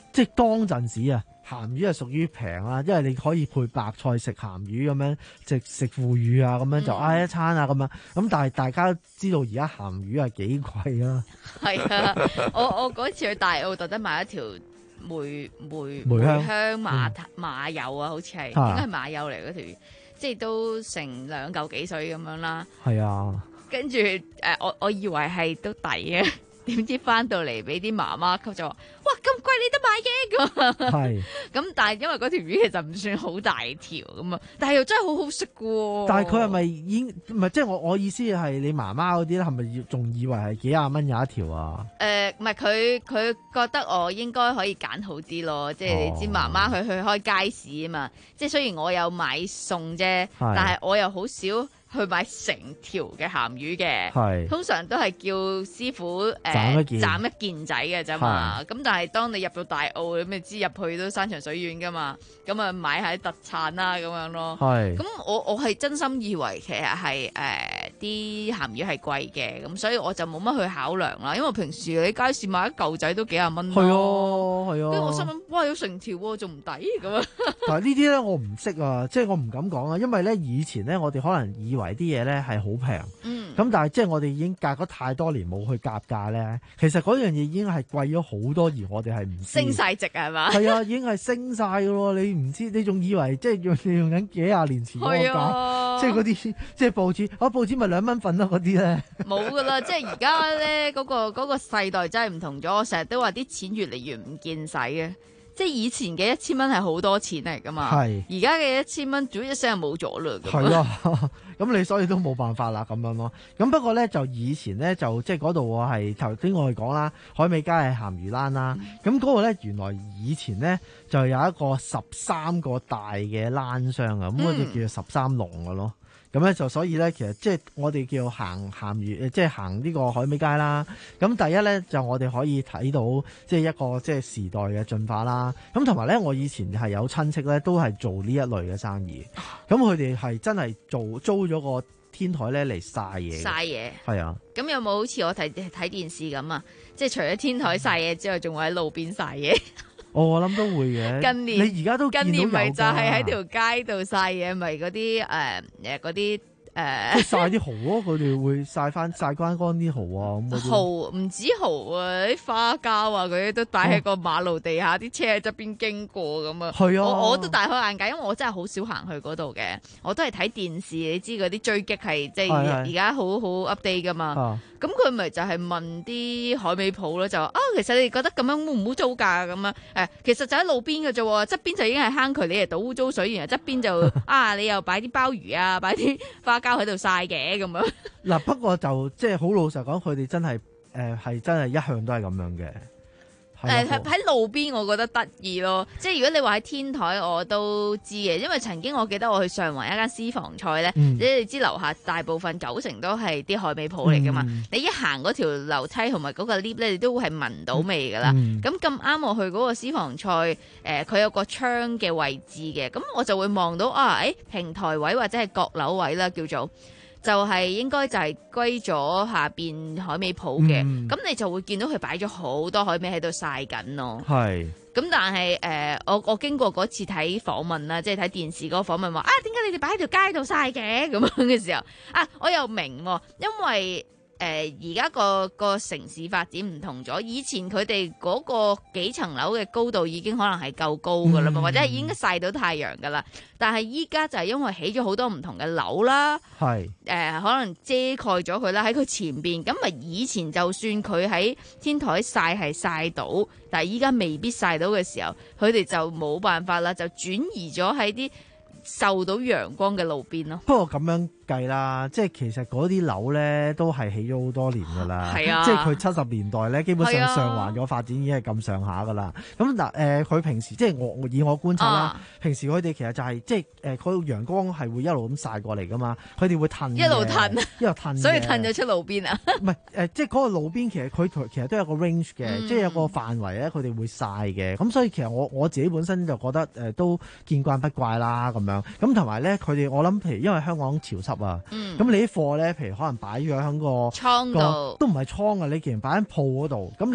即係當陣時啊，鹹魚係屬於平啦，因為你可以配白菜食鹹魚咁樣，食食腐乳啊咁樣就嗌一餐啊咁樣。咁但係大家知道而家鹹魚係幾貴啊？係啊，我我嗰次去大澳特登買一條梅梅梅香香馬、 嗯、 馬友啊，好似係應啊該係馬友嚟嗰條魚，即係都成兩嚿幾水咁樣啦。 係啊， 跟住誒，我我以為係都抵嘅。點知翻到嚟俾啲媽媽級就話：哇咁貴你都買嘅咁。係。咁但係因為嗰條魚其實唔算好大條咁啊，但係又真係好好食嘅。但係佢係咪已經唔係即係我我意思係你媽媽嗰啲咧係咪仲以為係幾廿蚊有一條啊？誒唔係佢佢覺得我應該可以揀好啲咯，即係你知媽媽佢去開街市啊嘛，即係雖然我有買餸啫，但係我又好少去買成條嘅鹹魚嘅，通常都係叫師傅誒斬一件，斬一件仔嘅啫嘛。咁但係當你入到大澳，你咪知入去都山長水遠噶嘛，咁啊買下啲特產啦咁樣咯。咁我我係真心以為其實係誒啲鹹魚係貴嘅，咁所以我就冇乜去考量啦。因為平時你街市買一嚿仔都幾廿蚊。係啊係啊。跟住我心諗，哇有成條喎，仲唔抵咁啊？但係呢啲咧我唔識啊，即係我唔敢講啊，因為咧以前咧我哋可能以為為啲嘢咧係好平，咁、嗯、但係即係我哋已經隔咗太多年冇去夾價咧，其實嗰樣嘢已經係貴咗好多，而我哋係唔知升晒值係嘛？係啊，已經係升晒噶咯，你唔知，你仲以為即係用你用緊幾廿年前嗰個價，啊、即係嗰啲即係報紙，我報紙咪兩蚊份咯嗰啲咧，冇噶啦，即係而家咧嗰個嗰、嗰個世代真係唔同咗，我成日都話啲錢越嚟越唔見使嘅。即係以前嘅一千蚊係好多錢嚟噶嘛，而家嘅一千蚊，總之一聲就冇咗啦。係啊，咁你所以都冇辦法啦咁樣咯。咁不過咧，就以前咧就即係嗰度我係頭先我哋講啦，海味街係鹹魚欄啦。咁、嗯、嗰個咧原來以前咧就有一個十三個大嘅欄商啊，咁嗰隻叫做十三龍嘅咯。咁咧就所以咧，其實即係我哋叫行鹹魚，即係行呢個海味街啦。咁第一咧就我哋可以睇到即係一個即係時代嘅進化啦。咁同埋咧，我以前係有親戚咧都係做呢一類嘅生意。咁佢哋係真係做租咗個天台咧嚟曬嘢。曬嘢係啊。咁有冇好似我睇睇電視咁啊？即係除咗天台曬嘢之外，仲會喺路邊曬嘢。哦，我諗都會嘅。近年你而家都見到有㗎。近年咪就係喺條街度曬嘢，咪嗰啲誒誒嗰啲誒。即係曬啲蠔咯，佢哋會曬翻曬乾乾啲蠔啊咁。蠔唔止蠔啊，啲花膠啊，嗰啲都擺喺個馬路地下，啲、哦、車喺側邊經過咁啊。係啊，我我都大開眼界，因為我真係好少行去嗰度嘅，我都係睇電視。你知嗰啲追擊係即係而家好好 update 噶嘛。咁佢咪就係問啲海味鋪咯，就話啊，其實你哋覺得咁樣污唔污糟㗎？咁樣誒，其實就喺路邊嘅啫，側邊就已經係坑渠，你係倒污糟水，然後側邊就啊，你又擺啲鮑魚啊，擺啲花膠喺度曬嘅咁樣。嗱，不過就即係好老實講，佢哋真係誒係真係一向都係咁樣嘅。誒喺喺路邊，我覺得得意咯。即係如果你話喺天台，我都知嘅，因為曾經我記得我去上環一間私房菜咧，嗯、你哋知樓下大部分九成都係啲海味鋪嚟噶嘛。嗯、你一行嗰條樓梯同埋嗰個 lift 咧，你都會係聞到味噶啦。咁咁啱我去嗰個私房菜，誒、呃、佢有個窗嘅位置嘅，咁我就會望到啊，誒、欸、平台位或者係閣樓位啦，叫做。就係應該就係歸咗下邊海味鋪嘅，咁、嗯、你就會見到佢擺咗好多海味喺度曬緊咯。係，咁但係誒、呃，我我經過嗰次睇訪問啦，即係睇電視嗰個訪問話啊，點解你哋擺喺條街度曬嘅咁樣嘅時候啊，我又明喎，因為。誒而家個個城市發展唔同咗，以前佢哋嗰個幾層樓嘅高度已經可能係夠高噶啦嘛，嗯、或者係已經曬到太陽噶啦。但係依家就係因為起咗好多唔同嘅樓啦，係誒、呃、可能遮蓋咗佢啦，喺佢前邊。咁啊以前就算佢喺天台曬係曬到，但係依家未必曬到嘅時候，佢哋就冇辦法啦，就轉移咗喺啲受到陽光嘅路邊咯。不過咁樣計啦，即係其實嗰啲樓咧都係起咗好多年噶啦，係啊，即係佢七十年代咧，基本上上環嘅發展已經係咁上下噶啦。咁嗱誒，佢、呃、平時即係我以我觀察啦，啊、平時佢哋其實就係、是、即係誒，佢、呃、陽光係會一路咁曬過嚟噶嘛，佢哋會褪一路褪，一路褪，所以褪咗出路邊啊？唔係誒，即係嗰個路邊其實佢其實都有個 range 嘅，嗯、即係有個範圍咧，佢哋會曬嘅。咁所以其實我我自己本身就覺得誒、呃、都見慣不怪啦咁樣。咁同埋咧，佢哋我諗譬如因為香港潮濕啊，咁、嗯、你啲貨咧，譬如可能擺咗喺個倉度，都唔係倉啊，你既然擺喺鋪嗰度，咁你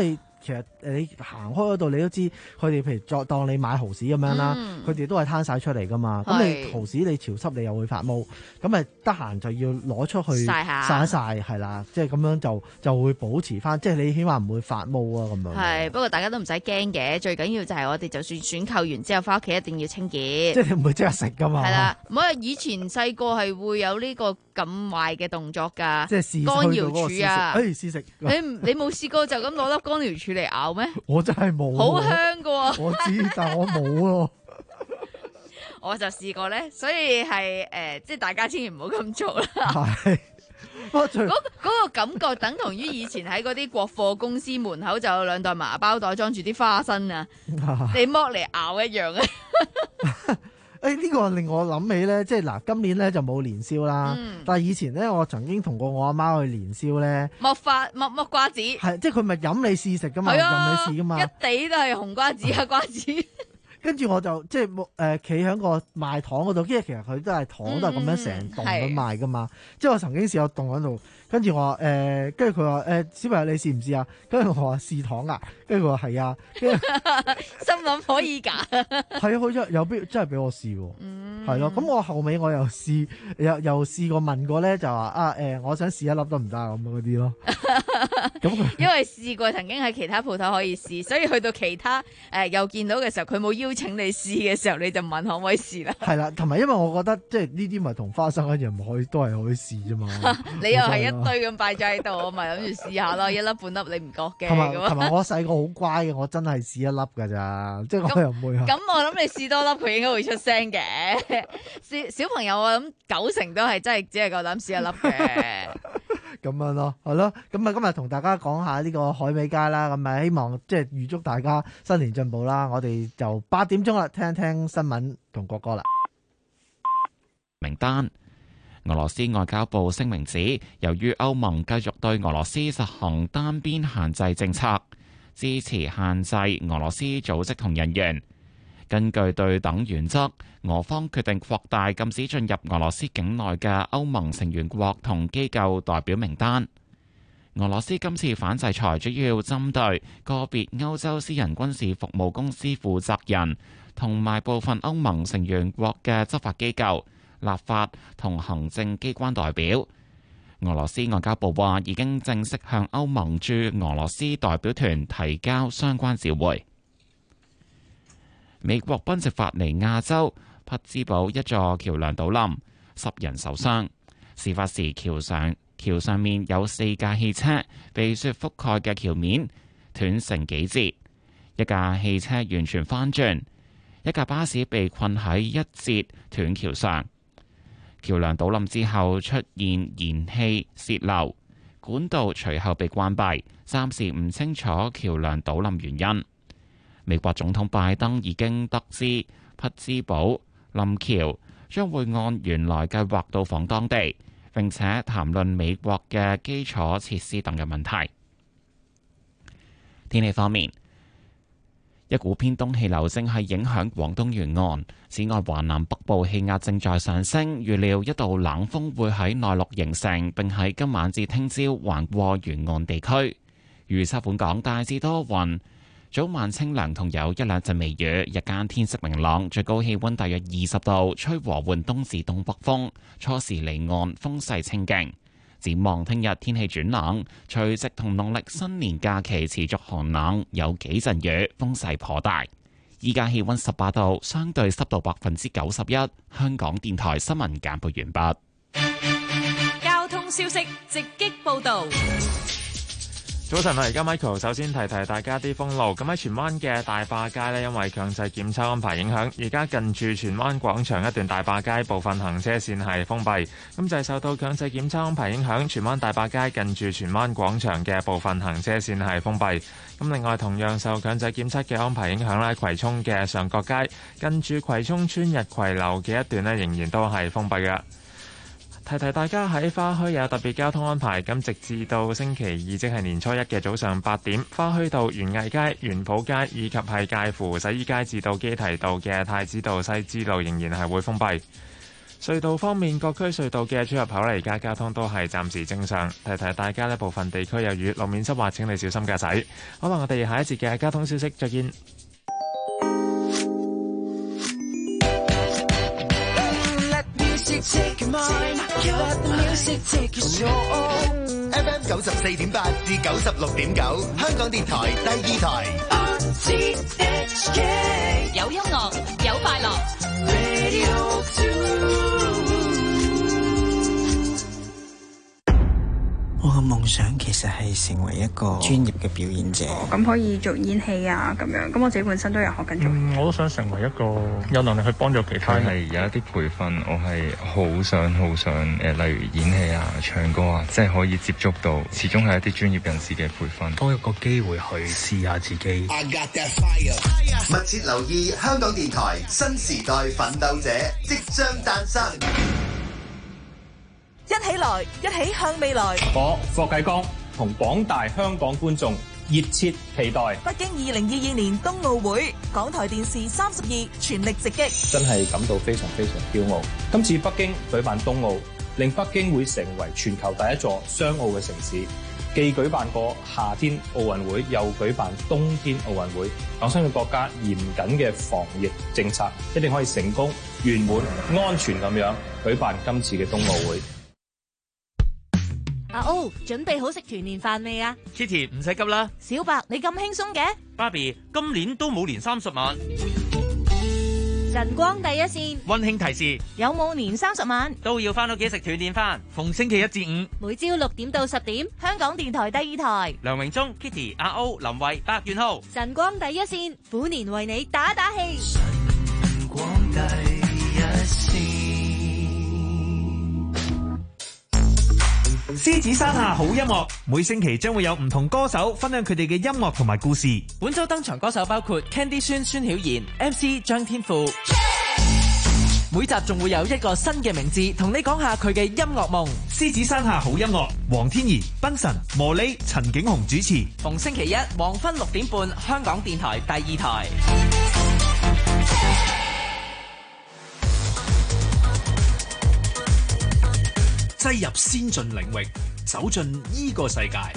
其實你行開嗰度，你都知佢哋譬如再當你買蠔豉咁樣啦，佢哋、嗯、都係攤晒出嚟噶嘛。咁你蠔豉你潮濕，你又會發毛，咁咪得閒就要攞出去曬下曬一曬，係啦，即係咁樣就就會保持翻，即係你起碼唔會發毛啊咁樣。係，不過大家都唔使驚嘅，最緊要就係我哋就算選購完之後翻屋企一定要清潔，即係你唔會即刻食噶嘛。係啦，唔係以前細個係會有呢個咁壞嘅動作㗎，即係試乾瑤柱啊！誒試食，你你冇試過就咁攞粒乾瑤柱嚟咬咩？我真係冇，好香㗎喎！我知，但係我冇咯。我就試過咧，所以係誒、呃，即係大家千祈唔好咁做啦。係，嗰嗰個感覺等同於以前喺嗰啲國貨公司門口就有兩袋麻包袋裝住啲花生啊，你剝嚟咬一樣啊！誒呢、欸這個令我諗起咧，即係嗱，今年咧就冇年宵啦，嗯、但係以前咧，我曾經同過我阿媽去年宵咧，剝花剝剝瓜子，係即係佢咪飲你試食噶嘛，任你試噶嘛，一地都係紅瓜子啊瓜子。跟住我就即係誒企喺個賣糖嗰度，因為其實佢都係糖都係咁樣成棟咁賣噶嘛。即係我曾經試過棟喺度，跟住我話誒，跟住佢話誒小朋友你試唔試啊？跟住我話試糖啊，跟住佢話係啊，跟住心諗可以㗎。係啊，佢真有必真係俾我試喎。嗯，係咯。咁我後尾我又試又又試過問過咧，就話啊誒、呃，我想試一粒得唔得啊？咁嗰啲咯。咁因為試過曾經喺其他鋪頭可以試，所以去到其他誒、呃、又見到嘅時候，佢冇邀請你試嘅時候，你就問可唔可以試啦？係啦，同埋因為我覺得即係呢啲咪同花生一樣，唔可以都係可以試啫嘛。你又係一堆咁擺咗喺度，我咪諗住試下咯，一粒半粒你唔覺嘅。同埋同埋我細個好乖嘅，我真係試一粒㗎咋，即係我又唔會。咁我諗你試多粒，佢應該會出聲嘅。小小朋友我諗九成都係真係只係夠膽試一粒嘅。咁樣咯，係咯，咁啊今日同大家講下呢個海味街啦，咁啊希望即係預祝大家新年進步啦。我哋就八點鐘啦，聽一聽新聞同國歌啦。 名單，俄羅斯外交部聲明指，由於歐盟繼續對俄羅斯實行單邊限制政策，支持限制俄羅斯組織同人員。根據對等原則，俄方決定擴大禁止進入俄羅斯境內嘅歐盟成員國同機構代表名單。俄羅斯今次反制裁主要針對個別歐洲私人軍事服務公司負責人同埋部分歐盟成員國嘅執法機構、立法同行政機關代表。俄羅斯外交部話已經正式向歐盟駐俄羅斯代表團提交相關照會。美國賓夕法尼亞州匹茲堡一座橋梁倒冧，十人受傷。事發時橋上橋上面有四架汽車，被雪覆蓋嘅橋面斷成幾截，一架汽車完全翻轉，一架巴士被困喺一節斷橋上。橋梁倒冧之後出現燃氣洩漏，管道隨後被關閉，暫時唔清楚橋梁倒冧原因。美國總統拜登已經得知匹茲堡冧橋，將會按原來計劃到訪當地，並且談論美國嘅基礎設施等嘅問題。天氣方面，一股偏東氣流正係影響廣東沿岸，此外華南北部氣壓正在上升，預料一道冷鋒會喺內陸形成，並喺今晚至聽朝橫過沿岸地區。預測本港大致多雲，早晚清涼同有一兩陣微雨，日間天色明朗，最高氣溫大約二十度，吹和緩東至東北風，初時離岸風勢清勁。展望聽日天氣轉冷，除夕同農曆新年假期持續寒冷，有幾陣雨，風勢頗大。依家氣溫十八度，相對濕度百分之九十一。香港電台新聞簡報完畢。 交通消息直擊報道。 早晨啊！而家 Michael 首先提提大家啲封路。咁喺荃灣嘅大壩街呢，因為強制檢測安排影響，而家近住荃灣廣場一段大壩街部分行車線係封閉。咁就係受到強制檢測安排影響，荃灣大壩街近住荃灣廣場嘅部分行車線係封閉。咁另外同樣受強制檢測嘅安排影響呢，葵涌嘅上角街近住葵涌村日葵樓嘅一段呢，仍然都係封閉嘅。提提大家喺花墟有特別交通安排，咁直至到星期二，即係年初一嘅早上八點，花墟道、園藝街、園圃街以及係介乎洗衣街至到基堤道嘅太子道西支路仍然係會封閉。 隧道方面，各區隧道嘅出入口呢，而家交通都係暫時正常。提提大家呢，部分地區有雨，路面濕滑，請你小心駕駛。好啦，我哋下一節嘅交通消息再見。 F M 九十四點八至九十六點九，香港電台第二台。 有音樂，有快樂。 我嘅夢想其實係成為一個專業嘅表演者。 咁可以做演戲啊，咁樣。咁我自己本身都有學緊做。 嗯，我都想成為一個有能力去幫助其他人。係有一啲培訓，我係好想好想誒、呃，例如演戲啊、唱歌啊，即係可以接觸到，始終係一啲專業人士嘅培訓。多一個機會去試下自己。 I got that fire. 密切留意香港電台新時代奮鬥者即將誕生。 一起來，一起向未來。 我霍啟剛同廣大香港觀眾熱切期待北京二零二二年冬奧會，港台電視三十二全力直擊。 真係感到非常非常驕傲。今次北京舉辦冬奧，令北京會成為全球第一座雙奧嘅城市。既舉辦過夏天奧運會，又舉辦冬天奧運會，我相信國家嚴謹嘅防疫政策一定可以成功、圓滿、安全咁樣舉辦今次嘅冬奧會。 阿 O， 準備好食團年飯未啊 ？Kitty 唔使急啦。 小白，你咁輕鬆嘅？ 芭比今年都冇年三十晚。 晨光第一線， 溫馨提示： 有冇年三十晚都要翻屋企食團年飯。逢星期一至五， 每朝六點到十點，香港電台第二台。 梁榮忠、Kitty、阿 O、林慧、白元浩。 晨光第一線，虎年為你打打氣。 晨光第一線。 獅子山下好音樂，每星期將會有唔同歌手分享佢哋嘅音樂同埋故事。 本周登場歌手包括 Candy 孫、孫曉賢、M C 張天賦。每集仲會有一個新嘅名字，同你講下佢嘅音樂夢。 獅子山下好音樂，黃天怡、賓神、莫莉、陳景鴻主持。 逢星期一黃昏六點半，香港電台第二台。 擠入先進領域，走進呢個世界。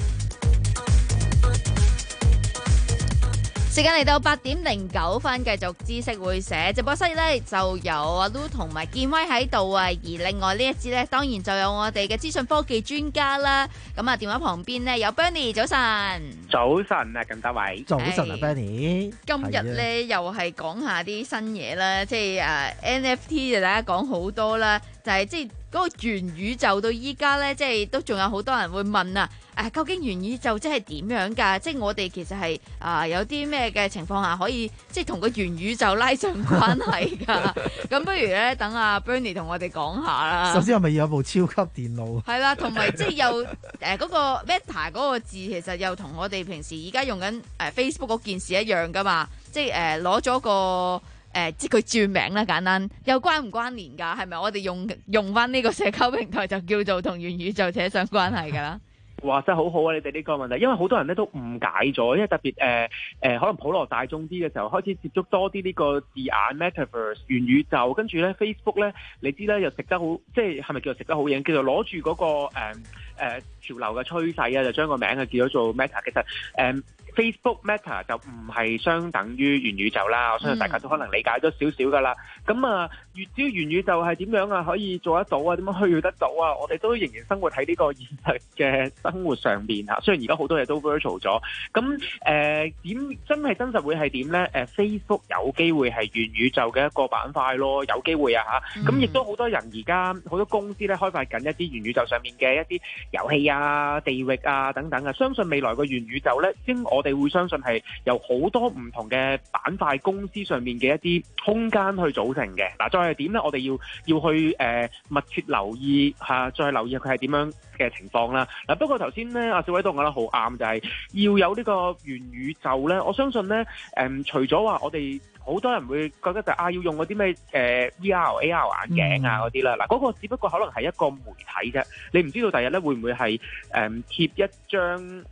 時間嚟到八點零九分，繼續知識會社直播室呢，就有阿 Lu 同埋建威喺度啊。而另外呢一節呢，當然就有我哋嘅資訊科技專家啦。咁啊，電話旁邊呢，有 Bernie， 早晨。 早晨啊，咁多位。 早晨啊 Bernie。 今日呢，又係講下啲新嘢啦，即係誒 N F T 就大家講好多啦，就係即係嗰個元宇宙到依家呢，即係都仲有好多人會問啊，誒究竟元宇宙即係點樣㗎？即係我哋其實係啊有啲咩嘅情況下可以即係同個元宇宙拉上關係㗎？咁不如咧等阿 Bernie 同我哋講下啦。 首先係咪要有部超級電腦？ 係啦，同埋即係又誒嗰個 Meta 嗰個字其實又同我哋平時而家用緊誒 Facebook 嗰件事一樣㗎嘛？即係誒攞咗個。誒、呃，即係佢轉名啦，簡單又關唔關聯㗎？係咪我哋用用翻呢個社交平台就叫做同元宇宙扯上關係㗎啦？ 哇，真係好好啊！你哋呢個問題，因為好多人咧都誤解咗，因為特別誒誒、呃呃，可能普羅大眾啲嘅時候開始接觸多啲呢個字眼 Metaverse 元宇宙，跟住咧 Facebook 咧，你知咧又食得好，即係係咪叫做食得好嘢？叫做攞住嗰個誒誒、呃、潮流嘅趨勢啊，就將個名啊叫咗做 Meta。其實誒。呃Facebook Meta 就唔係相等於元宇宙啦，我相信大家都可能理解咗少少噶啦。咁、嗯、啊，越知元宇宙係點樣啊，可以做得到啊，點樣去得到啊？我哋都仍然生活喺呢個現實嘅生活上邊嚇。雖然而家好多嘢都 virtual 咗，咁誒點真係真實會係點咧？誒、呃、Facebook 有機會係元宇宙嘅一個板塊咯，有機會啊嚇。咁、嗯、亦都好多人而家好多公司咧開發緊一啲元宇宙上面嘅一啲遊戲啊、地域啊等等啊。相信未來個元宇宙咧，經我哋會相信係由好多唔同嘅板塊公司上面嘅一啲空間去組成嘅。嗱，再係點咧？我哋要要去誒、呃、密切留意嚇、啊，再留意佢係點樣嘅情況啦。嗱，不過頭先咧，阿小偉都講得好啱，就係、是、要有呢個元宇宙咧。我相信咧，誒、嗯、除咗話我哋好多人會覺得就啊要用嗰啲咩誒 V R、A R 眼鏡啊嗰啲啦。嗱、嗯，嗰、那個只不過可能係一個媒體啫。你唔知道第日咧會唔會係誒、嗯、貼一張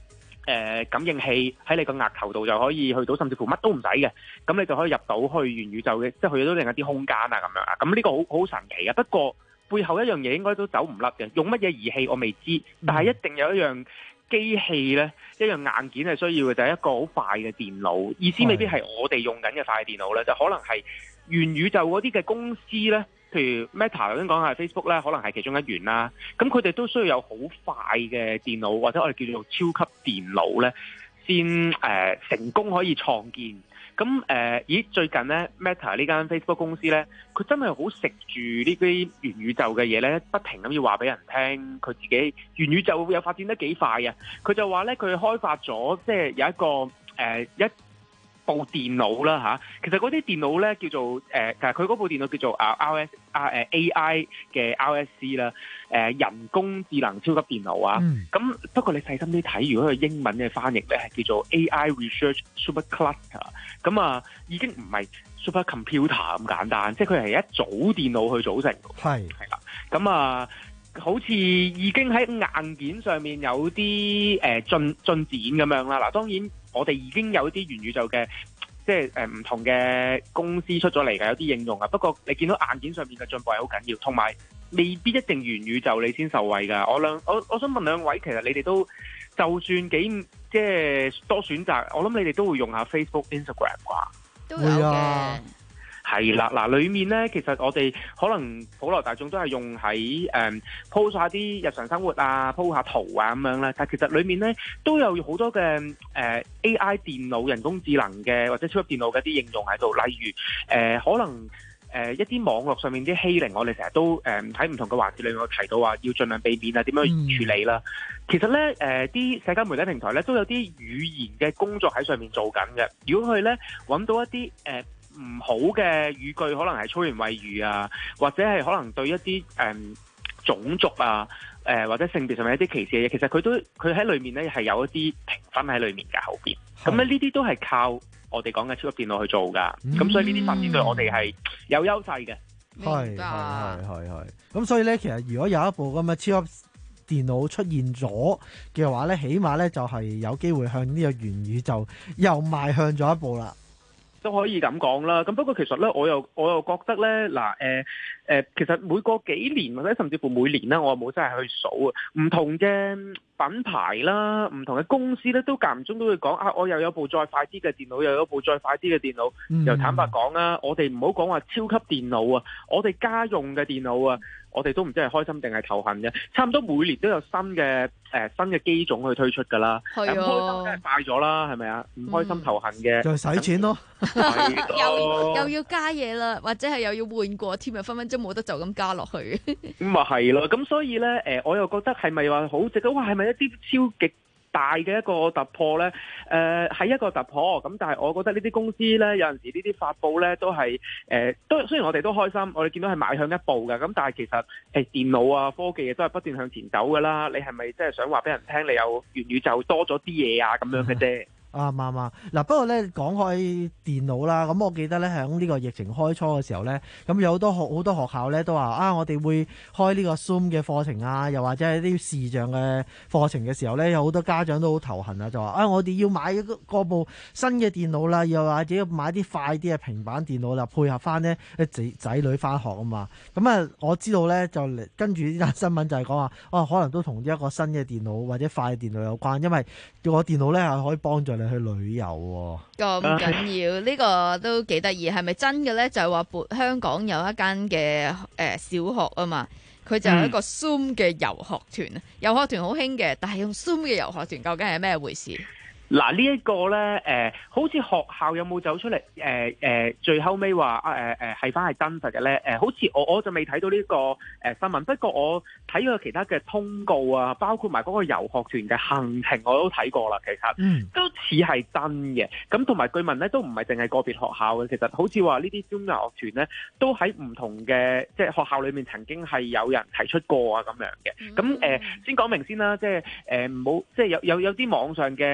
呃、感應器喺你個額頭度就可以去到，甚至乎乜都唔使嘅，咁你就可以入到去元宇宙嘅，即係去到另一啲空間啊咁樣啊。咁呢個好好神奇嘅。不過背後一樣嘢應該都走唔甩嘅，用乜嘢儀器我未知，但係一定有一樣機器呢，一樣硬件係需要嘅，就係、是、一個好快嘅電腦。意思未必係我哋用緊嘅快電腦呢，就可能係元宇宙嗰啲嘅公司呢。譬如 Meta 頭先講係 Facebook 咧，可能係其中一員啦。咁佢哋都需要有好快嘅電腦，或者我哋叫做超級電腦咧，先誒、呃、成功可以創建。咁誒、呃，咦？最近咧 Meta 呢間 Facebook 公司咧，佢真係好食住呢啲元宇宙嘅嘢咧，不停咁要話俾人聽，佢自己元宇宙有發展得幾快啊！佢就話咧，佢開發咗即係有一個誒、呃、一部電腦啦嚇，其實嗰啲電腦咧叫做誒，其實佢嗰部電腦叫做啊 R S 啊誒 A I 嘅 R S C 啦，誒人工智能超級電腦啊。咁、嗯、不過你細心啲睇，如果佢英文嘅翻譯咧係叫做 A I Research Super Cluster， 咁啊已經唔係 super computer 咁簡單，即係佢係一組電腦去組成。係係啦，咁啊。好似已經喺硬件上面有啲誒、呃、進進展咁樣啦。嗱，當然我哋已經有啲元宇宙嘅，即係誒唔同嘅公司出咗嚟嘅，有啲應用啊。不過你見到硬件上面嘅進步係好緊要，同埋未必一定元宇宙你先受惠㗎。我兩我我想問兩位，其實你哋都就算幾即係多選擇，我諗你哋都會用下 Facebook、Instagram 啩？ 都有嘅。 係啦，嗱，裡面咧，其實我哋可能普羅大眾都係用喺誒 po 下啲日常生活啊 ，po 下圖啊咁樣咧。但係其實裡面咧都有好多嘅誒、呃、A I 電腦、人工智能嘅或者超級電腦嘅一啲應用喺度，例如誒、呃、可能誒、呃、一啲網絡上面啲欺凌，我哋成日都誒喺唔同嘅環節裏面有提到話要盡量避免啊，點樣去處理啦。嗯、其實咧誒啲社交媒體平台咧都有啲語言嘅工作喺上面做緊嘅。如果佢咧揾到一啲誒，呃唔好嘅語句，可能係粗言穢語啊，或者係可能對一啲誒、嗯、種族啊，誒、呃、或者性別上面一啲歧視嘅嘢，其實佢都佢喺裏面咧係有一啲評分喺裏面嘅後邊。咁咧呢啲都係靠我哋講嘅超級電腦去做噶。咁、嗯、所以呢啲發展對我哋係有優勢嘅。 係係係係係。咁所以咧，其實如果有一部咁嘅超級電腦出現咗嘅話咧，起碼咧就係有機會向呢個元宇宙又邁向咗一步啦。 都可以咁講啦，咁不過其實咧，我又我又覺得咧，嗱、呃，誒、呃、誒，其實每個幾年或者甚至乎每年咧，我冇真係去數啊，唔同嘅品牌啦，唔同嘅公司咧，都間唔中都會講啊，我又有部再快啲嘅電腦，又有部再快啲嘅電腦。嗯、又坦白講啦，我哋唔好講話超級電腦啊，我哋家用嘅電腦啊，我哋都唔知係開心定係頭痕嘅，差唔多每年都有新嘅誒、呃、新嘅機種去推出㗎啦。係啊，唔開心梗係快咗啦，係咪啊？唔開心頭痕嘅就使錢咯。 又又要加嘢啦，或者係又要換過添啊，分分鐘冇得就咁加落去。 咁啊係咯，咁所以咧，誒、呃，我又覺得係咪話好值得？哇，係咪一啲超極大嘅一個突破咧？誒、呃，係一個突破。咁但係我覺得呢啲公司咧，有陣時呢啲發佈咧都係誒、呃，都雖然我哋都開心，我哋見到係邁向一步嘅。咁但係其實誒、呃，電腦啊，科技都係不斷向前走噶啦。你係咪即係想話俾人聽，你有元宇宙多咗啲嘢啊？咁樣嘅啫。 啱啱啱嗱，不過咧講開電腦啦，咁我記得咧喺呢個疫情開初嘅時候咧，咁有好多學好多學校咧都話啊，我哋會開呢個 Zoom 嘅課程啊，又或者係啲視像嘅課程嘅時候咧，有好多家長都好頭痕啊，就話啊，我哋要買嗰部新嘅電腦啦，又或者要買啲快啲嘅平板電腦啦，配合翻呢仔仔女翻學啊嘛。咁啊，我知道咧就跟住呢單新聞就係講話，哦、啊，可能都同一個新嘅電腦或者快嘅電腦有關，因為個電腦咧係可以幫助你去旅遊喎。 咁緊要呢個都幾得意，係咪真嘅咧？就係話撥香港有一間嘅誒小學啊嘛，佢就有一個 Zoom 嘅遊學團啊，遊學團好興嘅，但係用 Zoom 嘅遊學團究竟係咩回事？ 嗱，呢一個咧，誒、呃，好似學校有冇走出嚟？誒、呃、誒、呃，最後尾話啊，誒誒，係翻係真實嘅咧？誒、呃，好似我我就未睇到呢、這個誒、呃、新聞，不過我睇過其他嘅通告啊，包括埋嗰個遊學團嘅行程，我都睇過啦。其實，嗯，都似係真嘅。咁同埋據聞咧，都唔係淨係個別學校嘅。其實好似話呢啲 Zoom 遊學團咧，都喺唔同嘅即係學校裏面曾經係有人提出過啊咁樣嘅。咁誒、呃，先講明先啦，即係誒唔好，即係有有有啲網上嘅新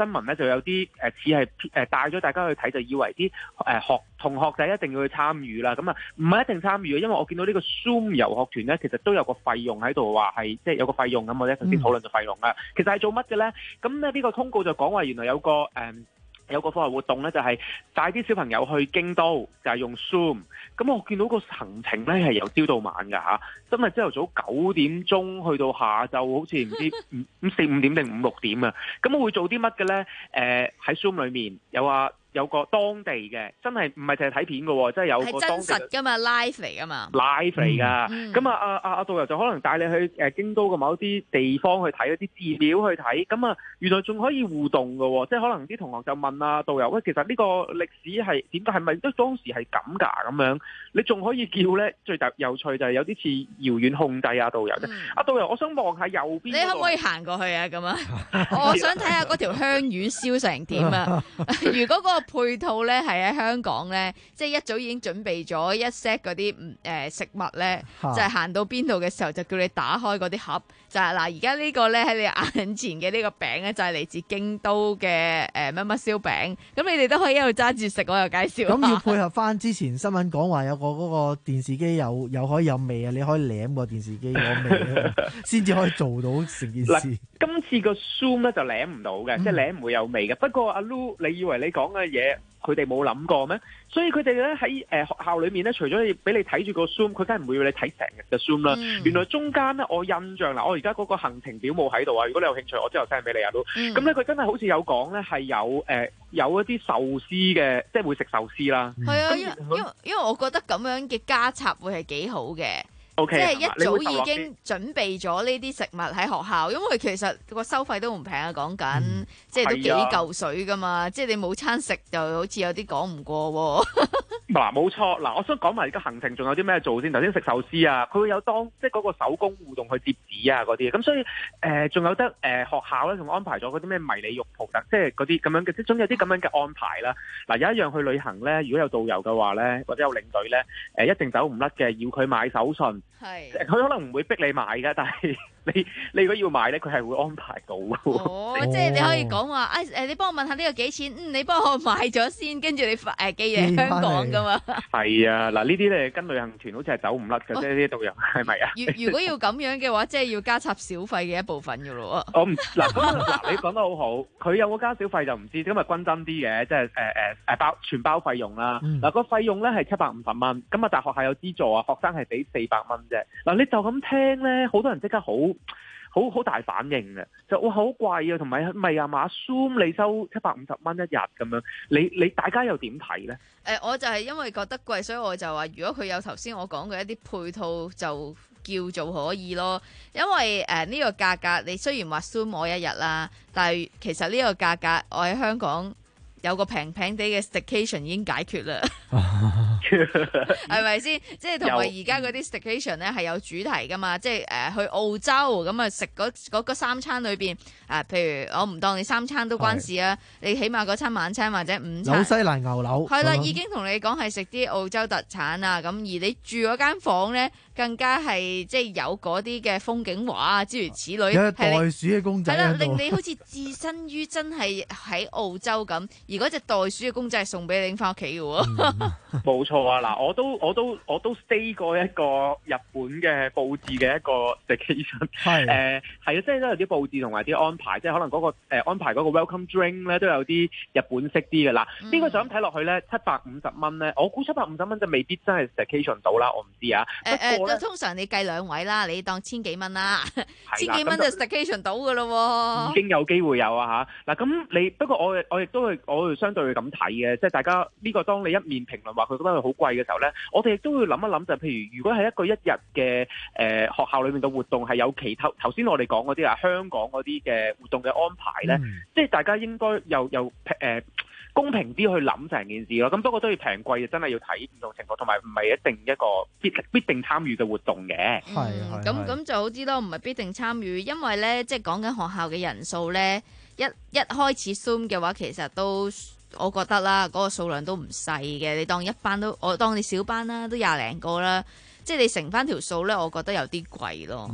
聞咧就有啲誒似係誒帶咗大家去睇，就以為啲誒學同學仔一定要去參與啦。咁啊唔係一定參與嘅，因為我見到呢個 Zoom 遊學團咧，其實都有個費用喺度，話係即係有個費用咁，我哋頭先討論咗費用啦。其實係做乜嘅咧？咁咧呢個通告就講話原來有個誒。嗯有個課外活動咧，就係帶啲小朋友去京都，就係、是、用 Zoom。咁我見到個行程咧係由朝到晚㗎嚇，真係朝頭早九點鐘去到下晝，好似唔知五五四五點定五六點啊。咁我會做啲乜嘅咧？誒、呃、喺 Zoom 裏面有啊。有個當地嘅，真係唔係淨係睇片嘅喎，即係有個當地係真實㗎嘛 ，live 嚟㗎嘛 ，live 嚟㗎。咁啊啊啊啊導遊就可能帶你去誒京都嘅某啲地方去睇一啲寺廟去睇，咁啊原來仲可以互動嘅喎，即係可能啲同學就問啊導遊，喂，其實呢個歷史係點解係咪都當時係咁㗎咁樣？你仲可以叫咧，最特有趣就係有啲似遙遠控制啊導遊啫。啊導遊，我想望下右邊， 你可唔可以行過去啊？咁啊，我想睇下嗰條香魚燒成點啊！如果嗰個配套咧係喺香港咧，即係一早已經準備咗一 set 嗰啲誒食物咧，就係行到邊度嘅時候就叫你打開嗰啲盒，就係嗱而家呢個咧喺你眼前嘅呢個餅咧就係嚟自京都嘅誒乜乜燒餅，咁你哋都可以一路揸住食，我又介紹。 咁要配合翻之前新聞講話有個嗰個電視機有有可以有味啊，你可以舐個電視機嗰味先至可以做到成件事。 今次個 Zoom 咧就舐唔到嘅，嗯、即係舐唔會有味嘅。不過阿 Lu，你以為你講嘅嘢佢哋冇諗過咩？所以佢哋咧喺誒學校裏面咧，除咗你俾你睇住個 Zoom，佢梗係唔會要你睇成日嘅 Zoom 啦。嗯、原來中間咧，我印象嗱，我而家嗰個行程表冇喺度啊。如果你有興趣，我之後 send 俾你啊 Lu。咁咧佢真係好似有講咧，係有誒、呃、有一啲壽司嘅，即係會食壽司啦。 係啊、嗯，因因為因為我覺得咁樣嘅加插會係幾好嘅。 Okay, 即係一早已經準備咗呢啲食物喺學校，因為其實個收費都唔平啊，講緊、嗯、即係都幾嚿水噶嘛，嗯、即係你冇餐食就好似有啲講唔過喎。 嗱，冇錯，嗱，我想講埋而家行程仲有啲咩做先。頭先食壽司啊，佢會有當即係嗰個手工互動去摺紙啊嗰啲，咁所以誒仲、呃、有得誒、呃、學校咧，仲安排咗嗰啲咩迷你肉蒲特，即係嗰啲咁樣嘅，即係總有啲咁樣嘅安排啦。嗱，有一樣去旅行咧，如果有導遊嘅話咧，或者有領隊咧，誒、呃、一定走唔甩嘅，要佢買手信。係，佢可能唔會逼你買嘅，但係你你如果要買咧，佢係會安排到。 哦，即係你可以講話，誒誒，你幫我問下呢個幾錢？嗯，你幫我買咗先，跟住你誒寄嚟香港噶嘛？係啊，嗱呢啲咧跟旅行團好似係走唔甩嘅啫，呢啲導遊係咪啊？ 如如果要咁樣嘅話，即係要加插小費嘅一部分噶咯。 我唔嗱嗱，你講得好好，佢有冇加小費就唔知，咁啊均真啲嘅，即係誒誒誒包全包費用啦。嗱個費用咧係七百五十蚊，咁啊但係學校有資助啊，學生係俾四百蚊。嗱，你就咁聽咧，好多人即刻好好好大反應嘅，就哇好貴啊，同埋咪啊嘛 Zoom 你收七百五十蚊一日咁樣，你你大家又點睇咧？誒、 呃，我就係因為覺得貴，所以我就話，如果佢有頭先我講嘅一啲配套，就叫做可以咯。因為誒呢、呃呢個價格，你雖然話 Zoom 我一日啦，但係其實呢個價格我喺香港有個平平地嘅 staycation 已經解決啦。係咪先？即係同埋而家嗰啲 staycation 咧係有主題噶嘛？即係誒、呃、去澳洲咁啊食嗰嗰三餐裏邊啊，譬如我唔當你三餐都關事啊，你起碼嗰餐晚餐或者午餐。紐西蘭牛柳係啦，已經同你講係食啲澳洲特產啊，咁而你住嗰間房咧更加係即係有嗰啲嘅風景畫啊，諸如此類。有袋鼠嘅公仔。係啦，令你好似置身於真係喺澳洲咁，而嗰隻袋鼠嘅公仔係送俾你拎翻屋企嘅喎。 冇錯啊！嗱，我都我都我都 stay 過一個日本嘅佈置嘅一個 staycation，係誒係啊，即係都有啲佈置同埋啲安排，即係可能嗰、嗰個、呃、安排嗰個 welcome drink 咧都有啲日本式啲嘅啦。呢、嗯、個就咁睇落去咧，七百五十蚊咧，我估七百五十蚊就未必真係 staycation 到啦，我唔知啊。誒誒、呃呃，通常你計兩位啦，你當千幾蚊啦，千幾蚊就 staycation 到嘅咯喎，已經有機會有啊嚇。嗱咁你不過我我亦都係我會相對會咁睇嘅，即係大家呢、呢個當你一面評論話佢覺得佢好貴嘅時候咧，我哋亦都會諗一諗，就係譬如如果係一個一日嘅誒學校裏面嘅活動係有其他頭先我哋講嗰啲啊香港嗰啲嘅活動嘅安排咧，嗯、即係大家應該又又誒、呃、公平啲去諗成件事咯。咁不過都要平貴，真係要睇唔同情況，同埋唔係一定一個必必定參與嘅活動嘅。係係咁咁就好啲咯，唔係必定參與，因為咧即係講緊學校嘅人數咧，一一開始 Zoom 嘅話，其實都。我覺得啦，嗰、那個數量都唔細嘅。你當一班都，我當你小班啦，都廿零個啦。即係你乘翻條數咧，我覺得有啲貴咯。嗯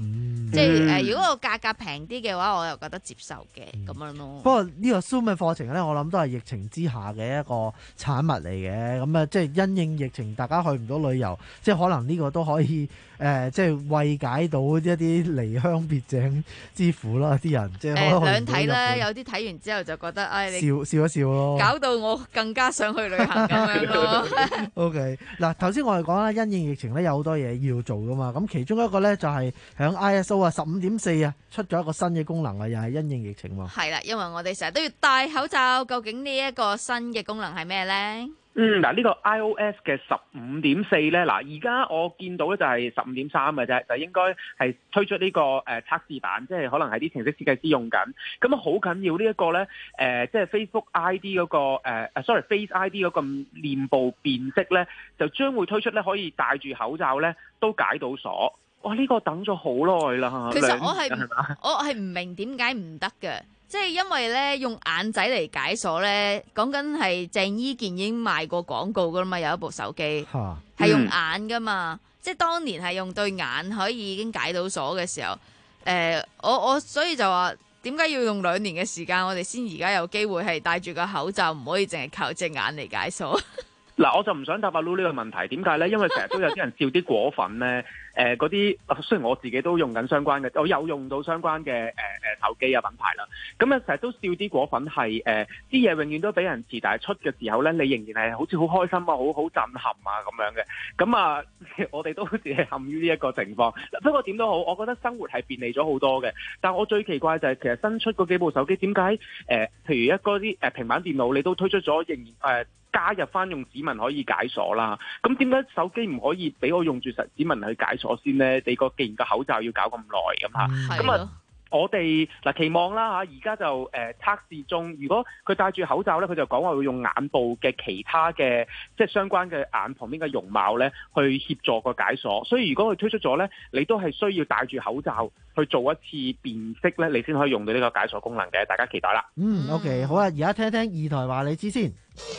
即係誒，如果個價格平啲嘅話，我又覺得接受嘅咁樣咯。 不過呢個 Zoom 嘅課程咧，我諗都係疫情之下嘅一個產物嚟嘅。咁啊，即係因應疫情，大家去唔到旅遊，即係可能呢個都可以誒、呃，即係慰解到一啲離鄉別井之苦啦。啲人即係誒兩睇啦，有啲睇完之後就覺得，唉、哎，你笑笑一笑咯， 搞到我更加想去旅行咁樣咯。 OK， 嗱頭先我哋講啦，因應疫情咧有好多嘢要做噶嘛。咁其中一個咧就係響 I S O 啊十五點四啊出咗一個新嘅功能啊，又係因應疫情喎。 係啦，因為我哋成日都要戴口罩，究竟呢一個新嘅功能係咩咧？ 嗯，嗱、這、呢個 iOS 嘅十五點四咧，嗱而家我見到咧就係十五點三嘅啫，就應該係推出呢、這個誒、呃、測試版，即係可能係啲程式設計師用緊。咁啊好緊要呢一個咧，誒、呃、即係 Facebook I D 嗰、那個誒、呃、，sorry Face I D 嗰個面部辨識咧，就將會推出咧可以戴住口罩咧都解到鎖。哇！呢、這個等咗好耐啦。 其實我係我係唔明點解唔得嘅。即係因為咧用眼仔嚟解鎖咧，講緊係鄭伊健已經賣過廣告噶啦嘛，有一部手機係用眼噶嘛，嗯、即係當年係用對眼可以已經解到鎖嘅時候，誒、呃，我我所以就話點解要用兩年嘅時間，我哋先而家有機會係戴住個口罩，唔可以淨係靠隻眼嚟解鎖。 嗱，我就唔想答阿 Lu 呢個問題，點解咧？因為成日都有啲人笑啲果粉咧，誒嗰啲，雖然我自己都用緊相關嘅，我有用到相關嘅誒誒手機啊品牌啦，咁啊成日都笑啲果粉係誒啲嘢永遠都俾人遲，但係出嘅時候咧，你仍然係好似好開心啊，好好震撼啊咁樣嘅，咁啊我哋都好似係陷於呢一個情況。不過點都好，我覺得生活係便利咗好多嘅，但係我最奇怪就係其實新出嗰幾部手機點解誒，譬如一嗰啲誒平板電腦你都推出咗，仍然誒。呃加入翻用指紋可以解鎖啦，咁點解手機唔可以俾我用住實指紋去解鎖先呢？你個既然個口罩要搞咁耐咁嚇，咁啊、嗯、我哋嗱期望啦嚇，而家就誒、呃、測試中，如果佢戴住口罩咧，佢就講話會用眼部嘅其他嘅即係相關嘅眼旁邊嘅容貌咧，去協助個解鎖。所以如果佢推出咗咧，你都係需要戴住口罩去做一次辨識咧，你先可以用到呢個解鎖功能嘅。大家期待啦。 嗯 ，OK， 好啊，而家聽聽二台話你知先。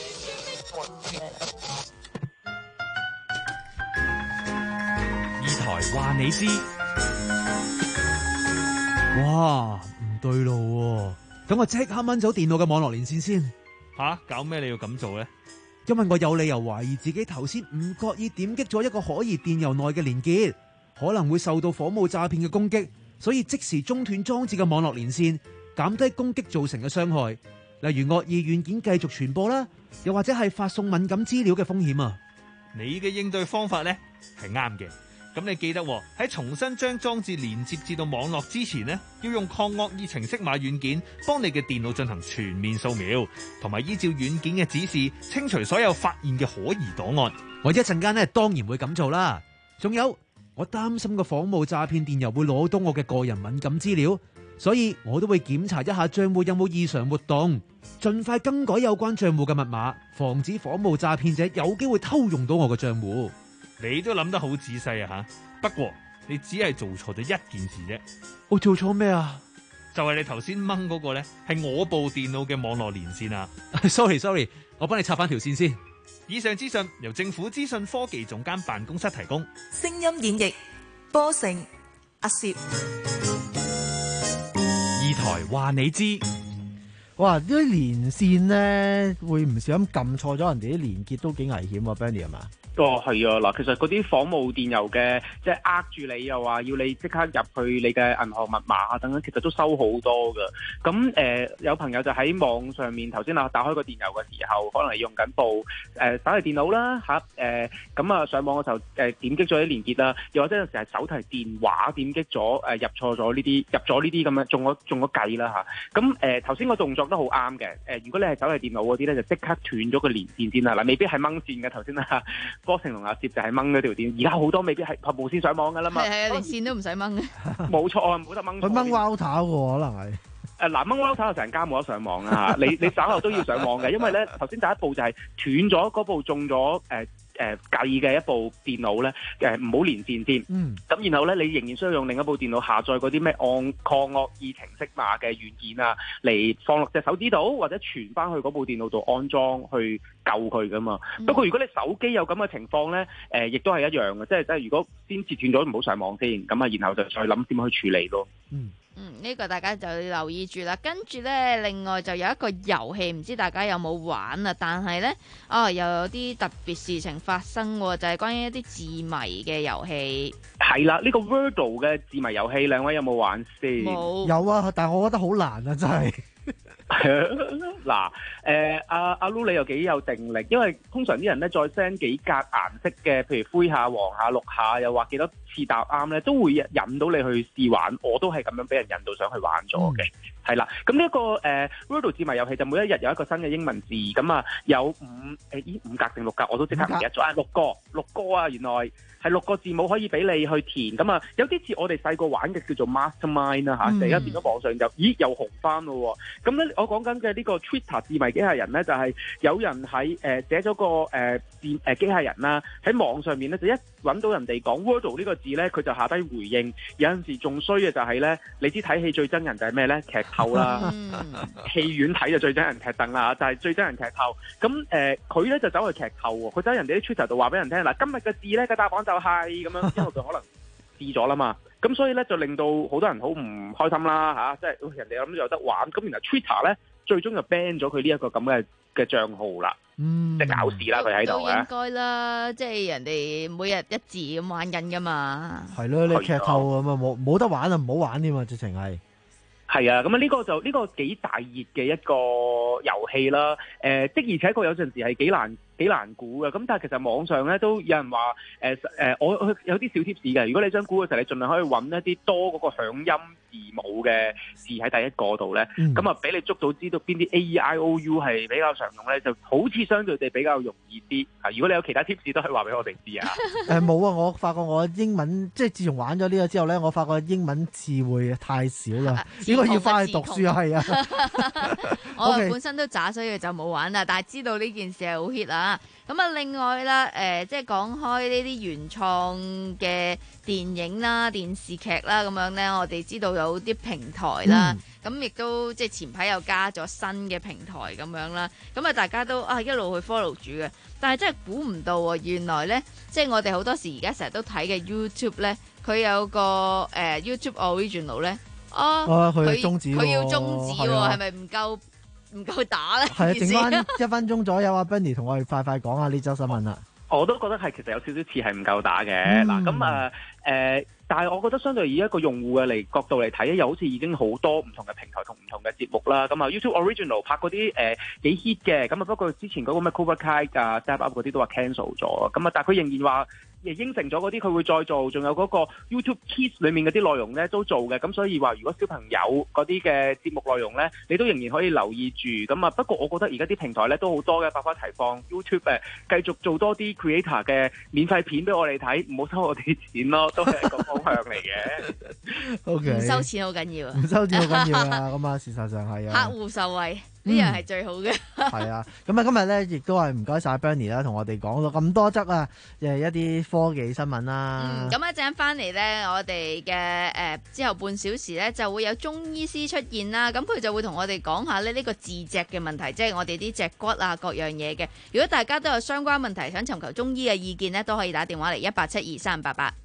二台話你知， 哇，唔對路喎！等我即刻掹走電腦嘅網絡連線先。 吓、啊，搞咩你要咁做呢？ 因為我有理由懷疑自己頭先唔覺意點擊咗一個可疑電郵內嘅連結，可能會受到火冒詐騙嘅攻擊，所以即時中斷裝置嘅網絡連線，減低攻擊造成嘅傷害。例如惡意軟件繼續傳播啦，又或者係發送敏感資料嘅風險啊！ 你嘅應對方法呢係啱嘅，咁你記得喺重新將裝置連接至到網絡之前呢，要用抗惡意程式碼軟件幫你嘅電腦進行全面掃描，同埋依照軟件嘅指示清除所有發現嘅可疑檔案。 我一陣間呢當然會咁做啦。仲有，我擔心個仿冒詐騙電郵會攞到我嘅個人敏感資料。所以我都會檢查一下賬戶有冇異常活動，盡快更改有關賬戶嘅密碼，防止仿冒詐騙者有機會偷用到我嘅賬戶。 你都諗得好仔細啊吓！不過你只係做錯咗一件事啫。 我做錯咩啊？ 就係你頭先掹嗰個咧，係我部電腦嘅網絡連線啊 ！Sorry Sorry， 我幫你插翻條線先。 以上資訊由政府資訊科技總監辦公室提供。 聲音演繹波成阿攝。 二台話你知， 哇！啲連線咧會唔小心撳錯咗人哋啲連結都幾危險啊 Benny 係嘛？ 哦，係啊，嗱，其實嗰啲仿冒電郵嘅，即係呃住你，又話要你即刻入去你嘅銀行密碼啊等等，其實都收好多㗎。咁誒、呃，有朋友就喺網上面頭先啊，打開個電郵嘅時候，可能係用緊部誒手提電腦啦嚇，誒咁啊上網嘅時候誒、呃、點擊咗啲連結啦，又或者有時係手提電話點擊咗誒、呃、入錯咗呢啲入咗呢啲咁樣中咗中咗計啦嚇。咁誒頭先個動作都好啱嘅。誒、呃、如果你係手提電腦嗰啲咧，就即刻斷咗個連線先啦。嗱，未必係掹線嘅頭先啊。波成同阿攝就係掹嗰條電，而家好多未必係無線上網噶啦嘛。 係係啊，連線都唔使掹嘅。 冇錯啊，冇得掹。 佢掹 router 喎，可能係。 誒嗱，掹 router 成家冇得上網啊！你你稍後都要上網嘅，因為咧頭先第一步就係斷咗嗰部中咗誒誒計嘅一部電腦咧誒唔好連線先。 嗯。 咁然後咧，你仍然需要用另一部電腦下載嗰啲咩按抗惡意程式碼嘅軟件啊，嚟放落隻手指度，或者傳翻去嗰部電腦度安裝去救佢噶嘛。嗯、不過如果你手機有咁嘅情況咧，誒、呃、亦都係一樣嘅，即係即係如果先截斷咗唔好上網先，咁啊然後就再諗點樣去處理咯。 嗯。 嗯，呢、這個大家就要留意住啦。跟住呢，另外就有一個遊戲，唔知大家有冇玩啊？但係呢，哦，又有啲特別事情發生喎，就係、是、關於一啲字謎嘅遊戲。 係啦，呢、這個 Wordle 嘅字謎遊戲，兩位有冇玩先？ 冇。 有啊，但係我覺得好難啊，真係。 嗱，誒阿阿 Lu 你又幾有定力，因為通常啲人咧再 send 幾格顏色嘅，譬如灰下、黃下、綠下，又話幾多次答啱咧，都會引到你去試玩。我都係咁樣俾人引到上去玩咗嘅，係啦、嗯。咁呢一個誒 Wordle 字謎遊戲就每一日有一個新嘅英文字，咁啊有五誒咦五格定六格，我都即刻唔記得咗啊，六個六個啊，原來係六個字母可以俾你去填。咁啊有啲似我哋細個玩嘅叫做 Mastermind 啦、啊、嚇，而家變咗網上就咦又紅翻咯喎。咁咧我講緊嘅呢個 Twitter 字謎機械人咧，就係、是、有人喺誒、呃、寫咗個誒字誒機械人啦，喺網上面咧就一揾到人哋講 Wordle 呢個字咧，佢就下低回應。有陣時仲衰嘅就係咧，你知睇戲最憎人就係咩咧？劇透啦，戲院睇就最憎人劇燈啦，就係、是、最憎人劇透。咁誒佢咧就走去劇透喎，佢走喺人哋啲 Twitter 度話俾人聽嗱，今日嘅字咧個答案就係咁樣，因為佢可能試咗啦嘛。咁所以咧就令到好多人好唔開心啦嚇、啊，即係人哋諗有得玩，咁然後 Twitter 咧最終就 ban 咗佢呢一個咁嘅嘅帳號啦， 嗯， 即係搞事啦佢喺度嘅。 都應該啦，即係人哋每日一字咁玩緊噶嘛。 係咯，你劇透咁啊冇冇得玩啊，唔好玩添嘛，直情係。 係啊，咁啊呢個就呢、呢個幾大熱嘅一個遊戲啦。誒、呃，的而且確有陣時係幾難幾難估嘅。咁但係其實網上咧都有人話誒誒，我有啲小貼士嘅。如果你想估嘅時候，你盡量可以揾一啲多嗰個響音字母嘅字喺第一個度咧，咁啊俾你捉到知道邊啲 A E I O U 係比較常用咧，就好似相對地比較容易啲。啊，如果你有其他貼士都可以話俾我哋知啊。 誒冇啊，我發覺我英文即係自從玩咗呢個之後咧，我發覺英文詞彙太少啦。應該要翻去讀書啊，係啊！ 我本身都渣，所以就冇玩啦。但係知道呢件事係好 hit 啊！咁啊，另外啦，誒、呃，即係講開呢啲原創嘅電影啦、電視劇啦，咁樣咧，我哋知道有啲平台啦，咁亦、嗯、都即係前排又加咗新嘅平台咁樣啦。咁啊，大家都啊一路去 follow 住嘅，但係真係估唔到喎，原來咧，即係我哋好多時而家成日都睇嘅 YouTube 咧，佢有個誒、呃、YouTube Original 咧。哦，佢終止， 佢要終止喎，係咪唔夠唔夠打咧？ 係啊，剩翻一分鐘左右啊 Benny 同我哋快快講下呢則新聞啦。 我都覺得係其實有少少似係唔夠打嘅嗱，咁啊誒，但係我覺得相對以一個用戶嘅嚟角度嚟睇咧，又好似已經好多唔同嘅平台同唔同嘅節目啦。咁啊 YouTube Original 拍嗰啲誒幾 hit 嘅，咁啊不過之前嗰個咩 Cobra Kai 啊 Step Up 嗰啲都話 cancel 咗，咁啊但係佢仍然話。應承咗嗰啲佢會再做，仲有嗰個 YouTube Kids 裏面嗰啲內容咧都做嘅，咁所以話如果小朋友嗰啲嘅節目內容咧，你都仍然可以留意住。咁啊，不過我覺得而家啲平台咧都好多嘅百花齊放 ，YouTube 誒繼續做多啲 creator 嘅免費片俾我哋睇，唔好收我哋錢咯，都係一個方向嚟嘅。 O K， 唔收錢好緊要啊， 唔收錢好緊要啊，咁啊事實上係啊， 客戶受惠。呢樣係最好嘅。 係啊，咁啊今日咧亦都係唔該晒 Bernie 啦，同我哋講到咁多則啊，誒一啲科技新聞啦。 嗯，咁一陣間翻嚟咧，我哋嘅誒之後半小時咧就會有中醫師出現啦。咁佢就會同我哋講下咧呢個自脊嘅問題，即係我哋啲脊骨啊各樣嘢嘅。如果大家都有相關問題想尋求中醫嘅意見咧，都可以打電話嚟一八七二三八八。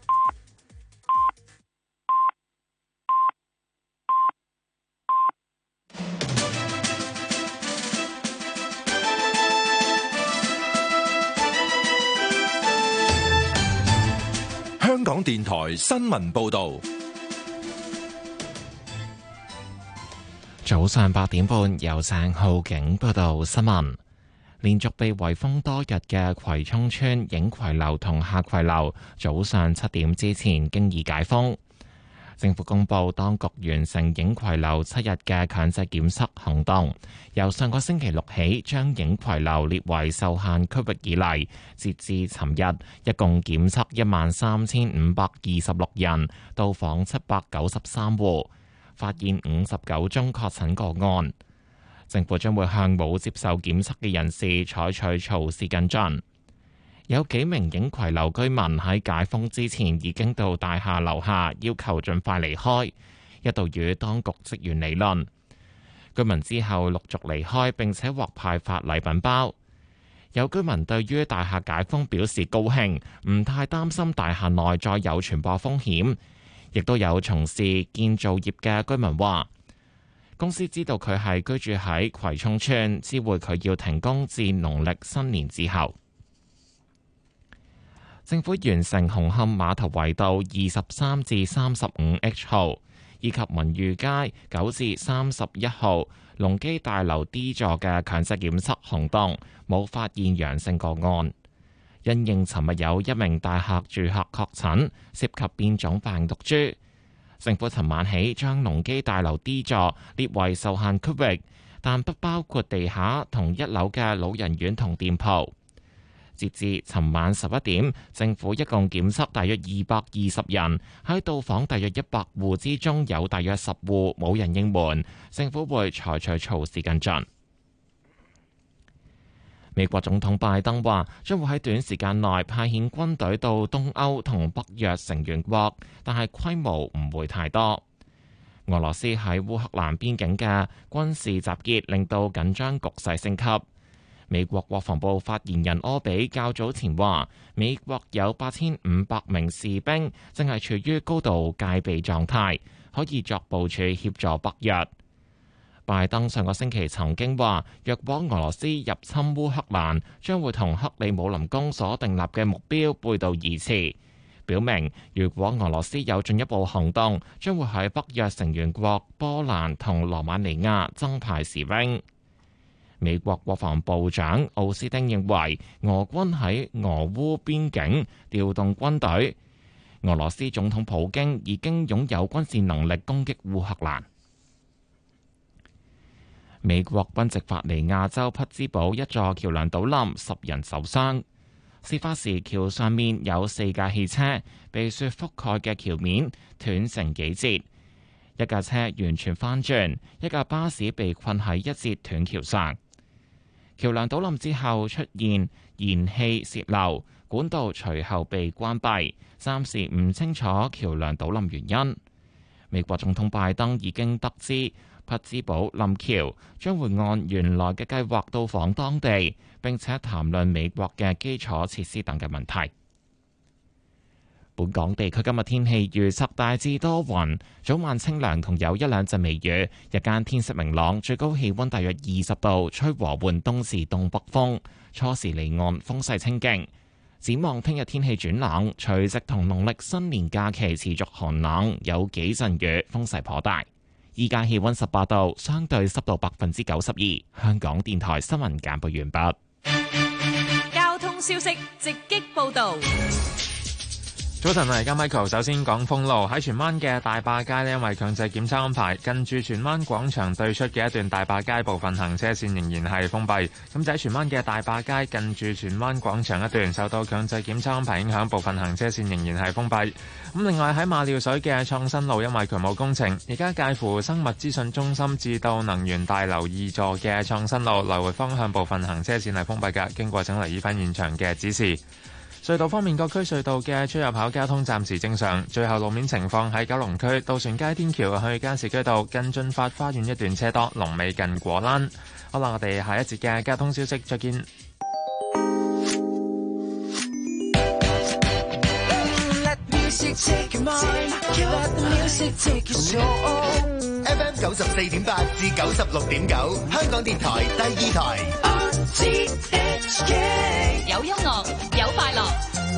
香港電台新聞報道， 早上八點半由鄭浩景報道新聞。連續被圍封多日嘅葵涌村影葵樓同下葵樓，早上七點之前經已解封。政府公布，當局完成影葵樓七日嘅強制檢測行動，由上個星期六起，將影葵樓列為受限區域以嚟，截至尋日，一共檢測一萬三千五百二十六人，到訪七百九十三戶，發現五十九宗確診個案。政府將會向冇接受檢測嘅人士採取措施跟進。 有幾名映葵樓居民喺解封之前已經到大廈樓下要求盡快離開，一度與當局職員理論。居民之後陸續離開，並且獲派發禮品包。有居民對於大廈解封表示高興，唔太擔心大廈內再有傳播風險。亦都有從事建造業嘅居民話，公司知道佢係居住喺葵涌村，知會佢要停工至農曆新年之後。政府完成紅磡碼頭圍道二十三至三十五 H 號以及文裕街九至三十一號隆基大樓 D 座嘅強制檢測行動，冇發現陽性個案。因應尋日有一名大廈住客確診，涉及變種病毒株，政府尋晚起將隆基大樓 D 座列為受限區域，但不包括地下同一樓嘅老人院同店鋪。截至尋晚十一點，政府一共檢測大約二百二十人，喺到訪大約一百戶之中，有大約十戶冇人應門，政府會採取措施跟進。美國總統拜登話將會喺短時間內派遣軍隊到東歐同北約成員國，但係規模唔會太多。俄羅斯喺烏克蘭邊境嘅軍事集結令到緊張局勢升級。美國國防部發言人柯比較早前話，美國有八千五百名士兵正係處於高度戒備狀態，可以作部署協助北約。拜登上個星期曾經話，若果俄羅斯入侵烏克蘭，將會同克里姆林宮所訂立嘅目標背道而馳，表明如果俄羅斯有進一步行動，將會喺北約成員國波蘭同羅馬尼亞增派士兵。美國國防部長奧斯汀認為，俄軍喺俄烏邊境調動軍隊，俄羅斯總統普京已經擁有軍事能力攻擊烏克蘭。美國賓夕法尼亞州匹茲堡一座橋梁倒冧，十人受傷。事發時橋上面有四架汽車，被雪覆蓋嘅橋面斷成幾截，一架車完全翻轉，一架巴士被困喺一節斷橋上。橋梁倒冧之後出現燃氣洩漏，管道隨後被關閉，暫時唔清楚橋梁倒冧原因。美國總統拜登已經得知匹茲堡冧橋，將會按原來嘅計劃到訪當地，並且談論美國嘅基礎設施等嘅問題。本港地區今日天氣預測大致多雲，早晚清涼同有一兩陣微雨，日間天色明朗，最高氣溫大約二十度，吹和緩東至東北風，初時離岸風勢清勁。展望聽日天氣轉冷，除夕同農曆新年假期持續寒冷，有幾陣雨，風勢頗大。依家氣溫十八度，相對濕度百分之九十二。香港電台新聞簡報完畢。 交通消息直擊報道。 早晨，我係而家 Michael。首先講封路，喺荃灣嘅大壩街呢，因為強制檢測安排，近住荃灣廣場對出嘅一段大壩街部分行車線仍然係封閉。咁就喺荃灣嘅大壩街近住荃灣廣場一段受到強制檢測安排影響，部分行車線仍然係封閉。咁另外喺馬料水嘅創新路，因為渠務工程，而家介乎生物資訊中心至到能源大樓二座嘅創新路來回方向部分行車線係封閉㗎，經過請留意返現場嘅指示。隧道方面，各區隧道嘅出入口交通暫時正常。最後路面情況喺九龍區渡船街天橋去加士居道近駿發花園一段車多，龍尾近果欄。好啦，我哋下一節嘅交通消息再見。 F M 九十四點八至九十六點九，香港電台第二台。 有音樂，有快樂。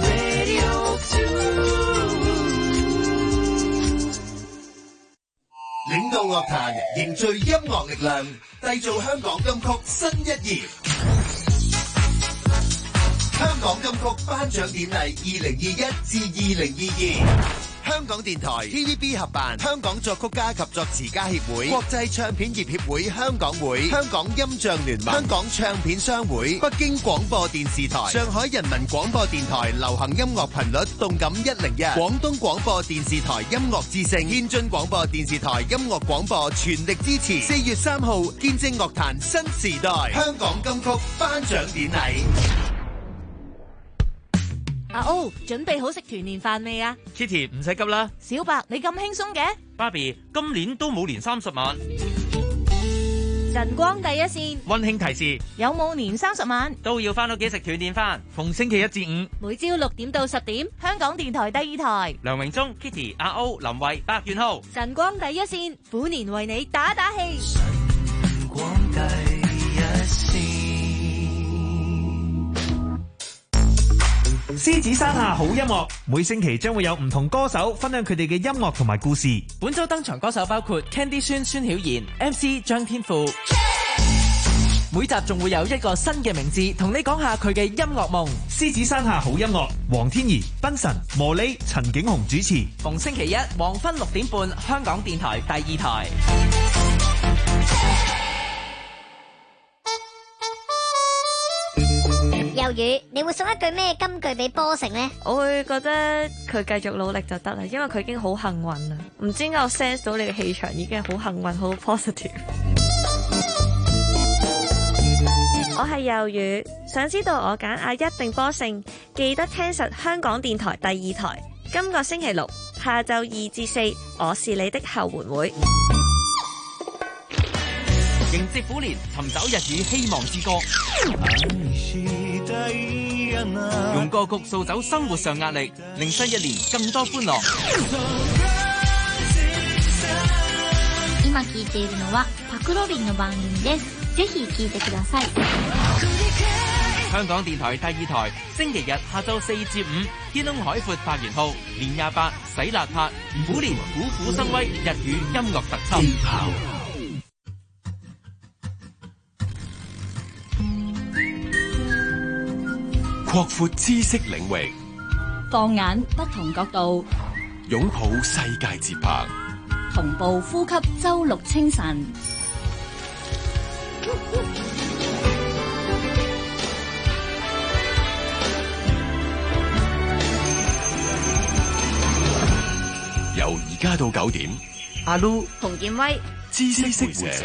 領導樂壇，凝聚音樂力量，締造香港金曲新一頁。香港金曲頒獎典禮二零二一至二零二二。香港電台 T V B 合辦，香港作曲家及作詞家協會、國際唱片業協會香港會、香港音像聯盟、香港唱片商會、北京廣播電視台、上海人民廣播電台流行音樂頻率動感一零一、廣東廣播電視台音樂之聲、天津廣播電視台音樂廣播全力支持。四月三號見證樂壇新時代，香港金曲頒獎典禮。 阿 O，準備好食團年飯未啊 ？Kitty 唔使急啦。 小白，你咁輕鬆嘅？ 芭比今年都冇年三十晚。 晨光第一線， 溫馨提示： 有冇年三十晚都要翻屋企食團年飯。逢星期一至五， 每朝六點到十點，香港電台第二台。 梁榮忠、Kitty、阿 O、林慧、白元浩。 晨光第一線，虎年為你打打氣。 晨光第一線。 獅子山下好音樂，每星期將會有唔同歌手分享佢哋嘅音樂同埋故事。 本周登場歌手包括 Candy 孫、孫曉妍、M C 張天賦。每集仲會有一個新嘅名字，同你講下佢嘅音樂夢。 獅子山下好音樂，黃天怡、賓神、莫莉、陳景鴻主持。 逢星期一黃昏六點半，香港電台第二台。 魷魚，你會送一句咩金句俾波成呢？ 我會覺得佢繼續努力就得啦，因為佢已經好幸運啦。唔知點解我 sense 到你嘅氣場已經係好幸運，好 positive。我係魷魚，想知道我揀阿一定波成，記得聽實香港電台第二台。今個星期六下晝二至四，我是你的後援會。 迎接虎年，尋找日語希望之歌，用歌曲掃走生活上壓力，令新一年更多歡樂。 今聞いているのはパクロビンの番組です。ぜひ聞いてください。 香港電台第二台，星期日下晝四至五，天空海闊百元號，年廿八洗邋遢，虎年虎虎生威，日語音樂特輯。 擴闊知識領域， 放眼不同角度， 擁抱世界節拍， 同步呼吸周六清晨。 由而家到九點， 阿 Lu、 洪建威、 知識會社。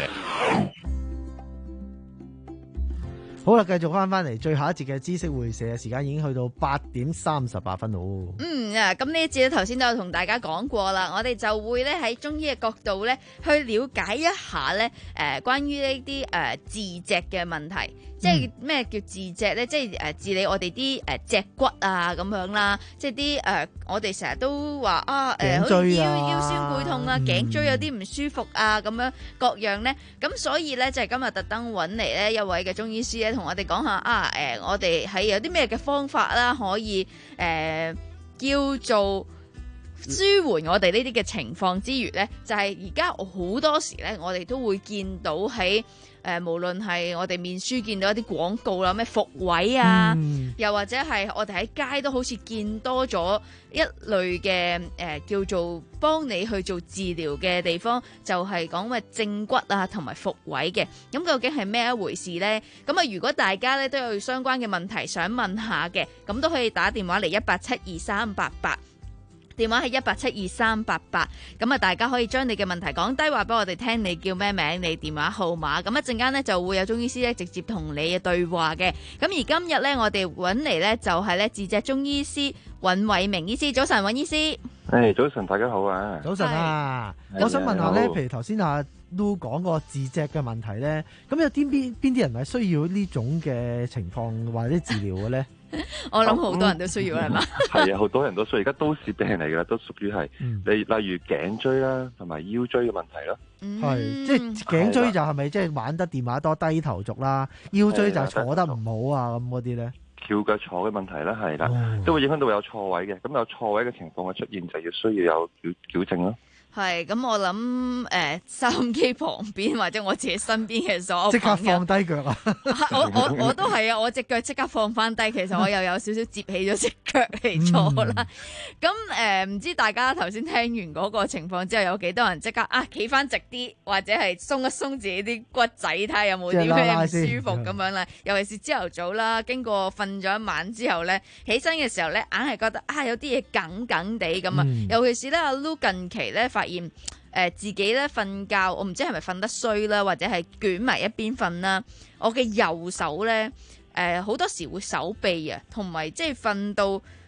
好啦，繼續翻翻嚟最後一節嘅知識會社，時間已經去到八點三十八分咯。 嗯啊，咁呢一節咧，頭先都有同大家講過啦，我哋就會咧喺中醫嘅角度咧去了解一下咧，誒、呃，關於呢啲誒治脊嘅問題。即係咩叫治脊咧？即係誒治理我哋啲誒脊骨啊咁樣啦，即係啲誒我哋成日都話啊誒，好似腰腰酸背痛啊，頸椎有啲唔舒服啊咁樣各樣咧。咁所以咧就係今日特登揾嚟咧一位嘅中醫師咧，同我哋講下啊誒，我哋係有啲咩嘅方法啦，可以誒叫做舒緩我哋呢啲嘅情況之餘咧，就係而家好多時咧，我哋都會見到喺。誒、呃，無論係我哋面書見到一啲廣告啦，咩復位啊，嗯、又或者係我哋喺街都好似見多咗一類嘅誒、呃，叫做幫你去做治療嘅地方，就係講咩正骨啊，同埋復位嘅。咁究竟係咩一回事呢？咁啊，如果大家咧都有相關嘅問題想問下嘅，咁都可以打電話嚟一八七二三八八。電話係一八七二三八八，咁啊大家可以將你嘅問題講低，話俾我哋聽，你叫咩名，你電話號碼，咁一陣間呢，就會有中醫師咧直接同你嘅對話嘅。咁而今日呢，我哋揾嚟呢，就係咧治脊中醫師尹偉明醫師。早晨，尹醫師。 誒，早晨，大家好啊。 早晨啊，我想問下呢，譬如頭先阿 Lu 講個治脊嘅問題呢，咁有啲邊邊啲人係需要呢種嘅情況或者治療嘅呢？ 我諗好多人都需要係嘛？ 係啊，好多人都需要，而家都市病嚟㗎，都屬於係，例、嗯、例如頸椎啦，同埋腰椎嘅問題咯。 係、嗯，即係頸椎就係咪即係玩得電話多低頭族啦？腰椎就係坐得唔好啊咁嗰啲咧？ 翹腳坐嘅問題啦，係啦、哦，都會影響到有錯位嘅。咁有錯位嘅情況嘅出現，就要需要有矯矯正咯。係， 咁我諗誒收音機旁邊或者我自己身邊嘅所有即刻放低腳啊！ 我我我都係啊！我隻腳即刻放翻低，其實我又有少少摺起咗隻腳嚟坐啦。咁誒唔知大家頭先聽完嗰個情況之後，有幾多人即刻啊企翻直啲，或者係鬆一鬆自己啲骨仔，睇下有冇啲咩唔舒服咁樣啦。尤其是朝頭早啦，經過瞓咗一晚之後咧，起身嘅時候咧，硬係覺得啊有啲嘢緊緊地咁啊。嗯、尤其是咧阿 Lu 近期咧發現誒、呃、自己咧瞓覺，我唔知係咪瞓得衰啦，或者係捲埋一邊瞓啦。我嘅右手咧誒好多時會手臂啊，同埋即係瞓到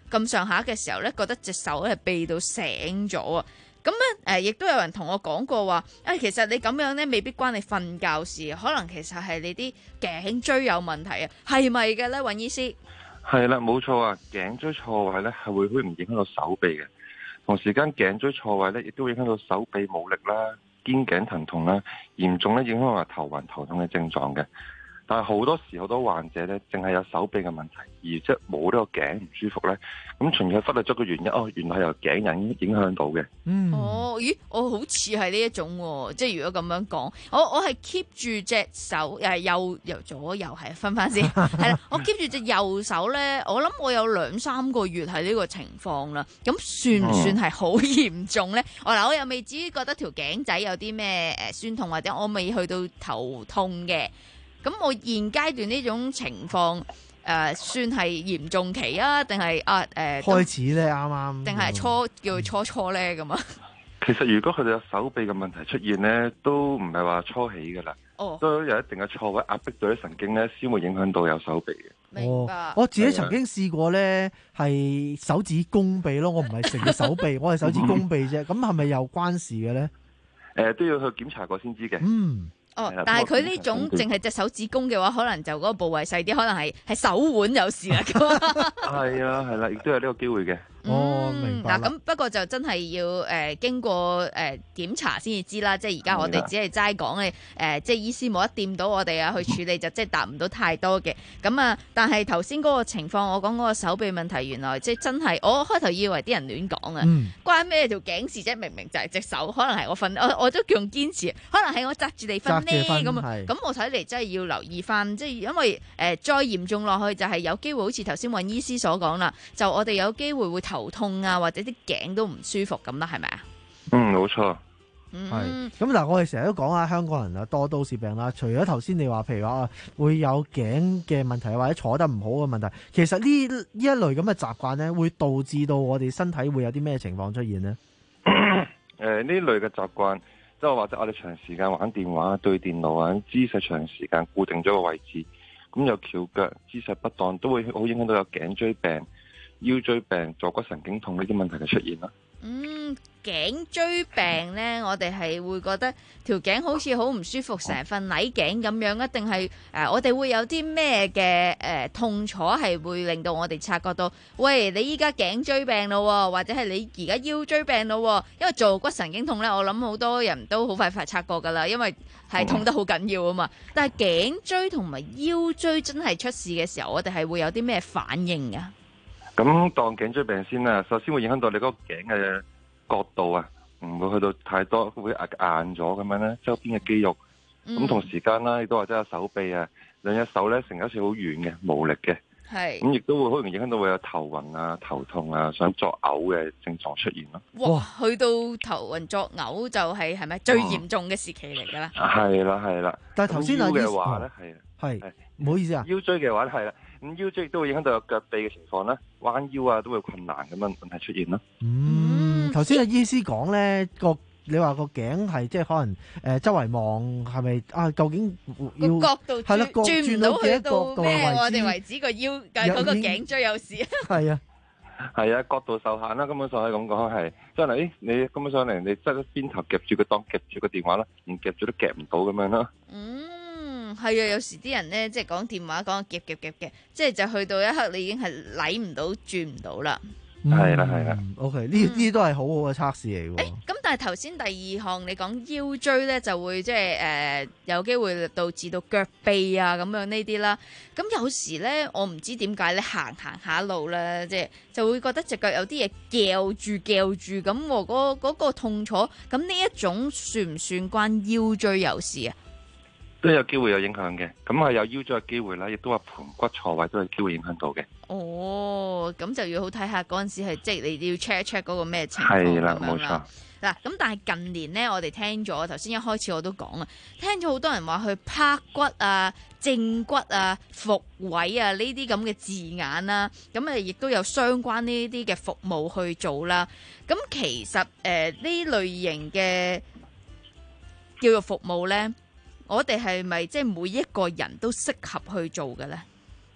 咁上下嘅時候咧，覺得隻手係痹到醒咗啊！咁咧誒，亦都有人同我講過話，誒、哎、其實你咁樣咧，未必關你瞓覺事，可能其實係你啲頸椎有問題啊，係咪嘅咧，尹醫師？ 係啦，冇錯啊，頸椎錯位咧係會好容易影響到手臂嘅，同時間頸椎錯位咧亦都會影響到手臂冇力啦、肩頸疼痛啦，嚴重咧影響埋頭暈頭痛嘅症狀嘅。但係好多時好多患者咧，淨係有手臂嘅問題，而即係冇呢個頸唔舒服咧。咁從而忽略咗個原因，哦，原來係由頸引影響到嘅。 嗯，哦，咦，我好似係呢一種喎，即係如果咁樣講，我我係 keep 住隻手，誒右右左右係分翻先，係啦，我 keep 住隻右手咧，我諗我有兩三個月係呢個情況啦。咁算唔算係好嚴重咧？我嗱，我又未至於覺得條頸仔有啲咩誒酸痛，或者我未去到頭痛嘅。咁我現階段呢種情況，誒、呃、算係嚴重期啊，定係啊誒、呃、 開始咧啱啱， 定係初叫初初咧咁啊？ 其實如果佢哋有手臂嘅問題出現咧，都唔係話初起噶啦， 哦， 都有一定嘅錯位壓迫到啲神經咧，先會影響到有手臂嘅。 明白。 哦、我自己曾經試過咧，係手指公臂咯，我唔係成個手臂，我係手指公臂啫。咁係咪有關事嘅咧？誒、 呃，都要去檢查過先知嘅。 嗯。 哦，但係佢呢種淨係隻手指公嘅話，可能就嗰個部位細啲，可能係係手腕有事啦。 係啊，係啦，亦都有呢個機會嘅。 哦，明白。 嗱，咁不過就真係要誒、呃、經過誒、呃、檢查先至知啦。即係而家我哋只係齋講你誒，即係醫師冇得掂到我哋啊，去處理就即係答唔到太多嘅。咁啊，但係頭先嗰個情況，我講嗰個手臂問題，原來即係真係我開頭以為啲人亂講啊， 嗯、關咩條頸事啫？明明就係隻手，可能係我瞓，我我都叫用堅持，可能係我紮住你瞓呢咁啊。咁我睇嚟真係要留意翻，即係因為誒、呃、再嚴重落去就係有機會好似頭先尹醫師所講啦，就我哋有機會會頭痛啊，或者啲頸都唔舒服咁啦，係咪啊？ 嗯，冇錯。 係咁嗱，我哋成日都講下香港人啊多都市病啦。除咗頭先你話，譬如話會有頸嘅問題或者坐得唔好嘅問題，其實呢呢一類咁嘅習慣咧，會導致到我哋身體會有啲咩情況出現呢？ 誒、呃，呢類嘅習慣，即係或者我哋長時間玩電話、對電腦啊，姿勢長時間固定咗個位置，咁有翹腳、姿勢不當，都會好影響到有頸椎病、腰椎病、坐骨神經痛呢啲問題嘅出現啦。 嗯，頸椎病咧，我哋係會覺得條頸好似好唔舒服，成份捩頸咁樣，一定係誒，我哋會有啲咩嘅誒痛楚係會令到我哋察覺到，喂，你依家頸椎病咯，或者係你而家腰椎病咯，因為坐骨神經痛咧，我諗好多人都好快快察覺噶啦，因為係痛得好緊要啊嘛。但係頸椎同埋腰椎真係出事嘅時候，我哋係會有啲咩反應啊？ 咁當頸椎病先啦，首先會影響到你嗰個頸嘅角度啊，唔會去到太多，會硬咗咁樣咧，周邊嘅肌肉。咁、嗯、同時間啦，亦都或者有手臂啊，兩隻手咧成一次好軟嘅，無力嘅。係。咁亦都會好容易影響到會有頭暈啊、頭痛啊、想作嘔嘅症狀出現咯。 哇！去到頭暈作嘔就係係咪最嚴重嘅時期嚟㗎啦？ 係啦係啦。 但係頭先嘅話咧係係唔好意思啊， 腰椎嘅話咧係啦。咁腰椎亦都會影響到有腳臂嘅情況啦，彎腰啊都會困難咁樣問題出現咯。 嗯，頭先阿醫師講咧個，你話個頸係即係可能誒、呃、周圍望係咪啊？究竟要個角度係啦，轉唔到去到咩？我哋為止個腰嗰、嗰個頸椎有事。 係啊， 係啊，角度受限啦，根本上係咁講係。即係誒，你根本上嚟你側一邊頭夾住個當夾住個電話啦，連夾住都夾唔到咁樣啦。 嗯。係啊，有時啲人咧，即係講電話講夾夾夾嘅，即係就去到一刻你已經係舐唔到轉唔到啦。 係啦係啦 ，OK，呢呢都係好好嘅測試嚟嘅。 咁但係頭先第二項你講腰椎咧，就會即係誒有機會導致到腳痹啊咁樣呢啲啦。咁有時咧，我唔知點解咧行行下路咧，即係就會覺得隻腳有啲嘢夾住夾住咁，嗰嗰、嗰個痛楚。咁呢一種算唔算關腰椎有事啊？ 都有機會有影響嘅，咁係有腰椎嘅機會啦，亦都話盆骨錯位都有機會影響到嘅。 哦，咁就要好睇下嗰陣時係即係你要 check 一 check 嗰個咩情況係啦，冇錯。 嗱，咁但係近年咧，我哋聽咗頭先一開始我都講啊，聽咗好多人話去拍骨啊、正骨啊、復位啊呢啲咁嘅字眼啦，咁啊亦都有相關呢啲嘅服務去做啦。咁其實誒呢、呃、類型嘅叫做服務咧，我哋係咪即係每一個人都適合去做嘅咧？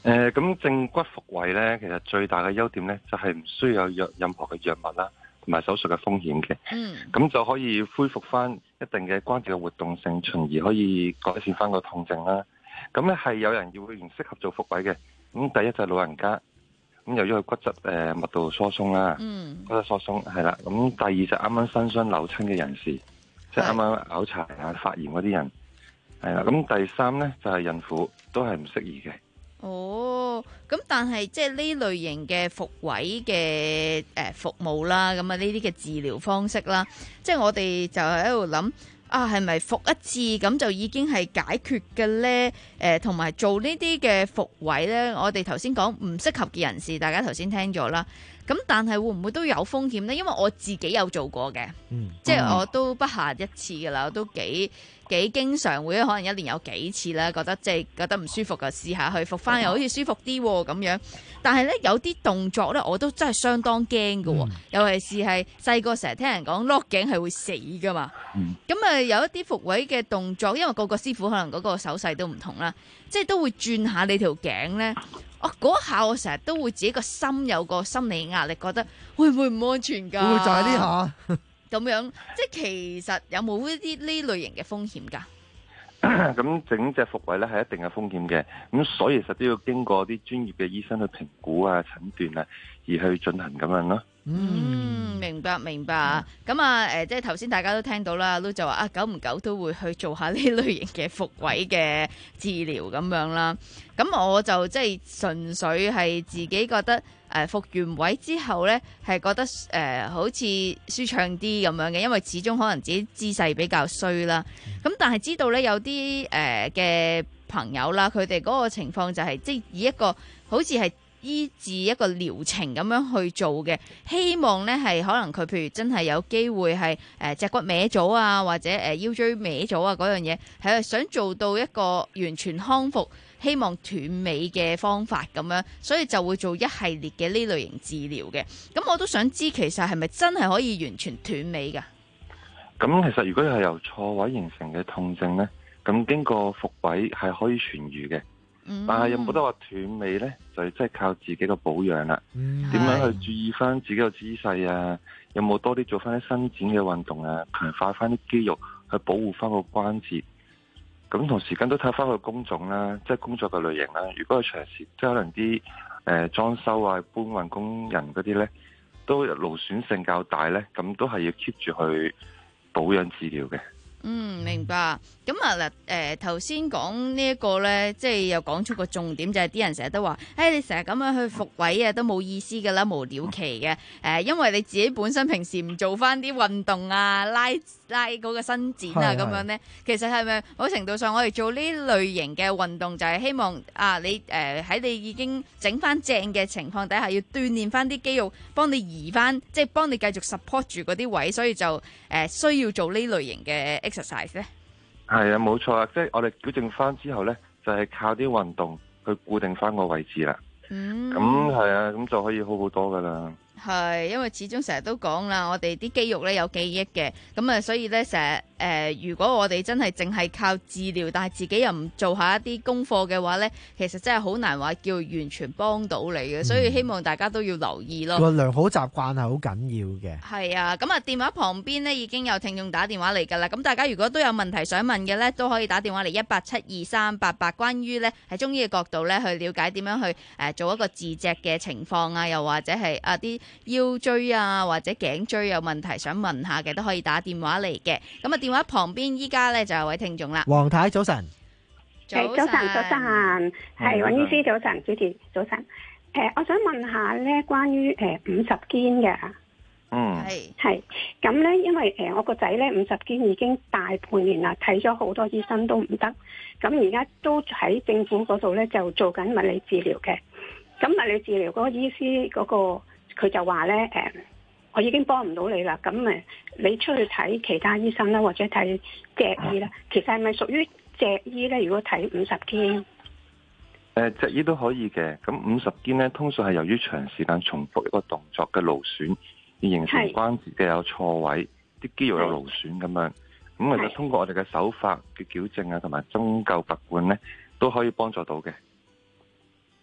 誒，咁正骨復位咧，其實最大嘅優點咧，就係唔需要有任何嘅藥物啦，同埋手術嘅風險嘅。 嗯。 咁就可以恢復翻一定嘅關節嘅活動性，從而可以改善翻個痛症啦。咁咧係有人要會唔適合做復位嘅。咁第一就係老人家，咁由於佢骨質誒密度疏鬆啦， 嗯， 骨質疏鬆係啦。咁第二就啱啱新傷扭親嘅人士，即係啱啱拗柴啊、發炎嗰啲人，係啦。咁第三咧就係孕婦，都係唔適宜嘅。 哦，咁但係即係呢類型嘅復位嘅誒服務啦，咁啊呢啲嘅治療方式啦，即係我哋就喺度諗啊，係咪復一次咁就已經係解決嘅呢？誒、呃，同埋做呢啲嘅復位呢，我哋頭先講唔適合嘅人士，大家頭先聽咗啦。咁但係會唔會都有風險呢？因為我自己有做過嘅， 嗯、 即係我都不下一次噶啦，我都幾幾經常會，可能一年有幾次啦，覺得即係覺得唔舒服就試下去復翻，又好似舒服啲咁樣。但係呢，有啲動作呢，我都真係相當驚㗎，嗯、尤其是係細個成日聽人講落頸係會死噶嘛。咁啊、嗯、有一啲復位嘅動作，因為個個師傅可能嗰個手勢都唔同啦，即係都會轉下你條頸呢。哦，嗰下我成日都會自己個心有個心理壓力，覺得會唔會唔安全㗎？ 會就係呢下咁樣，即係其實有冇呢啲呢類型嘅風險㗎？ 咁整隻復位咧係一定嘅風險嘅，咁所以其實都要經過啲專業嘅醫生去評估啊、診斷啊，而去進行咁樣咯。 嗯，明白明白。咁啊，誒，即係頭先大家都聽到啦，都就話啊，久唔久都會去做下呢類型嘅復位嘅治療咁樣啦。咁我就即係純粹係自己覺得誒復完位之後呢，係覺得誒、呃、好似舒暢啲咁樣嘅，因為始終可能自己姿勢比較衰啦。咁但係知道呢，有啲誒嘅朋友啦，佢哋嗰個情況就係、是、即係以一個好似係醫治一個療程咁樣去做嘅，希望呢係可能佢譬如真係有機會係誒脊骨歪咗啊，或者誒腰椎歪咗啊嗰樣嘢，係想做到一個完全康復，希望斷尾嘅方法咁樣，所以就會做一系列嘅呢類型治療嘅。咁我都想知其實係咪真係可以完全斷尾㗎？ 咁其實如果係由錯位形成嘅痛症呢，咁經過復位係可以痊愈嘅。嗯、但係有冇得話斷尾呢？就即係靠自己嘅保養啦。點、嗯、樣去注意翻自己嘅姿勢啊？有冇多啲做翻啲伸展嘅運動啊？強化翻啲肌肉去保護翻個關節。咁同時間都睇翻個工種啦，即係工作嘅類型啦。如果係長時，即係可能啲誒裝修啊、搬運工人嗰啲呢，都勞損性較大呢，咁都係要 keep 住去保養治療嘅。 嗯，明白。咁啊嗱，誒頭先講呢一個咧，即係又講出個重點，就係、是、啲人成日都話，誒、哎、你成日咁樣去復位啊，都冇意思噶啦，無了期嘅。誒、呃，因為你自己本身平時唔做翻啲運動啊，拉拉嗰個伸展啊，咁是樣咧，其實係咪某程度上我哋做呢類型嘅運動，就係希望啊，你誒喺、呃、你已經整翻正嘅情況底下，要鍛鍊翻啲肌肉，幫你移翻，即係幫你繼續 support 住嗰啲位，所以就誒、呃、需要做呢類型嘅 exercise 咧。 係啊，冇錯啊，即係我哋矯正翻之後呢，就係、是、靠啲運動去固定翻個位置啦。嗯，咁係啊，咁就可以好好多噶啦。 係，因為始終成日都講啦，我哋啲肌肉咧有記憶嘅，咁啊，所以咧成日誒，如果我哋真係淨係靠治療，但係自己又唔做下一啲功課嘅話咧，其實真係好難話叫完全幫到你嘅，所以希望大家都要留意咯。 個良好習慣係好緊要嘅。 係啊，咁啊電話旁邊呢已經有聽眾打電話嚟㗎啦，咁大家如果都有問題想問嘅咧，都可以打電話嚟一八七二三八八，關於咧喺中醫嘅角度咧去了解點樣去誒做一個自脊嘅情況啊，又或者係啊啲腰椎啊或者頸椎有問題想問下嘅，都可以打電話嚟嘅。咁啊電話旁邊依家咧就有位聽眾啦。 黃太早晨， 早晨早晨，係尹醫師早晨，主持早晨。誒、呃，我想問下咧，關於誒五十肩嘅， 嗯， 係係咁咧，因為誒、呃、我個仔咧五十肩已經大半年啦，睇咗好多醫生都唔得，咁而家都喺政府嗰度咧就做緊物理治療嘅。咁物理治療嗰個醫師嗰、那個。佢就話咧，誒，我已經幫唔到你啦。咁誒，你出去睇其他醫生啦，或者睇脊醫啦。其實係咪屬於脊醫咧？如果睇五十肩， 誒，脊醫都可以嘅。咁五十肩咧，通常係由於長時間重複一個動作嘅勞損，而形成關節嘅有錯位，啲肌肉有勞損咁樣。咁其實通過我哋嘅手法嘅矯正啊，同埋針灸拔罐咧，都可以幫助到嘅。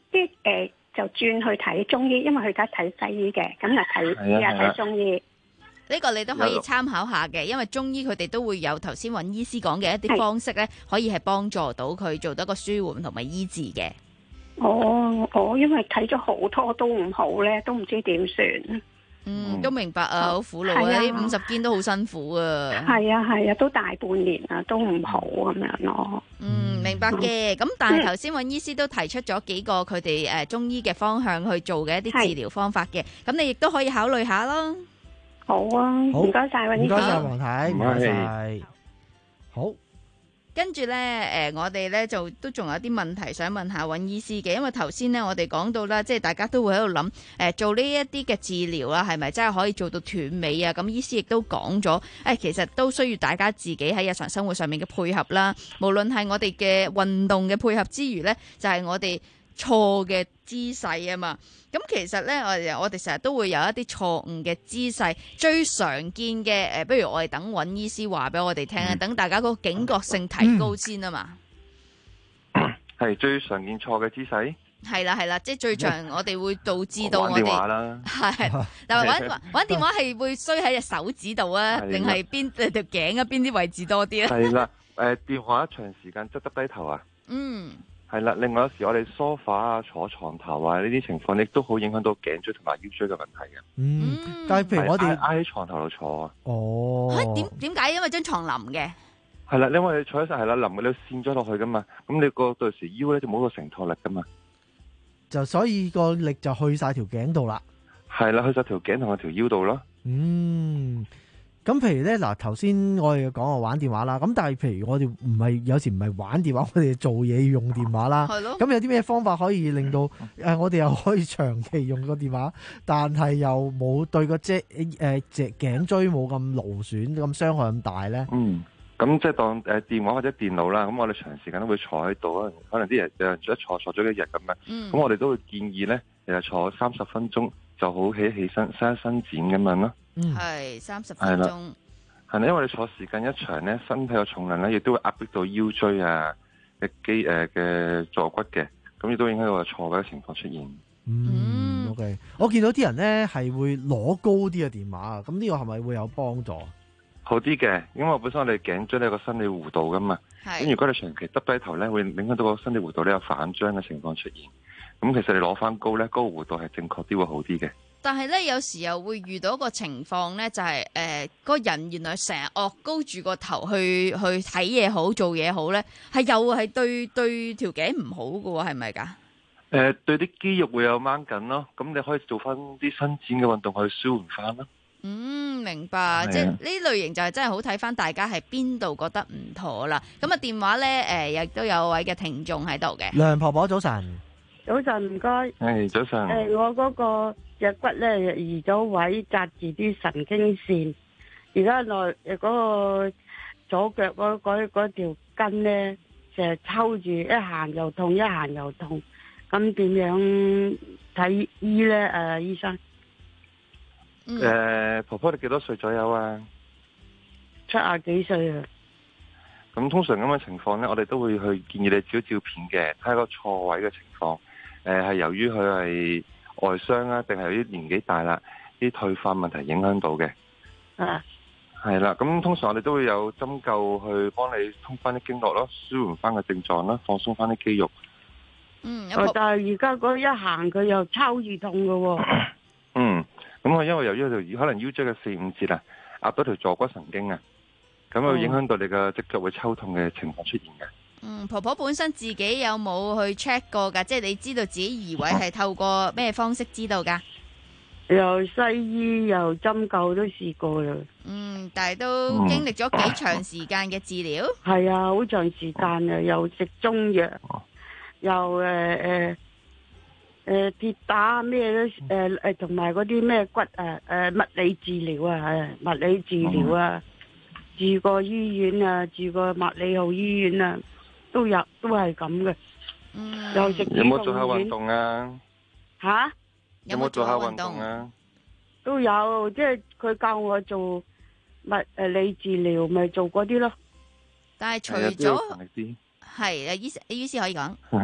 啲誒就轉去睇中醫，因為佢而家睇西醫嘅，咁就睇試下睇中醫。 呢個你都可以參考下嘅，因為中醫佢哋都會有頭先揾醫師講嘅一啲方式咧，可以係幫助到佢做到一個舒緩同埋醫治嘅。 哦，我因為睇咗好多都唔好咧，都唔知點算。 嗯，都明白啊，好苦惱啊，呢五十肩都好辛苦啊。 係啊係啊，都大半年啦，都唔好咁樣咯。 嗯，明白嘅。咁但係頭先揾醫師都提出咗幾個佢哋誒中醫嘅方向去做嘅一啲治療方法嘅，咁你亦都可以考慮下咯。 好啊，唔該晒， 唔該晒黃太，唔該晒。好， 跟住咧，誒，我哋咧就都仲有啲問題想問下尹醫師嘅，因為頭先咧我哋講到啦，即係大家都會喺度諗，誒，做呢一啲嘅治療啦，係咪真係可以做到斷尾啊？咁醫師亦都講咗，誒，其實都需要大家自己喺日常生活上面嘅配合啦，無論係我哋嘅運動嘅配合之餘咧，就係我哋錯嘅姿勢啊嘛。咁其實咧，我哋我哋成日都會有一啲錯誤嘅姿勢，最常見嘅誒，不如我哋等尹醫師話俾我哋聽啊，等、嗯、大家個警覺性提高先啊嘛。 係最常見錯嘅姿勢。 係啦係啦，即係最常我哋會導致到我哋。玩電話啦。係，但係玩玩電話係會衰喺隻手指度啊，定係邊誒條頸啊邊啲位置多啲咧？ 係啦，誒電話長時間側耷低頭啊。嗯。係啦，另外有時我哋梳化啊、坐床頭啊呢啲情況，亦都好影響到頸椎同埋腰椎嘅問題嘅。 嗯，但係譬如我哋挨喺床頭度坐啊。 哦。 嚇點點解？因為張床腍嘅。 係啦，因為你坐喺實係啦，腍嘅你跣咗落去噶嘛，咁你個到時腰咧就冇個承托力噶嘛。 就所以個力就去晒條頸度啦。 係啦，去晒條頸同埋條腰度咯。 嗯。咁譬如咧，嗱頭先我哋講我玩電話啦，咁但係譬如我哋唔係有時唔係玩電話，我哋做嘢要用電話啦。係咯。咁有啲咩方法可以令到誒我哋又可以長期用個電話，但係又冇對個脊誒脊頸椎冇咁勞損、咁傷害咁大咧？ 嗯，咁即係當誒電話或者電腦啦，咁我哋長時間都會坐喺度啊，可能啲人誒一坐坐咗一日咁樣。嗯。咁我哋都會建議咧，誒坐三十分鐘就好起起身、伸一伸展咁樣咯。 係三十分鐘， 係啦，因為你坐時間一長咧，身體嘅重量咧，亦都會壓迫到腰椎啊嘅肌誒嘅坐骨嘅，咁亦都影響到個錯位嘅情況出現。 嗯 ，OK，我見到啲人咧係會攞高啲嘅電話啊，咁呢個係咪會有幫助？ 好啲嘅，因為本身我哋頸椎咧有個生理弧度噶嘛，咁如果你長期耷低頭咧，會影響到個生理弧度咧有反張嘅情況出現。咁其實你攞翻高咧，高弧度係正確啲會好啲嘅。 但係咧，有時又會遇到一個情況咧，就係誒個人原來成日惡高住個頭去去睇嘢好做嘢好咧，係又係對對條頸唔好㗎喎，係咪㗎？誒、 呃，對啲肌肉會有掹緊咯，咁你可以做翻啲伸展嘅運動去舒緩翻咯。 嗯，明白，即係呢類型就係真係好睇翻大家係邊度覺得唔妥啦。咁啊電話咧誒，亦都有位嘅聽眾喺度嘅。 梁婆婆早晨。 早晨唔該。 係早晨。 誒，我嗰個隻骨咧移咗位，紮住啲神經線。而家內誒嗰個左腳嗰嗰嗰條筋咧，成日抽住，一行又痛，一行又痛。咁點樣睇醫咧？誒，醫生。 誒、呃，婆婆你幾多歲左右啊？ 七廿幾歲啊。 咁通常咁嘅情況咧，我哋都會去建議你照照片嘅，睇下個錯位嘅情況。誒、呃，係由於佢係外傷啊，定係有啲年紀大啦，啲退化問題影響到嘅。啊。係啦，咁通常我哋都會有針灸去幫你通翻啲經絡咯，舒緩翻個症狀啦，放鬆翻啲肌肉。 嗯。但係而家嗰一行佢又抽住痛㗎喎。 嗯。咁我因為由於條可能腰椎嘅四五節啊，壓到條坐骨神經啊，咁會影響到你嘅脊椎會抽痛嘅情況出現嘅。 嗯，婆婆本身自己有冇去 check 過噶？即係你知道自己移位係透過咩方式知道噶？ 又西醫又針灸都試過啦。 嗯，但係都經歷咗幾長時間嘅治療。 係啊，好長時間啊，又食中藥，又誒誒。呃誒、呃，跌打咩都誒誒，同埋嗰啲咩骨啊誒、呃、物理治療啊，係物理治療啊，嗯、住過醫院啊，住過麥理浩醫院啊，都有都係咁嘅。嗯，又食有冇做下運動啊？ 吓、啊？ 有冇做下運動啊？ 都有，即係佢教我做物誒理治療，咪做嗰啲咯。 但係除咗係啊，醫醫師可以講。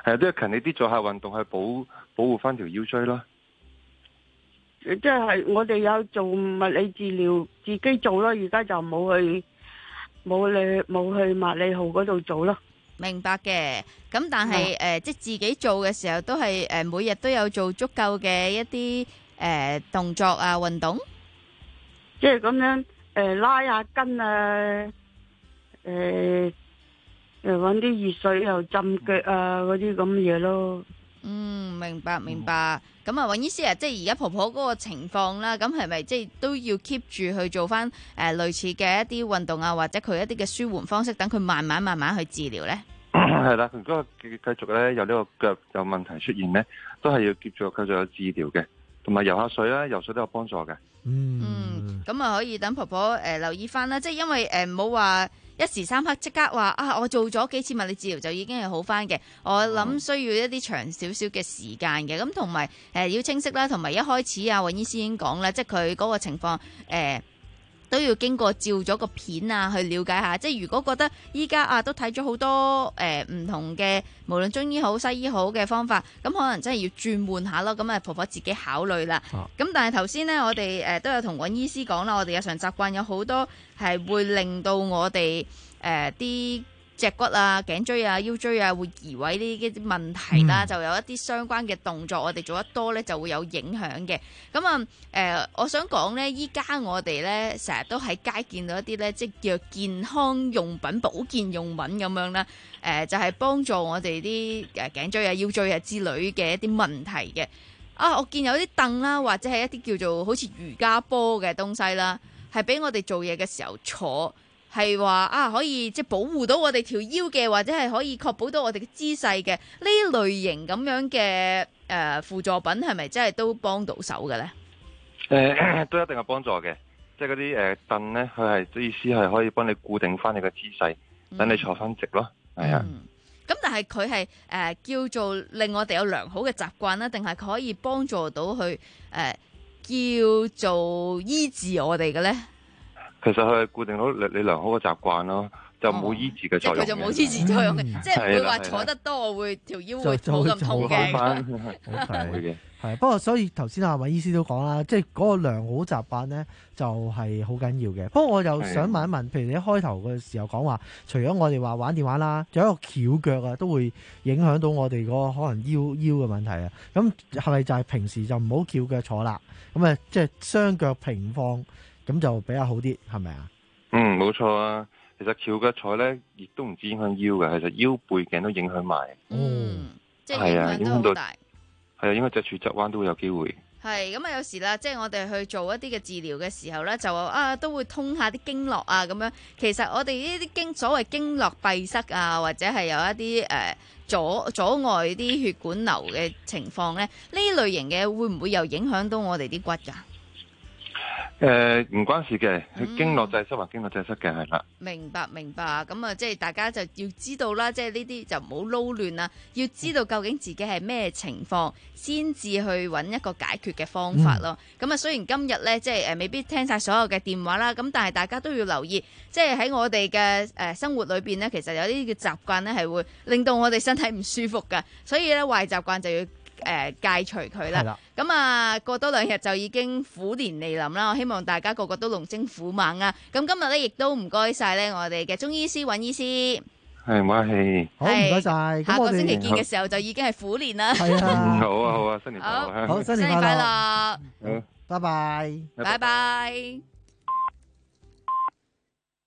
係啊，都要勤力啲做下運動去保保護翻條腰椎咯。 即係我哋有做物理治療，自己做咯，而家就冇去冇去冇去麥理浩嗰度做咯。 明白嘅，咁但係誒、呃，即係自己做嘅時候都係誒、呃，每日都有做足夠嘅一啲誒、呃、動作啊，運動。 即係咁樣誒、呃，拉下筋啊，誒、呃，誒，搵啲熱水又浸腳啊，嗰啲咁嘢咯。 嗯，明白明白。咁啊，尹醫師啊，即係而家婆婆嗰個情況啦，咁係咪即係都要 keep 住去做翻誒、呃、類似嘅一啲運動啊，或者佢一啲嘅舒緩方式，等佢慢慢慢慢去治療咧？ 係啦，如果繼繼續咧有呢個腳有問題出現咧，都係要繼續繼續有治療嘅，同埋游下水啦，游水都有幫助嘅。 嗯，咁啊可以等婆婆誒、呃、留意翻啦，即係因為誒唔好話一時三刻即刻話啊，我做咗幾次物理治療就已經係好翻嘅。我諗需要一啲長少少嘅時間嘅，咁同埋誒要清晰啦，同埋一開始啊，尹醫師已經講啦，即係佢嗰個情況誒。呃都要經過照咗個片啊，去了解下。即係如果覺得依家啊都睇咗好多誒唔同嘅，無論中醫好西醫好嘅方法，咁可能真係要轉換下咯。咁啊，婆婆自己考慮啦。咁、啊、但係頭先呢，我哋誒都有同尹醫師講啦，我哋日常習慣有好多係會令到我哋誒啲脊骨啊、頸椎啊、腰椎啊會移位呢啲問題啦，嗯、就有一啲相關嘅動作，我哋做得多咧就會有影響嘅。咁啊誒，我想講咧，依家我哋咧成日都喺街見到一啲咧，即叫健康用品、保健用品咁樣啦。誒、呃，就係、是、幫助我哋啲誒頸椎啊、腰椎啊之類嘅一啲問題嘅。啊，我見有啲凳啦，或者係一啲叫做好似瑜伽波嘅東西啦，係俾我哋做嘢嘅時候坐。係話啊，可以即係保護到我哋條腰嘅，或者係可以確保到我哋嘅姿勢嘅呢類型咁樣嘅誒輔助品，係咪真係都幫到手嘅咧？ 誒、呃，都一定係幫助嘅，即係嗰啲誒凳咧，佢係意思係可以幫你固定翻你嘅姿勢，等你坐翻直咯。係啊。 咁但係佢係誒叫做令我哋有良好嘅習慣啦，定係佢可以幫助到去誒、呃、叫做醫治我哋嘅咧？ 其實佢係固定到你你良好嘅習慣咯，就冇醫治嘅作用。 即係佢就冇醫治作用嘅，嗯、即係唔會話坐得多，我會條腰會冇咁痛嘅。 係係，不過所以頭先阿尹醫師都講啦，即係嗰個良好習慣咧，就係好緊要嘅。不過我又想問一問，譬如你一開頭嘅時候講話，除咗我哋話玩電話啦，仲有一個翹腳啊，都會影響到我哋嗰個可能腰腰嘅問題啊。咁係咪就係平時就唔好翹腳坐啦？咁啊，即係雙腳平放。咁就比較好啲，係咪啊？ 嗯，冇錯啊。其實翹腳坐咧，亦都唔止影響腰嘅，其實腰背頸都影響埋。 嗯，即係影響都好大。 係啊，應該脊柱側彎都會有機會。 係咁啊，有時啦，即係我哋去做一啲嘅治療嘅時候咧，就啊都會通下啲經絡啊，咁樣。其實我哋呢啲經所謂經絡閉塞啊，或者係有一啲誒、呃、阻阻礙啲血管流嘅情況咧，呢類型嘅會唔會又影響到我哋啲骨㗎？ 誒，唔、呃、關事嘅，經絡滯塞或經絡滯塞嘅係啦。 明白明白，咁啊，即係大家就要知道啦，即係呢啲就唔好撈亂啦，要知道究竟自己係咩情況，先至去揾一個解決嘅方法咯。咁啊、嗯，雖然今日咧，即係誒未必聽晒所有嘅電話啦，咁但係大家都要留意，即係喺我哋嘅誒生活裏邊咧，其實有啲嘅習慣咧係會令到我哋身體唔舒服噶，所以咧壞習慣就要。誒、呃、戒除佢啦，咁啊過多兩日就已經虎年嚟臨啦，我希望大家個個都龍精虎猛啊！咁今日咧亦都唔該晒咧我哋嘅中醫師尹醫師， 係唔客氣， 好唔該晒。 下個星期見嘅時候就已經係虎年啦， 係啊， 好啊好啊，新年快樂， 好新年快樂， 好， 拜拜， 拜拜。